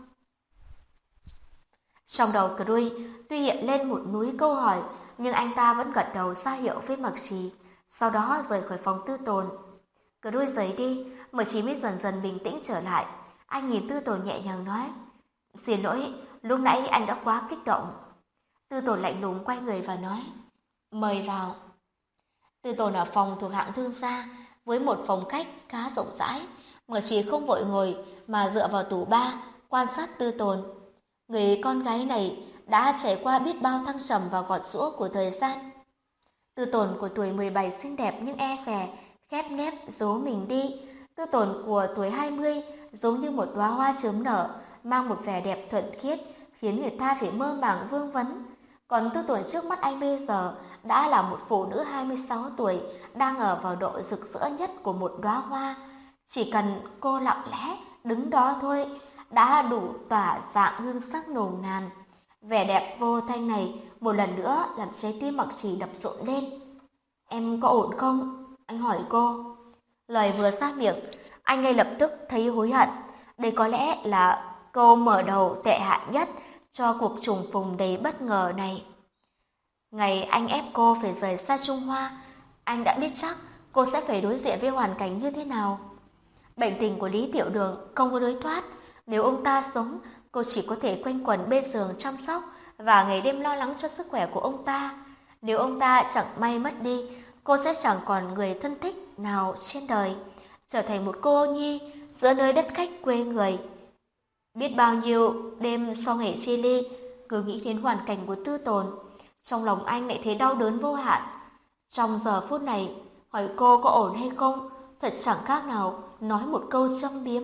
Trong đầu Cruz tuy hiện lên một núi câu hỏi, nhưng anh ta vẫn gật đầu ra hiệu với Mặc Trì, sau đó rời khỏi phòng Tư Tồn. Cruz rời đi, Mặc Trì mới dần dần bình tĩnh trở lại. Anh nhìn Tư Tồn nhẹ nhàng nói, xin lỗi, lúc nãy anh đã quá kích động. Tư Tồn lạnh lùng quay người và nói, mời vào. Tư Tồn ở phòng thuộc hạng thương gia, với một phòng khách khá rộng rãi. Mặc Trì không vội ngồi mà dựa vào tủ ba quan sát Tư Tồn. Người con gái này đã trải qua biết bao thăng trầm và gọt giũa của thời gian. Tư Tồn của tuổi 17 xinh đẹp nhưng e dè, khép nép giấu mình đi. Tư Tồn của tuổi 20 giống như một đóa hoa chớm nở, mang một vẻ đẹp thuần khiết, khiến người ta phải mơ màng vương vấn. Còn Tư Tồn trước mắt anh bây giờ đã là một phụ nữ 26 tuổi, đang ở vào độ rực rỡ nhất của một đóa hoa. Chỉ cần cô lặng lẽ đứng đó thôi, đã đủ tỏa dạng hương sắc nồng nàn. Vẻ đẹp vô thanh này một lần nữa làm trái tim Mặc Trì đập rộn lên. Em có ổn không? Anh hỏi cô. Lời vừa ra miệng, anh ngay lập tức thấy hối hận. Đây có lẽ là câu mở đầu tệ hại nhất cho cuộc trùng phùng đầy bất ngờ này. Ngày anh ép cô phải rời xa Trung Hoa, anh đã biết chắc cô sẽ phải đối diện với hoàn cảnh như thế nào. Bệnh tình của Lý Tiểu Đường không có lối thoát. Nếu ông ta sống, cô chỉ có thể quanh quẩn bên giường chăm sóc và ngày đêm lo lắng cho sức khỏe của ông ta. Nếu ông ta chẳng may mất đi, cô sẽ chẳng còn người thân thích nào trên đời, trở thành một cô nhi giữa nơi đất khách quê người. Biết bao nhiêu đêm sau ngày chia ly, cứ nghĩ đến hoàn cảnh của Tư Tồn, trong lòng anh lại thấy đau đớn vô hạn. Trong giờ phút này, hỏi cô có ổn hay không, thật chẳng khác nào nói một câu châm biếm.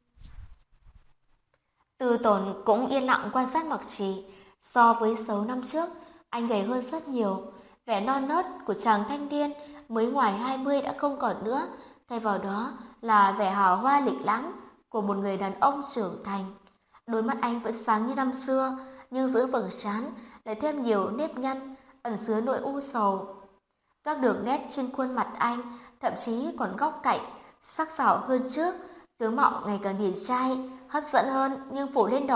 Tư Tồn cũng yên lặng quan sát Mặc Trì. So với 6 năm trước, anh gầy hơn rất nhiều. Vẻ non nớt của chàng thanh niên mới ngoài 20 đã không còn nữa, thay vào đó là vẻ hào hoa lịch lãm của một người đàn ông trưởng thành. Đôi mắt anh vẫn sáng như năm xưa, nhưng giữa vầng trán lại thêm nhiều nếp nhăn, ẩn chứa nỗi u sầu. Các đường nét trên khuôn mặt anh thậm chí còn góc cạnh, sắc sảo hơn trước, tướng mạo ngày càng điển trai, hấp dẫn hơn, nhưng phủ lên đó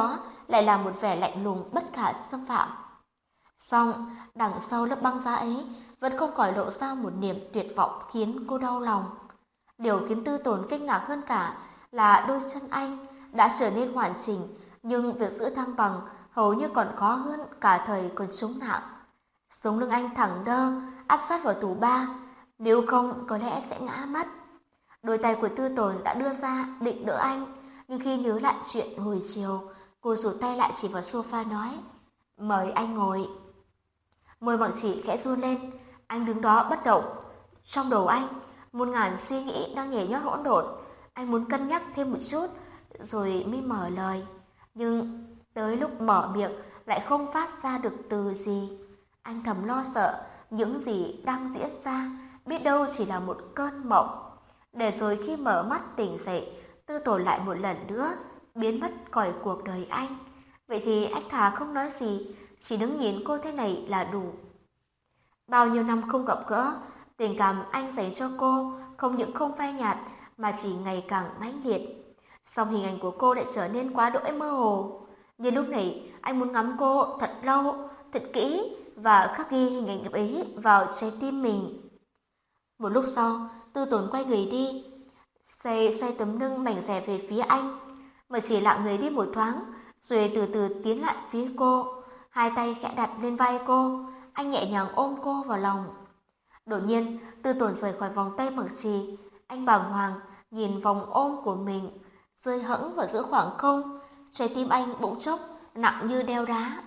lại là một vẻ lạnh lùng bất khả xâm phạm. Song, đằng sau lớp băng giá ấy vẫn không khỏi lộ ra một niềm tuyệt vọng khiến cô đau lòng. Điều khiến Tư Tồn kinh ngạc hơn cả là đôi chân anh đã trở nên hoàn chỉnh, nhưng việc giữ thăng bằng hầu như còn khó hơn cả thời còn chống nặng. Sống lưng anh thẳng đơ, áp sát vào tủ ba, nếu không có lẽ sẽ ngã mất. Đôi tay của Tư Tồn đã đưa ra định đỡ anh, nhưng khi nhớ lại chuyện hồi chiều, cô rụt tay lại chỉ vào sofa nói, mời anh ngồi. Môi Mặc Chỉ khẽ run lên, anh đứng đó bất động. Trong đầu anh, muôn ngàn suy nghĩ đang nhảy nhót hỗn độn. Anh muốn cân nhắc thêm một chút, rồi mới mở lời. Nhưng tới lúc mở miệng lại không phát ra được từ gì. Anh thầm lo sợ những gì đang diễn ra biết đâu chỉ là một cơn mộng. Để rồi khi mở mắt tỉnh dậy, Tư Tồn lại một lần nữa biến mất khỏi cuộc đời anh. Vậy thì anh thà không nói gì, chỉ đứng nhìn cô thế này là đủ. Bao nhiêu năm không gặp gỡ, tình cảm anh dành cho cô không những không phai nhạt mà chỉ ngày càng mãnh liệt. Song hình ảnh của cô lại trở nên quá đỗi mơ hồ. Nhưng lúc này anh muốn ngắm cô thật lâu, thật kỹ và khắc ghi hình ảnh ấy vào trái tim mình. Một lúc sau, Tư Tồn quay người đi, xoay tấm lưng mảnh rẻ về phía anh, mà chỉ lặng người đi một thoáng, rồi từ từ tiến lại phía cô, hai tay khẽ đặt lên vai cô, anh nhẹ nhàng ôm cô vào lòng. Đột nhiên, Tư Tồn rời khỏi vòng tay Mặc Trì, anh bàng hoàng nhìn vòng ôm của mình rơi hẫng vào giữa khoảng không, trái tim anh bỗng chốc nặng như đeo đá.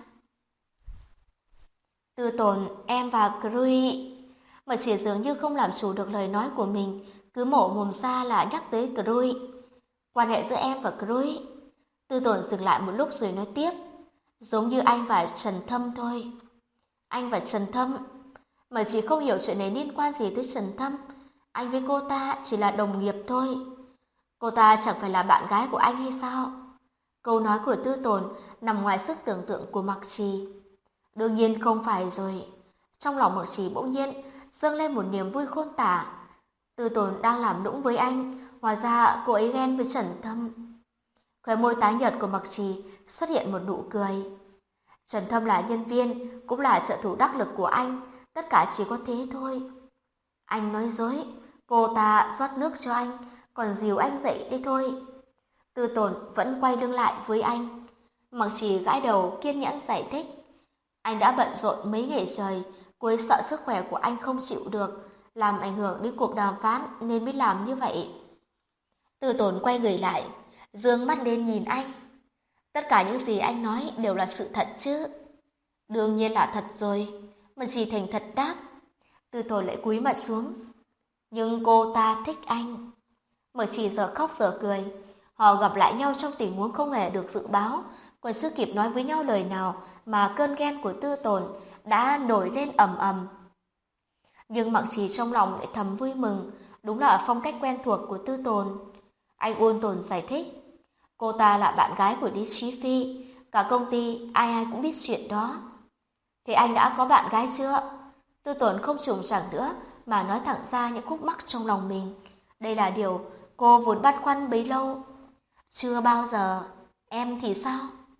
Tư Tồn, em và Crui. Mà chỉ dường như không làm chủ được lời nói của mình, cứ mổ mồm ra là nhắc tới Crui. Quan hệ giữa em và Crui. Tư Tồn dừng lại một lúc rồi nói tiếp, giống như anh và Trần Thâm thôi. Anh và Trần Thâm? Mà chỉ không hiểu chuyện này liên quan gì tới Trần Thâm. Anh với cô ta chỉ là đồng nghiệp thôi. Cô ta chẳng phải là bạn gái của anh hay sao? Câu nói của Tư Tồn nằm ngoài sức tưởng tượng của Mặc Trì. Đương nhiên không phải rồi. Trong lòng Mặc Trì bỗng nhiên dâng lên một niềm vui khôn tả. Tư Tồn đang làm nũng với anh, hóa ra cô ấy ghen với Trần Thâm. Khóe môi tái nhợt của Mặc Trì xuất hiện một nụ cười. Trần Thâm là nhân viên, cũng là trợ thủ đắc lực của anh, tất cả chỉ có thế thôi. Anh nói dối, cô ta rót nước cho anh, còn dìu anh dậy đi thôi. Tư Tồn vẫn quay lưng lại với anh. Mặc Trì gãi đầu kiên nhẫn giải thích. Anh đã bận rộn mấy ngày trời, cô ấy sợ sức khỏe của anh không chịu được, làm ảnh hưởng đến cuộc đàm phán nên mới làm như vậy. Tư Tồn quay người lại, dương mắt lên nhìn anh. Tất cả những gì anh nói đều là sự thật chứ? Đương nhiên là thật rồi, Mặc Trì thành thật đáp. Tư Tồn lại cúi mặt xuống. Nhưng cô ta thích anh. Mặc Trì giờ khóc giờ cười. Họ gặp lại nhau trong tình huống không hề được dự báo, còn chưa kịp nói với nhau lời nào mà cơn ghen của Tư Tồn đã nổi lên ầm ầm. Nhưng Mặc Trì trong lòng lại thầm vui mừng, đúng là phong cách quen thuộc của Tư Tồn. Anh ôn tồn giải thích, cô ta là bạn gái của Lý Chí Phi, cả công ty ai ai cũng biết chuyện đó. Thế anh đã có bạn gái chưa? Tư Tồn không trùng chẳng nữa mà nói thẳng ra những khúc mắc trong lòng mình. Đây là điều cô vốn băn khoăn bấy lâu. Chưa bao giờ. Em thì sao?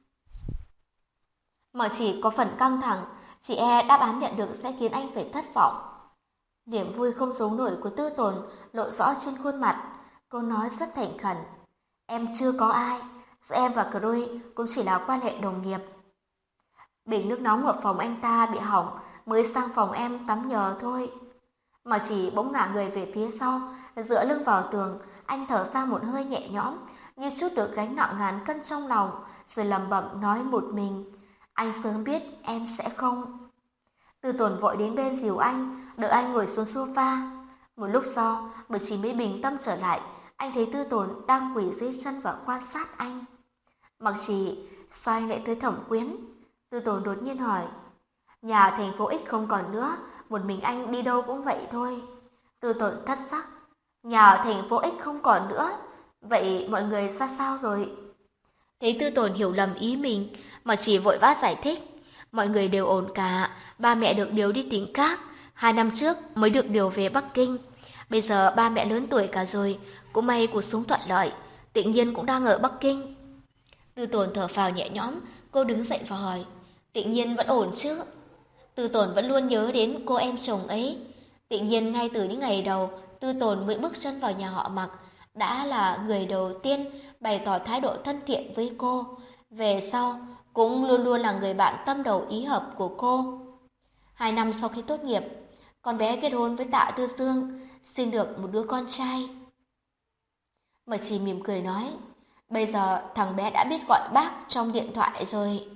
Mà chỉ có phần căng thẳng, chị e đáp án nhận được sẽ khiến anh phải thất vọng. Niềm vui không giấu nổi của Tư Tồn lộ rõ trên khuôn mặt. Cô nói rất thành khẩn. Em chưa có ai. Giữa em và Crui cũng chỉ là quan hệ đồng nghiệp. Bình nước nóng ở phòng anh ta bị hỏng, mới sang phòng em tắm nhờ thôi. Mà chỉ bỗng ngả người về phía sau, dựa lưng vào tường, anh thở ra một hơi nhẹ nhõm, như chút được gánh nặng ngàn cân trong lòng, rồi lẩm bẩm nói một mình. Anh sớm biết em sẽ không. Tư Tồn vội đến bên dìu anh, đợi anh ngồi xuống sofa. Một lúc sau, Bạch Chỉ mới bình tâm trở lại, anh thấy Tư Tồn đang quỳ dưới chân và quan sát anh. Mặc Chỉ, sao anh lại tới Thẩm Quyến? Tư Tồn đột nhiên hỏi. Nhà thành phố X không còn nữa, một mình anh đi đâu cũng vậy thôi. Tư Tồn thất sắc. Nhà ở thành phố X không còn nữa, vậy mọi người ra sao rồi? Thấy Tư Tồn hiểu lầm ý mình, mà chỉ vội vã giải thích. Mọi người đều ổn cả, ba mẹ được điều đi tỉnh khác, 2 năm trước mới được điều về Bắc Kinh. Bây giờ ba mẹ lớn tuổi cả rồi, cũng may cuộc sống thuận lợi, tự nhiên cũng đang ở Bắc Kinh. Tư Tồn thở phào nhẹ nhõm, cô đứng dậy và hỏi, Tịnh Nhiên vẫn ổn chứ? Tư Tồn vẫn luôn nhớ đến cô em chồng ấy. Tịnh Nhiên ngay từ những ngày đầu Tư Tồn mới bước chân vào nhà họ Mặc đã là người đầu tiên bày tỏ thái độ thân thiện với cô. Về sau cũng luôn luôn là người bạn tâm đầu ý hợp của cô. 2 năm sau khi tốt nghiệp, con bé kết hôn với Tạ Tư Dương, sinh được một đứa con trai. Mạc Trì mỉm cười nói, bây giờ thằng bé đã biết gọi bác trong điện thoại rồi.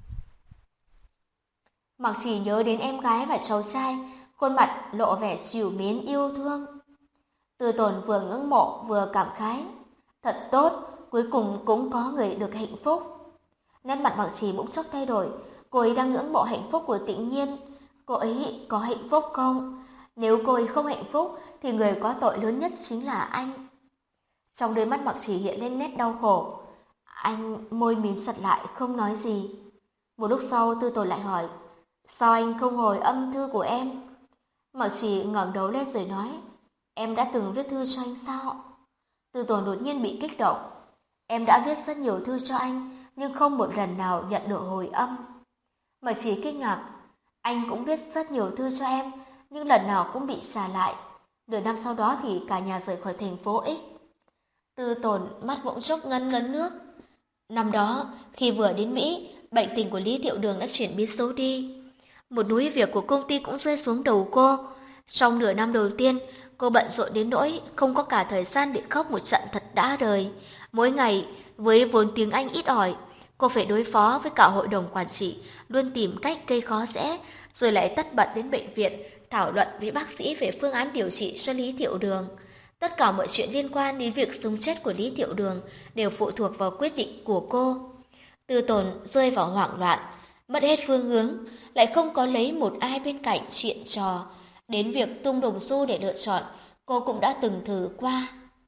Mạc Trì nhớ đến em gái và cháu trai, khuôn mặt lộ vẻ trìu mến yêu thương. Tư Tồn vừa ngưỡng mộ vừa cảm khái, thật tốt, cuối cùng cũng có người được hạnh phúc. Nét mặt Mạc Trì bỗng chốc thay đổi, cô ấy đang ngưỡng mộ hạnh phúc của Tịnh Nhiên. Cô ấy có hạnh phúc không? Nếu cô ấy không hạnh phúc thì người có tội lớn nhất chính là anh. Trong đôi mắt Mạc Trì hiện lên nét đau khổ. Anh môi mím chặt lại không nói gì. Một lúc sau Tư Tồn lại hỏi, sao anh không hồi âm thư của em? Mạc Trì ngẩng đầu lên rồi nói, em đã từng viết thư cho anh sao? Tư Tồn đột nhiên bị kích động. Em đã viết rất nhiều thư cho anh, nhưng không một lần nào nhận được hồi âm. Mạc Trì kinh ngạc, anh cũng viết rất nhiều thư cho em, nhưng lần nào cũng bị trả lại. Nửa năm sau đó thì cả nhà rời khỏi thành phố X. Tư Tồn mắt bỗng chốc ngấn ngấn nước. Năm đó, khi vừa đến Mỹ, bệnh tình của Lý Thiệu Đường đã chuyển biến xấu đi. Một núi việc của công ty cũng rơi xuống đầu cô. Trong nửa năm đầu tiên, cô bận rộn đến nỗi không có cả thời gian để khóc một trận thật đã đời. Mỗi ngày, với vốn tiếng Anh ít ỏi, cô phải đối phó với cả hội đồng quản trị, luôn tìm cách gây khó dễ, rồi lại tất bật đến bệnh viện, thảo luận với bác sĩ về phương án điều trị cho Lý Thiệu Đường. Tất cả mọi chuyện liên quan đến việc sống chết của Lý Thiệu Đường đều phụ thuộc vào quyết định của cô. Tư Tồn rơi vào hoảng loạn, mất hết phương hướng, lại không có lấy một ai bên cạnh chuyện trò. Đến việc tung đồng xu để lựa chọn, cô cũng đã từng thử qua.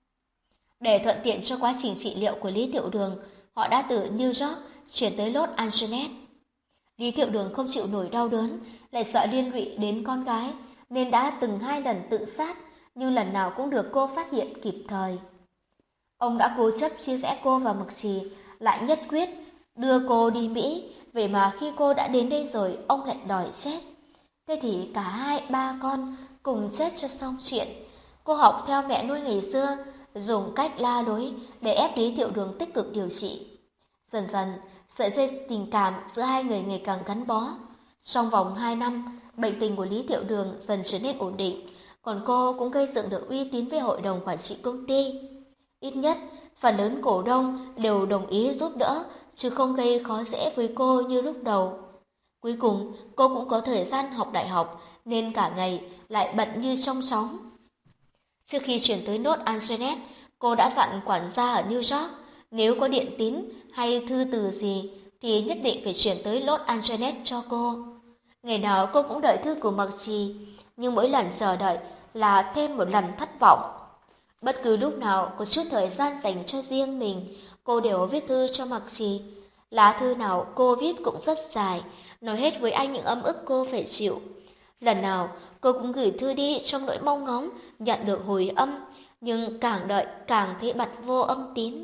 Để thuận tiện cho quá trình trị liệu của Lý Thiệu Đường, họ đã từ New York chuyển tới Los Angeles. Lý Thiệu Đường không chịu nổi đau đớn, lại sợ liên lụy đến con gái, nên đã từng 2 lần tự sát, nhưng lần nào cũng được cô phát hiện kịp thời. Ông đã cố chấp chia rẽ cô và Mạc Trì, lại nhất quyết đưa cô đi Mỹ, vậy mà khi cô đã đến đây rồi, ông lại đòi chết. Thế thì cả hai ba con cùng chết cho xong chuyện. Cô học theo mẹ nuôi ngày xưa, dùng cách la lối để ép Lý Thiệu Đường tích cực điều trị. Dần dần, sợi dây tình cảm giữa hai người ngày càng gắn bó. Trong vòng 2 năm, bệnh tình của Lý Thiệu Đường dần trở nên ổn định, còn cô cũng gây dựng được uy tín với hội đồng quản trị công ty. Ít nhất, phần lớn cổ đông đều đồng ý giúp đỡ, chứ không gây khó dễ với cô như lúc đầu. Cuối cùng, cô cũng có thời gian học đại học, nên cả ngày lại bận như trong chóng. Trước khi chuyển tới Los Angeles, cô đã dặn quản gia ở New York, nếu có điện tín hay thư từ gì thì nhất định phải chuyển tới Los Angeles cho cô. Ngày nào cô cũng đợi thư của Mạc Trì, nhưng mỗi lần chờ đợi là thêm một lần thất vọng. Bất cứ lúc nào có chút thời gian dành cho riêng mình, cô đều viết thư cho Mạc Trì. Lá thư nào cô viết cũng rất dài, nói hết với anh những ấm ức cô phải chịu. Lần nào cô cũng gửi thư đi trong nỗi mong ngóng nhận được hồi âm, nhưng càng đợi càng thấy bật vô âm tín.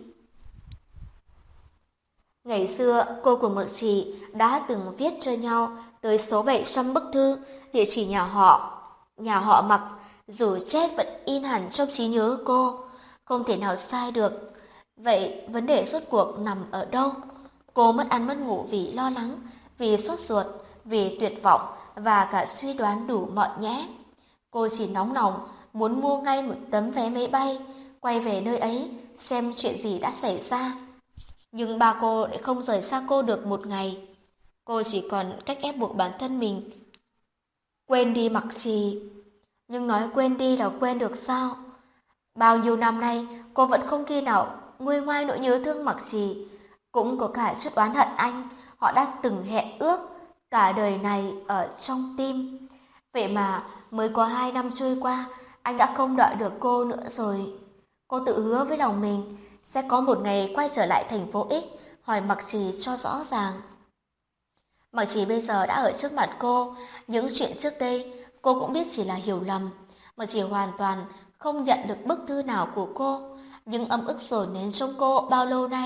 Ngày xưa, cô cùng Mạc Trì đã từng viết cho nhau tới số 700 bức thư, địa chỉ nhà họ Mạc, dù chết vẫn in hẳn trong trí nhớ cô, không thể nào sai được. Vậy vấn đề rốt cuộc nằm ở đâu? Cô mất ăn mất ngủ vì lo lắng, vì sốt ruột, vì tuyệt vọng và cả suy đoán đủ mọi nhẽ. Cô chỉ nóng lòng muốn mua ngay một tấm vé máy bay, quay về nơi ấy xem chuyện gì đã xảy ra. Nhưng ba cô lại không rời xa cô được một ngày. Cô chỉ còn cách ép buộc bản thân mình quên đi Mạc Trì. Nhưng nói quên đi là quên được sao? Bao nhiêu năm nay cô vẫn không khi nào nguôi ngoai nỗi nhớ thương Mạc Trì, cũng có cả chút oán hận anh. Họ đã từng hẹn ước cả đời này ở trong tim. Vậy mà mới có 2 năm trôi qua, anh đã không đợi được cô nữa rồi. Cô tự hứa với lòng mình sẽ có một ngày quay trở lại thành phố X, hỏi Mạc Trì cho rõ ràng. Mạc Trì bây giờ đã ở trước mặt cô, những chuyện trước đây cô cũng biết chỉ là hiểu lầm. Mạc Trì hoàn toàn không nhận được bức thư nào của cô, những ấm ức dồn nén trong cô bao lâu nay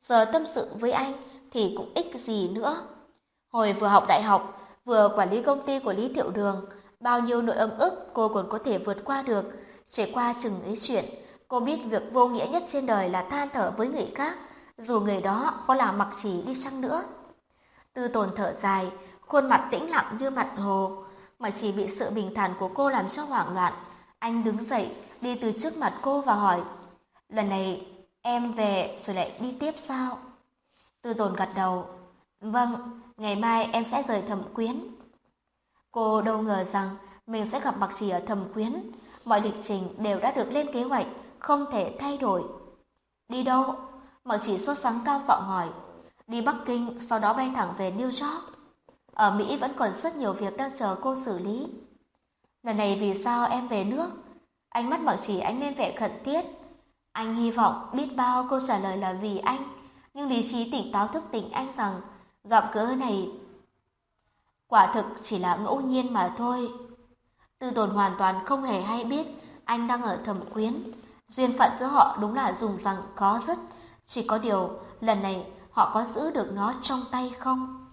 giờ tâm sự với anh thì cũng ích gì nữa. Hồi vừa học đại học, vừa quản lý công ty của Lý Thiệu Đường, bao nhiêu nỗi ấm ức cô còn có thể vượt qua được. Trải qua chừng ấy chuyện, cô biết việc vô nghĩa nhất trên đời là than thở với người khác, dù người đó có là Mặc Chỉ đi chăng nữa. Tư Tồn thở dài, khuôn mặt tĩnh lặng như mặt hồ. Mặc Chỉ bị sự bình thản của cô làm cho hoảng loạn. Anh đứng dậy, đi từ trước mặt cô và hỏi, lần này em về rồi lại đi tiếp sao? Tư Tồn gật đầu, vâng, ngày mai em sẽ rời Thẩm Quyến. Cô đâu ngờ rằng mình sẽ gặp Mặc Chỉ ở Thẩm Quyến. Mọi lịch trình đều đã được lên kế hoạch, không thể thay đổi. Đi đâu? Mặc Chỉ sốt sắng cao giọng hỏi. Đi Bắc Kinh, sau đó bay thẳng về New York. Ở Mỹ vẫn còn rất nhiều việc đang chờ cô xử lý. Lần này vì sao em về nước? Ánh mắt Mặc Chỉ ánh lên vẻ khẩn thiết. Anh hy vọng biết bao câu trả lời là vì anh, nhưng lý trí tỉnh táo thức tỉnh anh rằng gặp gỡ này quả thực chỉ là ngẫu nhiên mà thôi. Tư Tồn hoàn toàn không hề hay biết anh đang ở Thẩm Quyến. Duyên phận giữa họ đúng là dùng rằng có dứt, chỉ có điều lần này họ có giữ được nó trong tay không?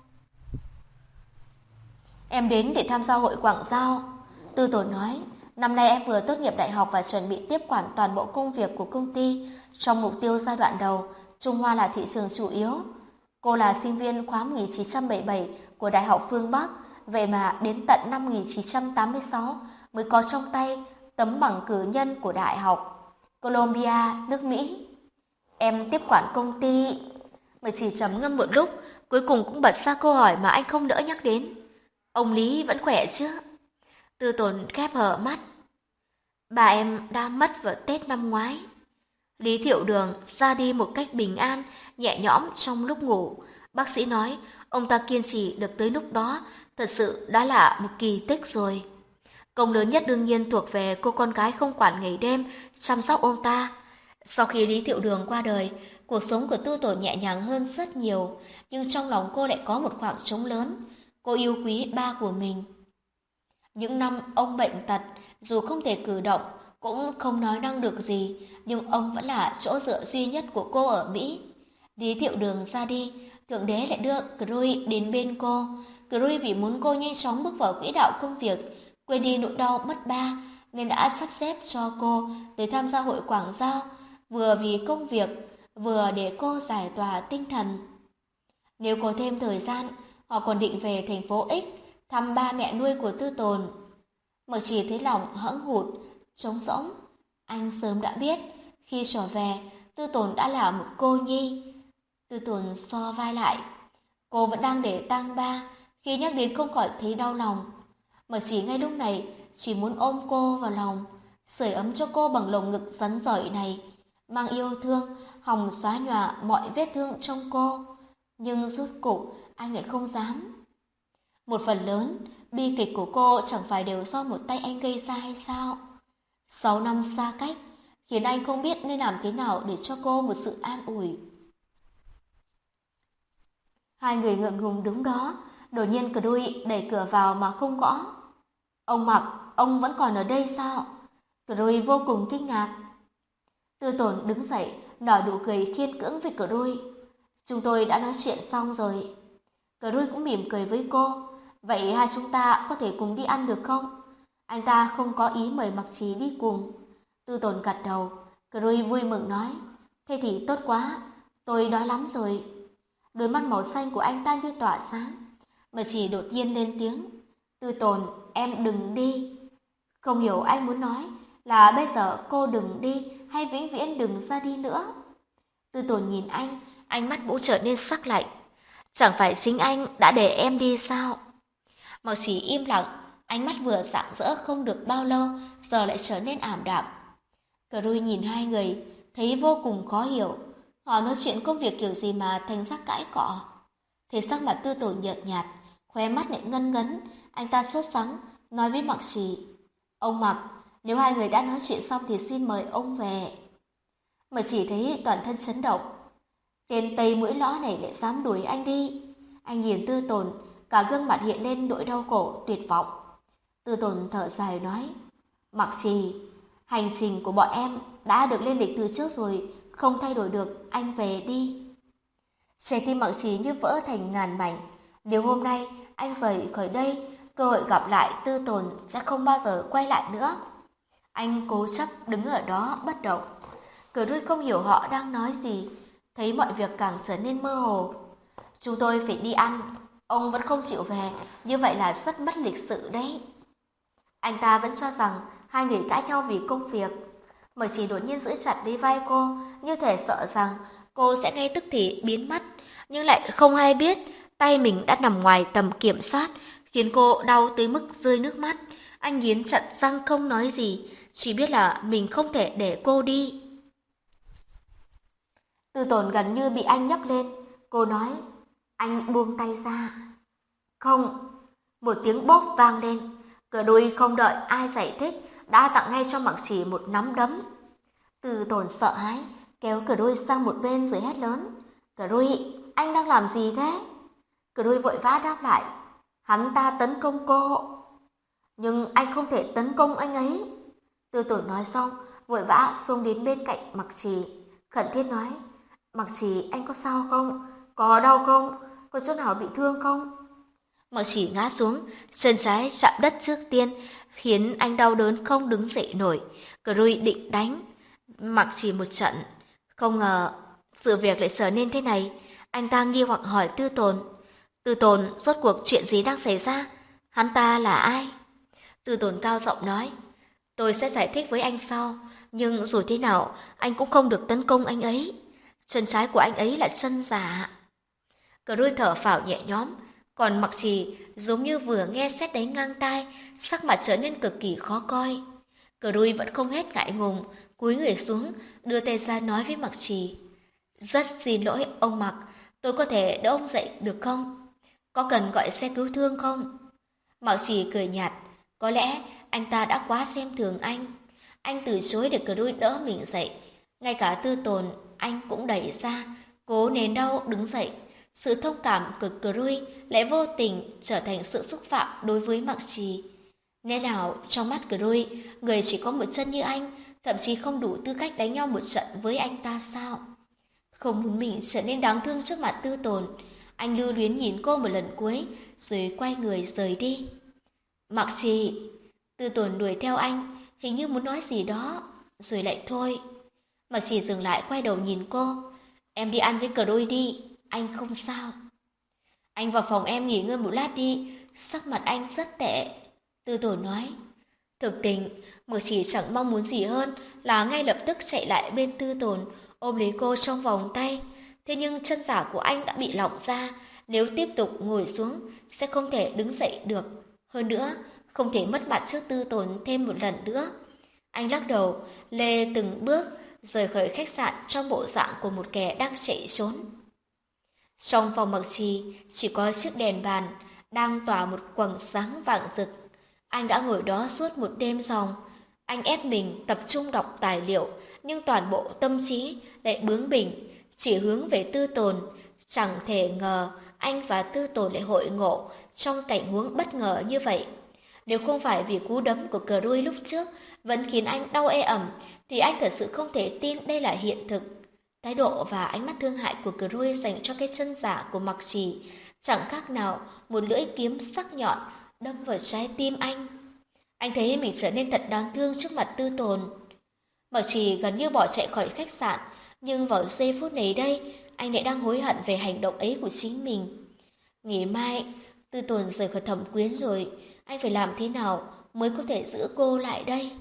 Em đến để tham gia hội quảng giao. Tư Tồn nói, năm nay em vừa tốt nghiệp đại học và chuẩn bị tiếp quản toàn bộ công việc của công ty. Trong mục tiêu giai đoạn đầu, Trung Hoa là thị trường chủ yếu. Cô là sinh viên khóa 1977 của Đại học Phương Bắc, vậy mà đến tận năm 1986 mới có trong tay tấm bằng cử nhân của Đại học Columbia, nước Mỹ. Em tiếp quản công ty. Mới chỉ trầm ngâm một lúc, cuối cùng cũng bật ra câu hỏi mà anh không đỡ nhắc đến. Ông Lý vẫn khỏe chứ? Tư Tồn khép hờ mắt. Bà em đã mất vào Tết năm ngoái. Lý Thiệu Đường ra đi một cách bình an, nhẹ nhõm trong lúc ngủ. Bác sĩ nói ông ta kiên trì được tới lúc đó, thật sự đã là một kỳ tích rồi. Công lớn nhất đương nhiên thuộc về cô con gái không quản ngày đêm chăm sóc ông ta. Sau khi Lý Thiệu Đường qua đời, cuộc sống của Tư Tồn nhẹ nhàng hơn rất nhiều, nhưng trong lòng cô lại có một khoảng trống lớn. Cô yêu quý ba của mình. Những năm ông bệnh tật, dù không thể cử động, cũng không nói năng được gì, nhưng ông vẫn là chỗ dựa duy nhất của cô ở Mỹ. Lý Thiệu Đường ra đi, Thượng Đế lại đưa Crui đến bên cô. Crui vì muốn cô nhanh chóng bước vào quỹ đạo công việc, quên đi nỗi đau mất ba, nên đã sắp xếp cho cô tới tham gia hội quảng giao, vừa vì công việc, vừa để cô giải tỏa tinh thần. Nếu có thêm thời gian, họ còn định về thành phố X thăm ba mẹ nuôi của Tư Tồn. Mà chỉ thấy lòng hẫng hụt, trống rỗng. Anh sớm đã biết, khi trở về, Tư Tồn đã là một cô nhi. Tư Tồn so vai lại. Cô vẫn đang để tang ba, khi nhắc đến không khỏi thấy đau lòng. Mà chỉ ngay lúc này, chỉ muốn ôm cô vào lòng, sưởi ấm cho cô bằng lồng ngực rắn rỏi này, mang yêu thương, hòng xóa nhòa mọi vết thương trong cô. Nhưng rốt cục, anh lại không dám. Một phần lớn, bi kịch của cô chẳng phải đều do một tay anh gây ra hay sao? 6 năm xa cách, khiến anh không biết nên làm thế nào để cho cô một sự an ủi. Hai người ngượng ngùng đứng đó, đột nhiên Crui đẩy cửa vào mà không gõ. Ông Mặc, ông vẫn còn ở đây sao? Crui vô cùng kinh ngạc. Tư Tồn đứng dậy, nở nụ cười khiên cưỡng với Crui. Chúng tôi đã nói chuyện xong rồi. Crui cũng mỉm cười với cô. Vậy hai chúng ta có thể cùng đi ăn được không? Anh ta không có ý mời Mặc Trì đi cùng. Tư Tồn gật đầu. Crui vui mừng nói. Thế thì tốt quá, tôi đói lắm rồi. Đôi mắt màu xanh của anh ta như tỏa sáng. Mặc Trì đột nhiên lên tiếng. Tư Tồn, em đừng đi. Không hiểu anh muốn nói là bây giờ cô đừng đi hay vĩnh viễn đừng ra đi nữa. Tư Tồn nhìn anh, ánh mắt bỗng trở nên sắc lạnh. Chẳng phải chính anh đã để em đi sao? Mặc Chỉ im lặng, ánh mắt vừa rạng rỡ không được bao lâu, giờ lại trở nên ảm đạm. Crui nhìn hai người, thấy vô cùng khó hiểu. Họ nói chuyện công việc kiểu gì mà thành ra cãi cọ. Thế sắc mặt Tư Tồn nhợt nhạt, khóe mắt lại ngân ngấn, anh ta sốt sắng, nói với Mặc Chỉ. Ông Mặc, nếu hai người đã nói chuyện xong thì xin mời ông về. Mặc Chỉ thấy toàn thân chấn động. Tên Tây mũi lõ này lại dám đuổi anh đi. Anh nhìn Tư Tồn, cả gương mặt hiện lên nỗi đau khổ, tuyệt vọng. Tư Tồn thở dài nói, Mặc Trì, hành trình của bọn em đã được lên lịch từ trước rồi, không thay đổi được, anh về đi. Trái tim Mạc Trì như vỡ thành ngàn mảnh. Nếu hôm nay anh rời khỏi đây, cơ hội gặp lại Tư Tồn sẽ không bao giờ quay lại nữa. Anh cố chấp đứng ở đó bất động. Cờ đuôi không hiểu họ đang nói gì, thấy mọi việc càng trở nên mơ hồ. Chúng tôi phải đi ăn, ông vẫn không chịu về, như vậy là rất mất lịch sự đấy. Anh ta vẫn cho rằng hai người cãi nhau vì công việc. Mạc Trì đột nhiên giữ chặt lấy vai cô, như thể sợ rằng cô sẽ ngay tức thì biến mất, nhưng lại không ai biết tay mình đã nằm ngoài tầm kiểm soát, khiến cô đau tới mức rơi nước mắt. Anh nghiến chặt răng không nói gì, chỉ biết là mình không thể để cô đi. Tư Tồn gần như bị anh nhấc lên, cô nói, anh buông tay ra. Không, một tiếng bốp vang lên, Cửa đuôi không đợi ai giải thích, đã tặng ngay cho Mạc Chỉ một nắm đấm. Tư Tồn sợ hãi, kéo Cửa đuôi sang một bên rồi hét lớn, Cửa đuôi, anh đang làm gì thế? Cửa đuôi vội vã đáp lại, hắn ta tấn công cô. Nhưng anh không thể tấn công anh ấy. Tư Tồn nói xong, vội vã xông đến bên cạnh Mạc Chỉ, khẩn thiết nói, Mạc Chỉ, anh có sao không? Có đau không? Có chỗ nào bị thương không? Mạc Chỉ ngã xuống, chân trái chạm đất trước tiên, khiến anh đau đớn không đứng dậy nổi. Cờ Rui định đánh Mạc Chỉ một trận, không ngờ sự việc lại trở nên thế này. Anh ta nghi hoặc hỏi Tư Tồn, Tư Tồn, rốt cuộc chuyện gì đang xảy ra? Hắn ta là ai? Tư Tồn cao giọng nói, tôi sẽ giải thích với anh sau, nhưng dù thế nào anh cũng không được tấn công anh ấy. Chân trái của anh ấy là chân giả. Cờ đuôi thở phào nhẹ nhõm, còn Mạc Trì giống như vừa nghe sét đánh ngang tai, sắc mặt trở nên cực kỳ khó coi. Cờ đuôi vẫn không hết ngại ngùng, cúi người xuống, đưa tay ra nói với Mạc Trì, rất xin lỗi ông Mạc, tôi có thể đỡ ông dậy được không? Có cần gọi xe cứu thương không? Mạc Trì cười nhạt, có lẽ anh ta đã quá xem thường anh. Anh từ chối để Cờ đuôi đỡ mình dậy, ngay cả Tư Tồn anh cũng đẩy ra, cố nén đau đứng dậy. Sự thông cảm của Crui lại vô tình trở thành sự xúc phạm đối với Mạc Trì. Lẽ nào trong mắt Crui, người chỉ có một chân như anh, thậm chí không đủ tư cách đánh nhau một trận với anh ta sao? Không muốn mình trở nên đáng thương trước mặt Tư Tồn, anh lưu luyến nhìn cô một lần cuối, rồi quay người rời đi. Mạc Trì, Tư Tồn đuổi theo anh, hình như muốn nói gì đó, rồi lại thôi. Mạc Trì dừng lại quay đầu nhìn cô, em đi ăn với Crui đi. Anh không sao. Anh vào phòng em nghỉ ngơi một lát đi, sắc mặt anh rất tệ. Tư Tồn nói. Thực tình, Mạc Chỉ chẳng mong muốn gì hơn là ngay lập tức chạy lại bên Tư Tồn, ôm lấy cô trong vòng tay. Thế nhưng chân giả của anh đã bị lỏng ra, nếu tiếp tục ngồi xuống sẽ không thể đứng dậy được. Hơn nữa, không thể mất mặt trước Tư Tồn thêm một lần nữa. Anh lắc đầu, lê từng bước rời khỏi khách sạn trong bộ dạng của một kẻ đang chạy trốn. Trong phòng Mạc Trì chỉ có chiếc đèn bàn đang tỏa một quầng sáng vàng rực. Anh đã ngồi đó suốt một đêm ròng. Anh ép mình tập trung đọc tài liệu, nhưng toàn bộ tâm trí lại bướng bỉnh, chỉ hướng về Tư Tồn. Chẳng thể ngờ anh và Tư Tồn lại hội ngộ trong cảnh huống bất ngờ như vậy. Nếu không phải vì cú đấm của cờ đuôi lúc trước vẫn khiến anh đau ê ẩm, thì anh thật sự không thể tin đây là hiện thực. Thái độ và ánh mắt thương hại của Crui dành cho cái chân giả của Mạc Trì chẳng khác nào một lưỡi kiếm sắc nhọn đâm vào trái tim anh. Anh thấy mình trở nên thật đáng thương trước mặt Tư Tồn. Mạc Trì gần như bỏ chạy khỏi khách sạn, nhưng vào giây phút này đây, anh lại đang hối hận về hành động ấy của chính mình. Ngày mai, Tư Tồn rời khỏi Thẩm Quyến rồi, anh phải làm thế nào mới có thể giữ cô lại đây?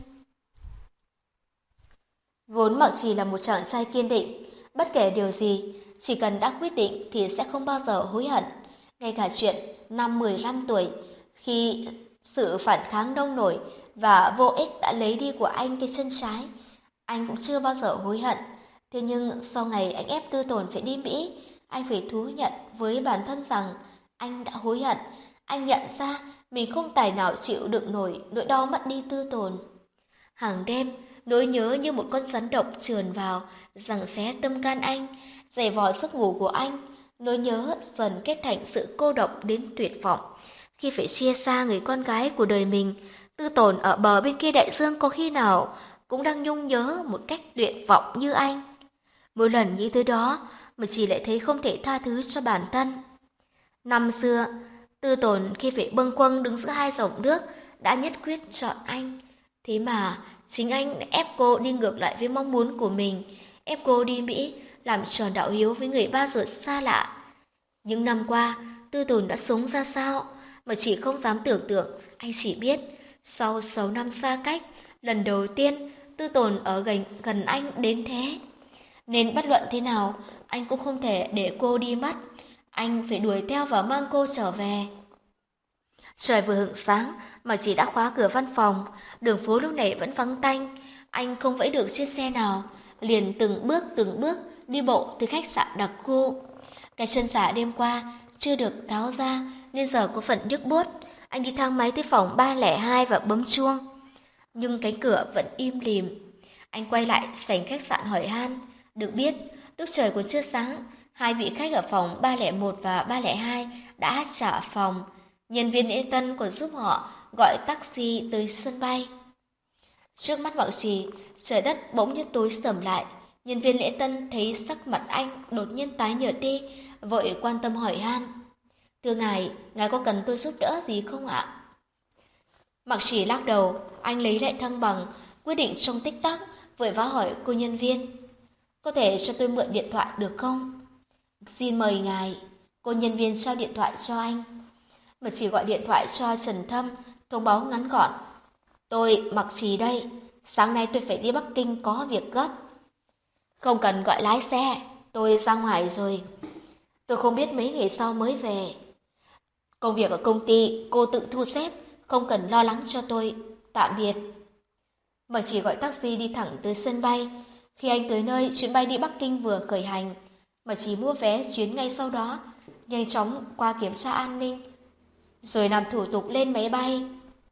Vốn Mạc Trì là một chàng trai kiên định, bất kể điều gì, chỉ cần đã quyết định thì sẽ không bao giờ hối hận. Ngay cả chuyện năm 15 tuổi, khi sự phản kháng nông nổi và vô ích đã lấy đi của anh cái chân trái, anh cũng chưa bao giờ hối hận. Thế nhưng sau ngày anh ép Tư Tồn phải đi Mỹ, anh phải thú nhận với bản thân rằng anh đã hối hận. Anh nhận ra mình không tài nào chịu đựng nổi nỗi đau mất đi Tư Tồn. Hàng đêm, nỗi nhớ như một con rắn độc trườn vào, giằng xé tâm can anh, giày vò giấc ngủ của anh. Nỗi nhớ dần kết thành sự cô độc đến tuyệt vọng. Khi phải chia xa người con gái của đời mình, Tư Tồn ở bờ bên kia đại dương có khi nào cũng đang nhung nhớ một cách tuyệt vọng như anh. Mỗi lần nghĩ tới đó, mà chị lại thấy không thể tha thứ cho bản thân. Năm xưa, Tư Tồn khi phải bâng quâng đứng giữa hai dòng nước đã nhất quyết chọn anh. Thế mà chính anh ép cô đi ngược lại với mong muốn của mình, ép cô đi Mỹ làm tròn đạo hiếu với người ba ruột xa lạ. Những năm qua, Tư Tồn đã sống ra sao mà chị không dám tưởng tượng, anh chỉ biết sau 6 năm xa cách, lần đầu tiên Tư Tồn ở gần anh đến thế. Nên bất luận thế nào, anh cũng không thể để cô đi mất. Anh phải đuổi theo và mang cô trở về. Trời vừa hửng sáng mà chị đã khóa cửa văn phòng, đường phố lúc này vẫn vắng tanh. Anh không vẫy được chiếc xe nào, liền từng bước đi bộ từ khách sạn đặc khu. Cái chân giả đêm qua chưa được tháo ra nên giờ có phần nhức buốt. Anh đi thang máy tới phòng 302 và bấm chuông, nhưng cánh cửa vẫn im lìm. Anh quay lại sảnh khách sạn hỏi han. Được biết, lúc trời còn chưa sáng, hai vị khách ở phòng 301 và 302 đã trả phòng. Nhân viên lễ tân còn giúp họ gọi taxi tới sân bay. Trước mắt mọi gì, trời đất bỗng như tối sầm lại. Nhân viên lễ tân thấy sắc mặt anh đột nhiên tái nhợt đi, vội quan tâm hỏi han. Thưa ngài có cần tôi giúp đỡ gì không ạ? Mặc chỉ lắc đầu, anh lấy lại thăng bằng, quyết định trong tích tắc, vội vã hỏi cô nhân viên. Có thể cho tôi mượn điện thoại được không? Xin mời ngài. Cô nhân viên trao điện thoại cho anh. Mà chỉ gọi điện thoại cho Trần Thâm, thông báo ngắn gọn. Tôi Mặc Trì đây, sáng nay tôi phải đi Bắc Kinh có việc gấp. Không cần gọi lái xe, tôi ra ngoài rồi. Tôi không biết mấy ngày sau mới về. Công việc ở công ty cô tự thu xếp, không cần lo lắng cho tôi. Tạm biệt. Mà chỉ gọi taxi đi thẳng tới sân bay. Khi anh tới nơi, chuyến bay đi Bắc Kinh vừa khởi hành. Mà chỉ mua vé chuyến ngay sau đó, nhanh chóng qua kiểm tra an ninh, rồi làm thủ tục lên máy bay.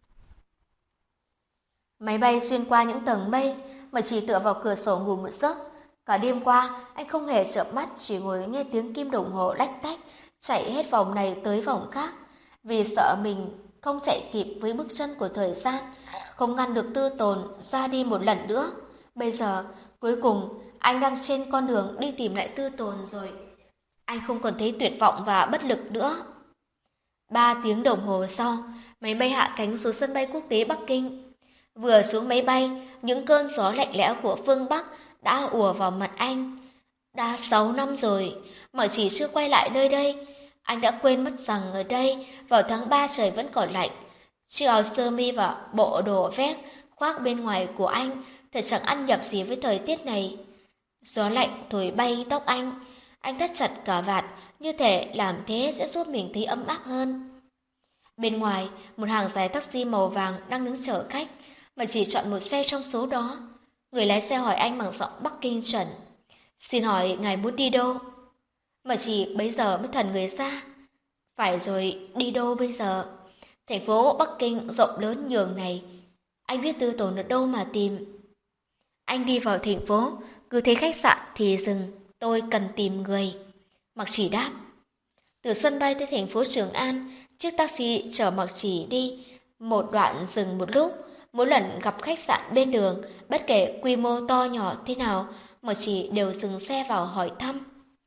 Máy bay xuyên qua những tầng mây, mà chỉ tựa vào cửa sổ ngủ một giấc. Cả đêm qua, anh không hề chợp mắt, chỉ ngồi nghe tiếng kim đồng hồ lách tách, chạy hết vòng này tới vòng khác. Vì sợ mình không chạy kịp với bước chân của thời gian, không ngăn được Tư Tồn ra đi một lần nữa. Bây giờ, cuối cùng, anh đang trên con đường đi tìm lại Tư Tồn rồi. Anh không còn thấy tuyệt vọng và bất lực nữa. 3 tiếng đồng hồ sau, máy bay hạ cánh xuống sân bay quốc tế Bắc Kinh. Vừa xuống máy bay, những cơn gió lạnh lẽo của phương Bắc đã ùa vào mặt anh. Đã 6 năm rồi, mà chỉ chưa quay lại nơi đây. Anh đã quên mất rằng ở đây, vào tháng 3 trời vẫn còn lạnh. Chiếc áo sơ mi và bộ đồ vest khoác bên ngoài của anh thật chẳng ăn nhập gì với thời tiết này. Gió lạnh thổi bay tóc anh thắt chặt cà vạt, như thể làm thế sẽ giúp mình thấy ấm áp hơn. Bên ngoài, một hàng dài taxi màu vàng đang đứng chờ khách, mà chỉ chọn một xe trong số đó. Người lái xe hỏi anh bằng giọng Bắc Kinh chuẩn. Xin hỏi ngài muốn đi đâu? Mà chỉ bấy giờ mới thần người ra. Phải rồi, đi đâu bây giờ? Thành phố Bắc Kinh rộng lớn nhường này, anh biết Tư Tồn ở đâu mà tìm? Anh đi vào thành phố, cứ thấy khách sạn thì dừng. Tôi cần tìm người. Mặc Chỉ đáp. Từ sân bay tới thành phố Trường An, chiếc taxi chở Mặc Chỉ đi một đoạn dừng một lúc. Mỗi lần gặp khách sạn bên đường, bất kể quy mô to nhỏ thế nào, Mặc Chỉ đều dừng xe vào hỏi thăm.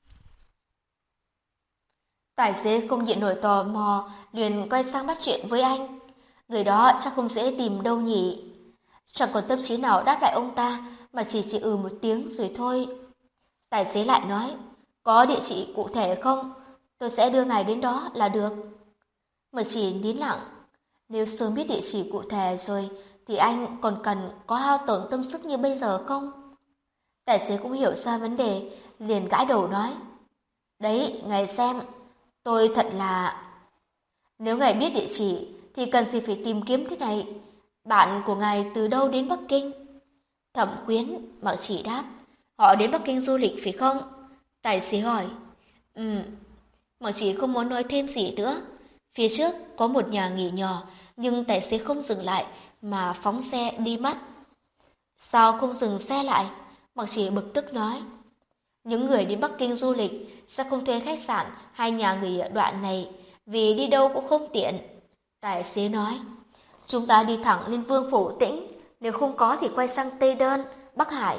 Tài xế không nhịn nổi tò mò, liền quay sang bắt chuyện với anh. Người đó chắc không dễ tìm đâu nhỉ. Chẳng còn tâm trí nào đáp lại ông ta, mà chỉ một tiếng rồi thôi. Tài xế lại nói, có địa chỉ cụ thể không? Tôi sẽ đưa ngài đến đó là được. Mà chỉ nín lặng, nếu sớm biết địa chỉ cụ thể rồi, thì anh còn cần có hao tổn tâm sức như bây giờ không? Tài xế cũng hiểu ra vấn đề, liền gãi đầu nói, đấy, ngài xem, tôi thật là... Nếu ngài biết địa chỉ, thì cần gì phải tìm kiếm thế này? Bạn của ngài từ đâu đến Bắc Kinh? Thẩm Quyến, Mặc Chỉ đáp, họ đến Bắc Kinh du lịch phải không? Tài xế hỏi, Mặc Chỉ không muốn nói thêm gì nữa. Phía trước có một nhà nghỉ nhỏ, nhưng tài xế không dừng lại mà phóng xe đi mất. Sao không dừng xe lại? Mặc Chỉ bực tức nói. Những người đến Bắc Kinh du lịch sẽ không thuê khách sạn hay nhà nghỉ ở đoạn này, vì đi đâu cũng không tiện. Tài xế nói, chúng ta đi thẳng lên Vương Phủ Tĩnh, nếu không có thì quay sang Tây Đơn, Bắc Hải,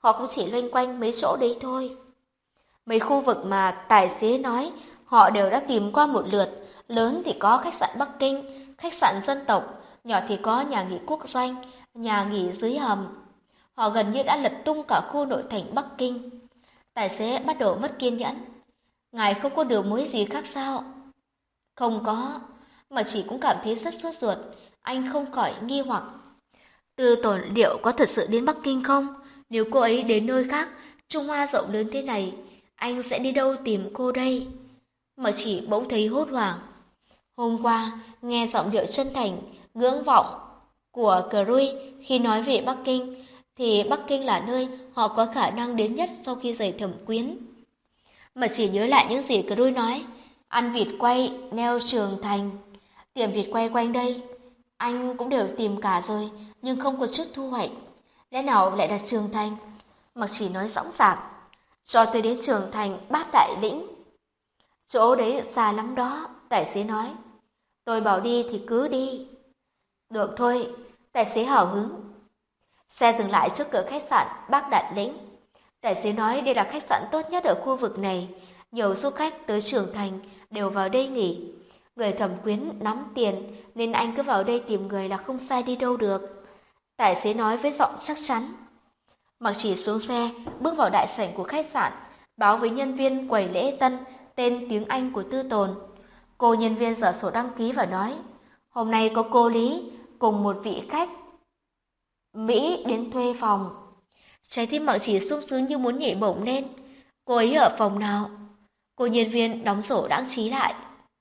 họ cũng chỉ loanh quanh mấy chỗ đấy thôi. Mấy khu vực mà tài xế nói họ đều đã tìm qua một lượt, lớn thì có khách sạn Bắc Kinh, khách sạn dân tộc, nhỏ thì có nhà nghỉ quốc doanh, nhà nghỉ dưới hầm. Họ gần như đã lật tung cả khu nội thành Bắc Kinh. Tài xế bắt đầu mất kiên nhẫn. Ngài không có điều mối gì khác sao? Không có, mà chỉ cũng cảm thấy rất sốt ruột. Anh không khỏi nghi hoặc. Tư Tồn liệu có thật sự đến Bắc Kinh không? Nếu cô ấy đến nơi khác, Trung Hoa rộng lớn thế này, anh sẽ đi đâu tìm cô đây? Mà chỉ bỗng thấy hốt hoảng. Hôm qua, nghe giọng điệu chân thành, ngưỡng vọng của Crui khi nói về Bắc Kinh, thì Bắc Kinh là nơi họ có khả năng đến nhất sau khi rời Thẩm Quyến. Mà chỉ nhớ lại những gì Crui nói, ăn vịt quay, neo Trường Thành, tiệm vịt quay quanh đây, anh cũng đều tìm cả rồi, nhưng không có chút thu hoạch. Lẽ nào lại là Trường Thành? Mặc chỉ nói dõng dạc, cho tôi đến Trường Thành Bát Đại Lĩnh. Chỗ đấy xa lắm đó, tài xế nói. Tôi bảo đi thì cứ đi. Được thôi, tài xế hào hứng. Xe dừng lại trước cửa khách sạn Bát Đại Lĩnh. Tài xế nói đây là khách sạn tốt nhất ở khu vực này. Nhiều du khách tới Trường Thành đều vào đây nghỉ. Người Thẩm Quyến nắm tiền nên anh cứ vào đây tìm người là không sai đi đâu được. Tài xế nói với giọng chắc chắn. Mặc chỉ xuống xe, bước vào đại sảnh của khách sạn, báo với nhân viên quầy lễ tân tên tiếng Anh của Tư Tồn. Cô nhân viên dở sổ đăng ký và nói, hôm nay có cô Lý cùng một vị khách Mỹ đến thuê phòng. Trái tim Mặc chỉ sung sướng như muốn nhảy bổng lên. Cô ấy ở phòng nào? Cô nhân viên đóng sổ đăng ký lại.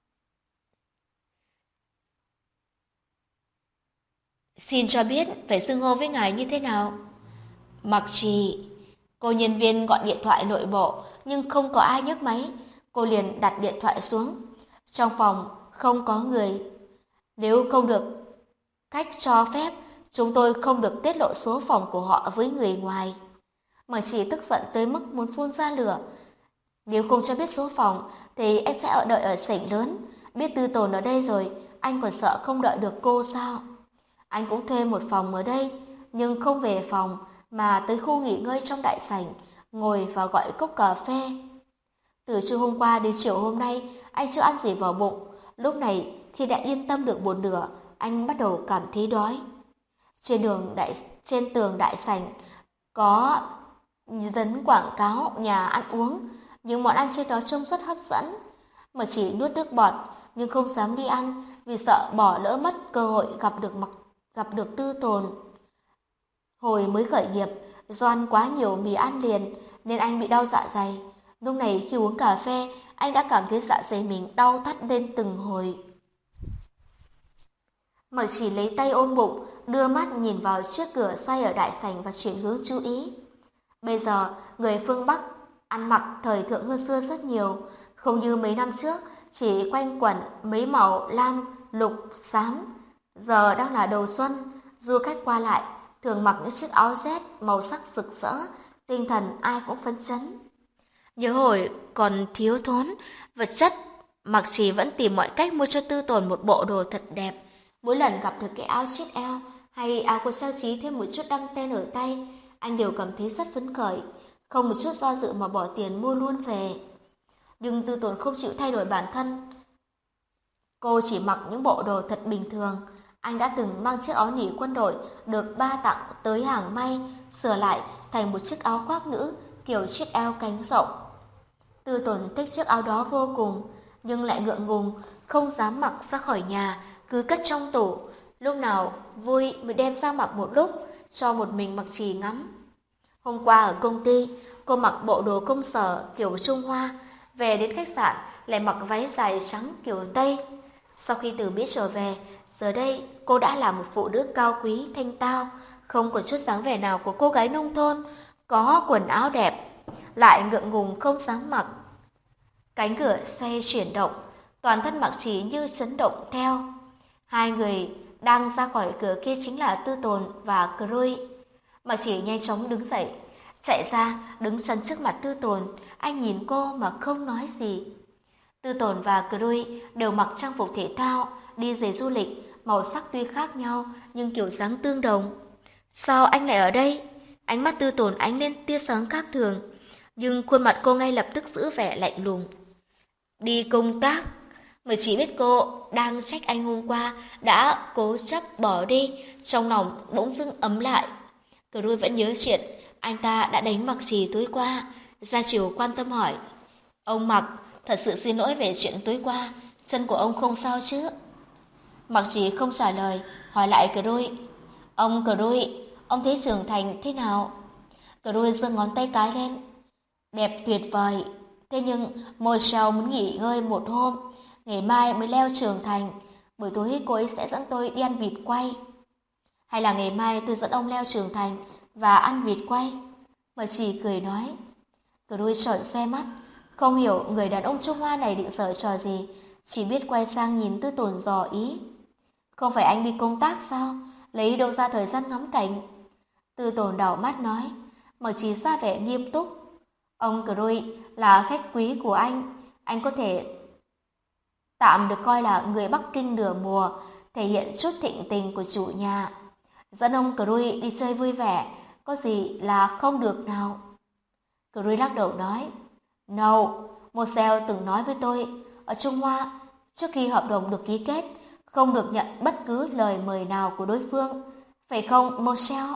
Xin cho biết phải xưng hô với ngài như thế nào? Mặc trì. Cô nhân viên gọi điện thoại nội bộ nhưng không có ai nhấc máy. Cô liền đặt điện thoại xuống. Trong phòng không có người. Nếu không được khách cho phép, chúng tôi không được tiết lộ số phòng của họ với người ngoài. Mặc trì tức giận tới mức muốn phun ra lửa. Nếu không cho biết số phòng thì anh sẽ đợi ở sảnh lớn. Biết Tư Tồn ở đây rồi, anh còn sợ không đợi được cô sao? Anh cũng thuê một phòng ở đây, nhưng không về phòng mà tới khu nghỉ ngơi trong đại sảnh, ngồi và gọi cốc cà phê. Từ trưa hôm qua đến chiều hôm nay, anh chưa ăn gì vào bụng. Lúc này, khi đã yên tâm được một nửa, anh bắt đầu cảm thấy đói. Trên tường đại sảnh có dấn quảng cáo nhà ăn uống, những món ăn trên đó trông rất hấp dẫn. Mà chỉ nuốt nước bọt, nhưng không dám đi ăn vì sợ bỏ lỡ mất cơ hội gặp được Tư Tồn. Hồi mới khởi nghiệp, do ăn quá nhiều mì ăn liền nên anh bị đau dạ dày. Lúc này khi uống cà phê, anh đã cảm thấy dạ dày mình đau thắt lên từng hồi. Mở chỉ lấy tay ôm bụng, đưa mắt nhìn vào chiếc cửa xoay ở đại sảnh và chuyển hướng chú ý. Bây giờ, người phương Bắc ăn mặc thời thượng hơn xưa rất nhiều, không như mấy năm trước chỉ quanh quẩn mấy màu lam, lục, xám. Giờ đang là đầu xuân, du khách qua lại thường mặc những chiếc áo rét màu sắc rực rỡ, tinh thần ai cũng phấn chấn. Nhớ hồi còn thiếu thốn vật chất, Mặc Trì vẫn tìm mọi cách mua cho Tư Tồn một bộ đồ thật đẹp. Mỗi lần gặp được cái áo chiếc eo hay áo có trang trí thêm một chút đăng ten ở tay, anh đều cảm thấy rất phấn khởi, không một chút do dự mà bỏ tiền mua luôn về. Nhưng Tư Tồn không chịu thay đổi bản thân. Cô chỉ mặc những bộ đồ thật bình thường. Anh đã từng mang chiếc áo nỉ quân đội được ba tặng tới hàng may, sửa lại thành một chiếc áo khoác nữ kiểu chiếc eo cánh rộng. Tư Tồn thích chiếc áo đó vô cùng, nhưng lại ngượng ngùng, không dám mặc ra khỏi nhà, cứ cất trong tủ. Lúc nào vui mới đem ra mặc một lúc, cho một mình Mặc Trì ngắm. Hôm qua ở công ty, cô mặc bộ đồ công sở kiểu Trung Hoa, về đến khách sạn lại mặc váy dài trắng kiểu Tây. Sau khi từ Mỹ trở về, giờ đây cô đã là một phụ nữ cao quý, thanh tao, không có chút dáng vẻ nào của cô gái nông thôn, có quần áo đẹp, lại ngượng ngùng không dám mặc. Cánh cửa xoay chuyển động, toàn thân Mặc Trì như chấn động theo. Hai người đang ra khỏi cửa kia chính là Tư Tồn và Crui. Mặc Trì nhanh chóng đứng dậy, chạy ra đứng chắn trước mặt Tư Tồn, anh nhìn cô mà không nói gì. Tư Tồn và Crui đều mặc trang phục thể thao, đi giày du lịch, màu sắc tuy khác nhau nhưng kiểu dáng tương đồng. Sao anh lại ở đây? Ánh mắt Tư Tồn ánh lên tia sáng khác thường, nhưng khuôn mặt cô ngay lập tức giữ vẻ lạnh lùng. Đi công tác, mà chỉ biết cô đang trách anh hôm qua đã cố chấp bỏ đi, trong lòng bỗng dưng ấm lại. Cruy vẫn nhớ chuyện anh ta đã đánh Mặc Trì tối qua. Gia Triều quan tâm hỏi, ông Mặc, thật sự xin lỗi về chuyện tối qua, chân của ông không sao chứ? Mặc Trì không trả lời, hỏi lại Cruy, ông Cruy, ông thấy trưởng thành thế nào? Cruy giơ ngón tay cái lên, đẹp tuyệt vời. Thế nhưng Michelle muốn nghỉ ngơi một hôm, ngày mai mới leo trưởng thành. Buổi tối cô ấy sẽ dẫn tôi đi ăn vịt quay. Hay là ngày mai tôi dẫn ông leo trưởng thành và ăn vịt quay? Mà chỉ cười nói. Cruy trợn xe mắt, không hiểu người đàn ông Trung Hoa này định giở trò gì, chỉ biết quay sang nhìn Tư Tồn dò ý. Không phải anh đi công tác sao? Lấy đâu ra thời gian ngắm cảnh? Tư Tồn đảo mắt nói, mà chỉ ra vẻ nghiêm túc. Ông Cruy là khách quý của anh có thể tạm được coi là người Bắc Kinh nửa mùa, thể hiện chút thịnh tình của chủ nhà. Dẫn ông Cruy đi chơi vui vẻ, có gì là không được nào? Cruy lắc đầu nói, No, Moselle từng nói với tôi, ở Trung Hoa, trước khi hợp đồng được ký kết, không được nhận bất cứ lời mời nào của đối phương. Phải không, Moselle?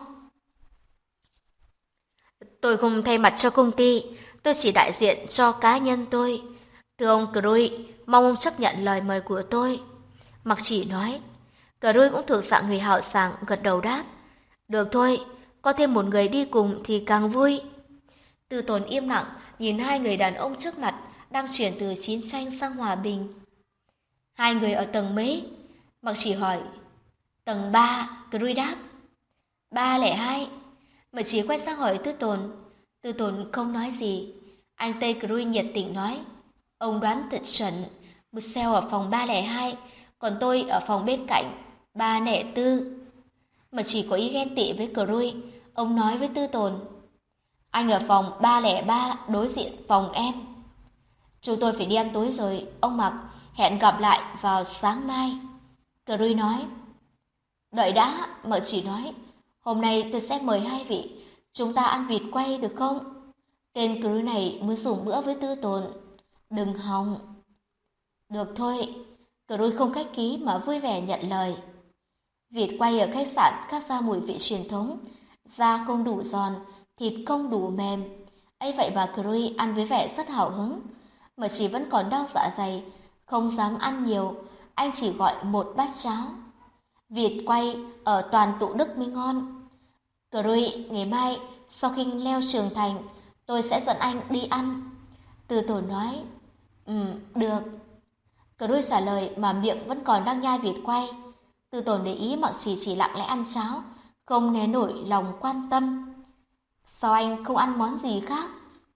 Tôi không thay mặt cho công ty, tôi chỉ đại diện cho cá nhân tôi. Thưa ông Cruy, mong ông chấp nhận lời mời của tôi. Mặc Chỉ nói. Cruy cũng thuộc dạng người hào sảng, gật đầu đáp. Được thôi, có thêm một người đi cùng thì càng vui. Tư Tồn im lặng, nhìn hai người đàn ông trước mặt đang chuyển từ chiến tranh sang hòa bình. Hai người ở tầng mấy? Mặc Chỉ hỏi. Tầng 3, Cruy đáp. 302. Mặc Chỉ quay sang hỏi Tư Tồn. Tư Tồn không nói gì. Anh Tây Cruy nhiệt tình nói. Ông đoán thật chuẩn, Michelle ở phòng 302, còn tôi ở phòng bên cạnh 304. Mà chỉ có ý ghen tị với Cruy, ông nói với Tư Tồn. Anh ở phòng 303 đối diện phòng em. Chúng tôi phải đi ăn tối rồi, ông Mặc, hẹn gặp lại vào sáng mai. Cruy nói. Đợi đã, Mợ Chỉ nói. Hôm nay tôi sẽ mời hai vị, chúng ta ăn vịt quay được không? Tên Cruy này muốn dùng bữa với Tư Tồn. Đừng hòng. Được thôi, Cruy không khách khí mà vui vẻ nhận lời. Vịt quay ở khách sạn khác ra mùi vị truyền thống, da không đủ giòn, thịt không đủ mềm. Ấy vậy mà Cruy ăn với vẻ rất hào hứng, mà chỉ vẫn còn đau dạ dày, không dám ăn nhiều, anh chỉ gọi một bát cháo. Vịt quay ở toàn tụ Đức mới ngon. Cruy, ngày mai sau khi leo trưởng thành, tôi sẽ dẫn anh đi ăn. Tư Tồn nói. Được. Cruy trả lời mà miệng vẫn còn đang nhai vịt quay. Tư Tồn để ý Mặc chỉ lặng lẽ ăn cháo, không né nổi lòng quan tâm. Sao anh không ăn món gì khác?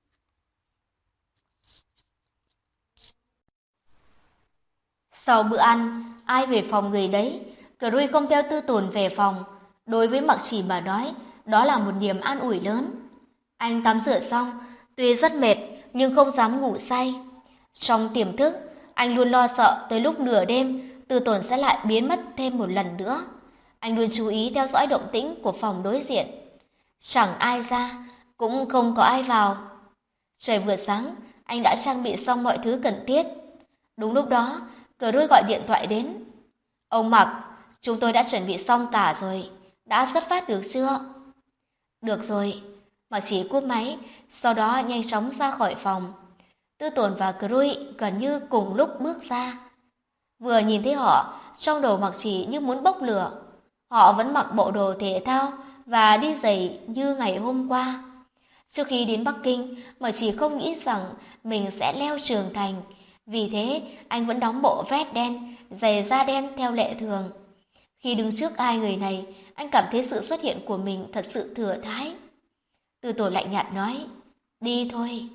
Sau bữa ăn, ai về phòng người đấy. Cruy không theo Tư Tồn về phòng. Đối với Mặc Chỉ mà nói, đó là một niềm an ủi lớn. Anh tắm rửa xong, tuy rất mệt nhưng không dám ngủ say. Trong tiềm thức, anh luôn lo sợ tới lúc nửa đêm Tư Tồn sẽ lại biến mất thêm một lần nữa. Anh luôn chú ý theo dõi động tĩnh của phòng đối diện. Chẳng ai ra, cũng không có ai vào. Trời vừa sáng, anh đã trang bị xong mọi thứ cần thiết. Đúng lúc đó, Cruy gọi điện thoại đến. Ông Mặc, chúng tôi đã chuẩn bị xong cả rồi. Đã xuất phát được chưa? Được rồi. Mặc Chỉ cúp máy, sau đó nhanh chóng ra khỏi phòng. Tư Tồn và Cruy gần như cùng lúc bước ra. Vừa nhìn thấy họ, trong đầu Mặc Chỉ như muốn bốc lửa. Họ vẫn mặc bộ đồ thể thao và đi giày như ngày hôm qua. Trước khi đến Bắc Kinh, Mặc Chỉ không nghĩ rằng mình sẽ leo trưởng thành. Vì thế, anh vẫn đóng bộ vest đen, giày da đen theo lệ thường. Khi đứng trước hai người này, anh cảm thấy sự xuất hiện của mình thật sự thừa thãi. Tư Tồn lạnh nhạt nói, đi thôi.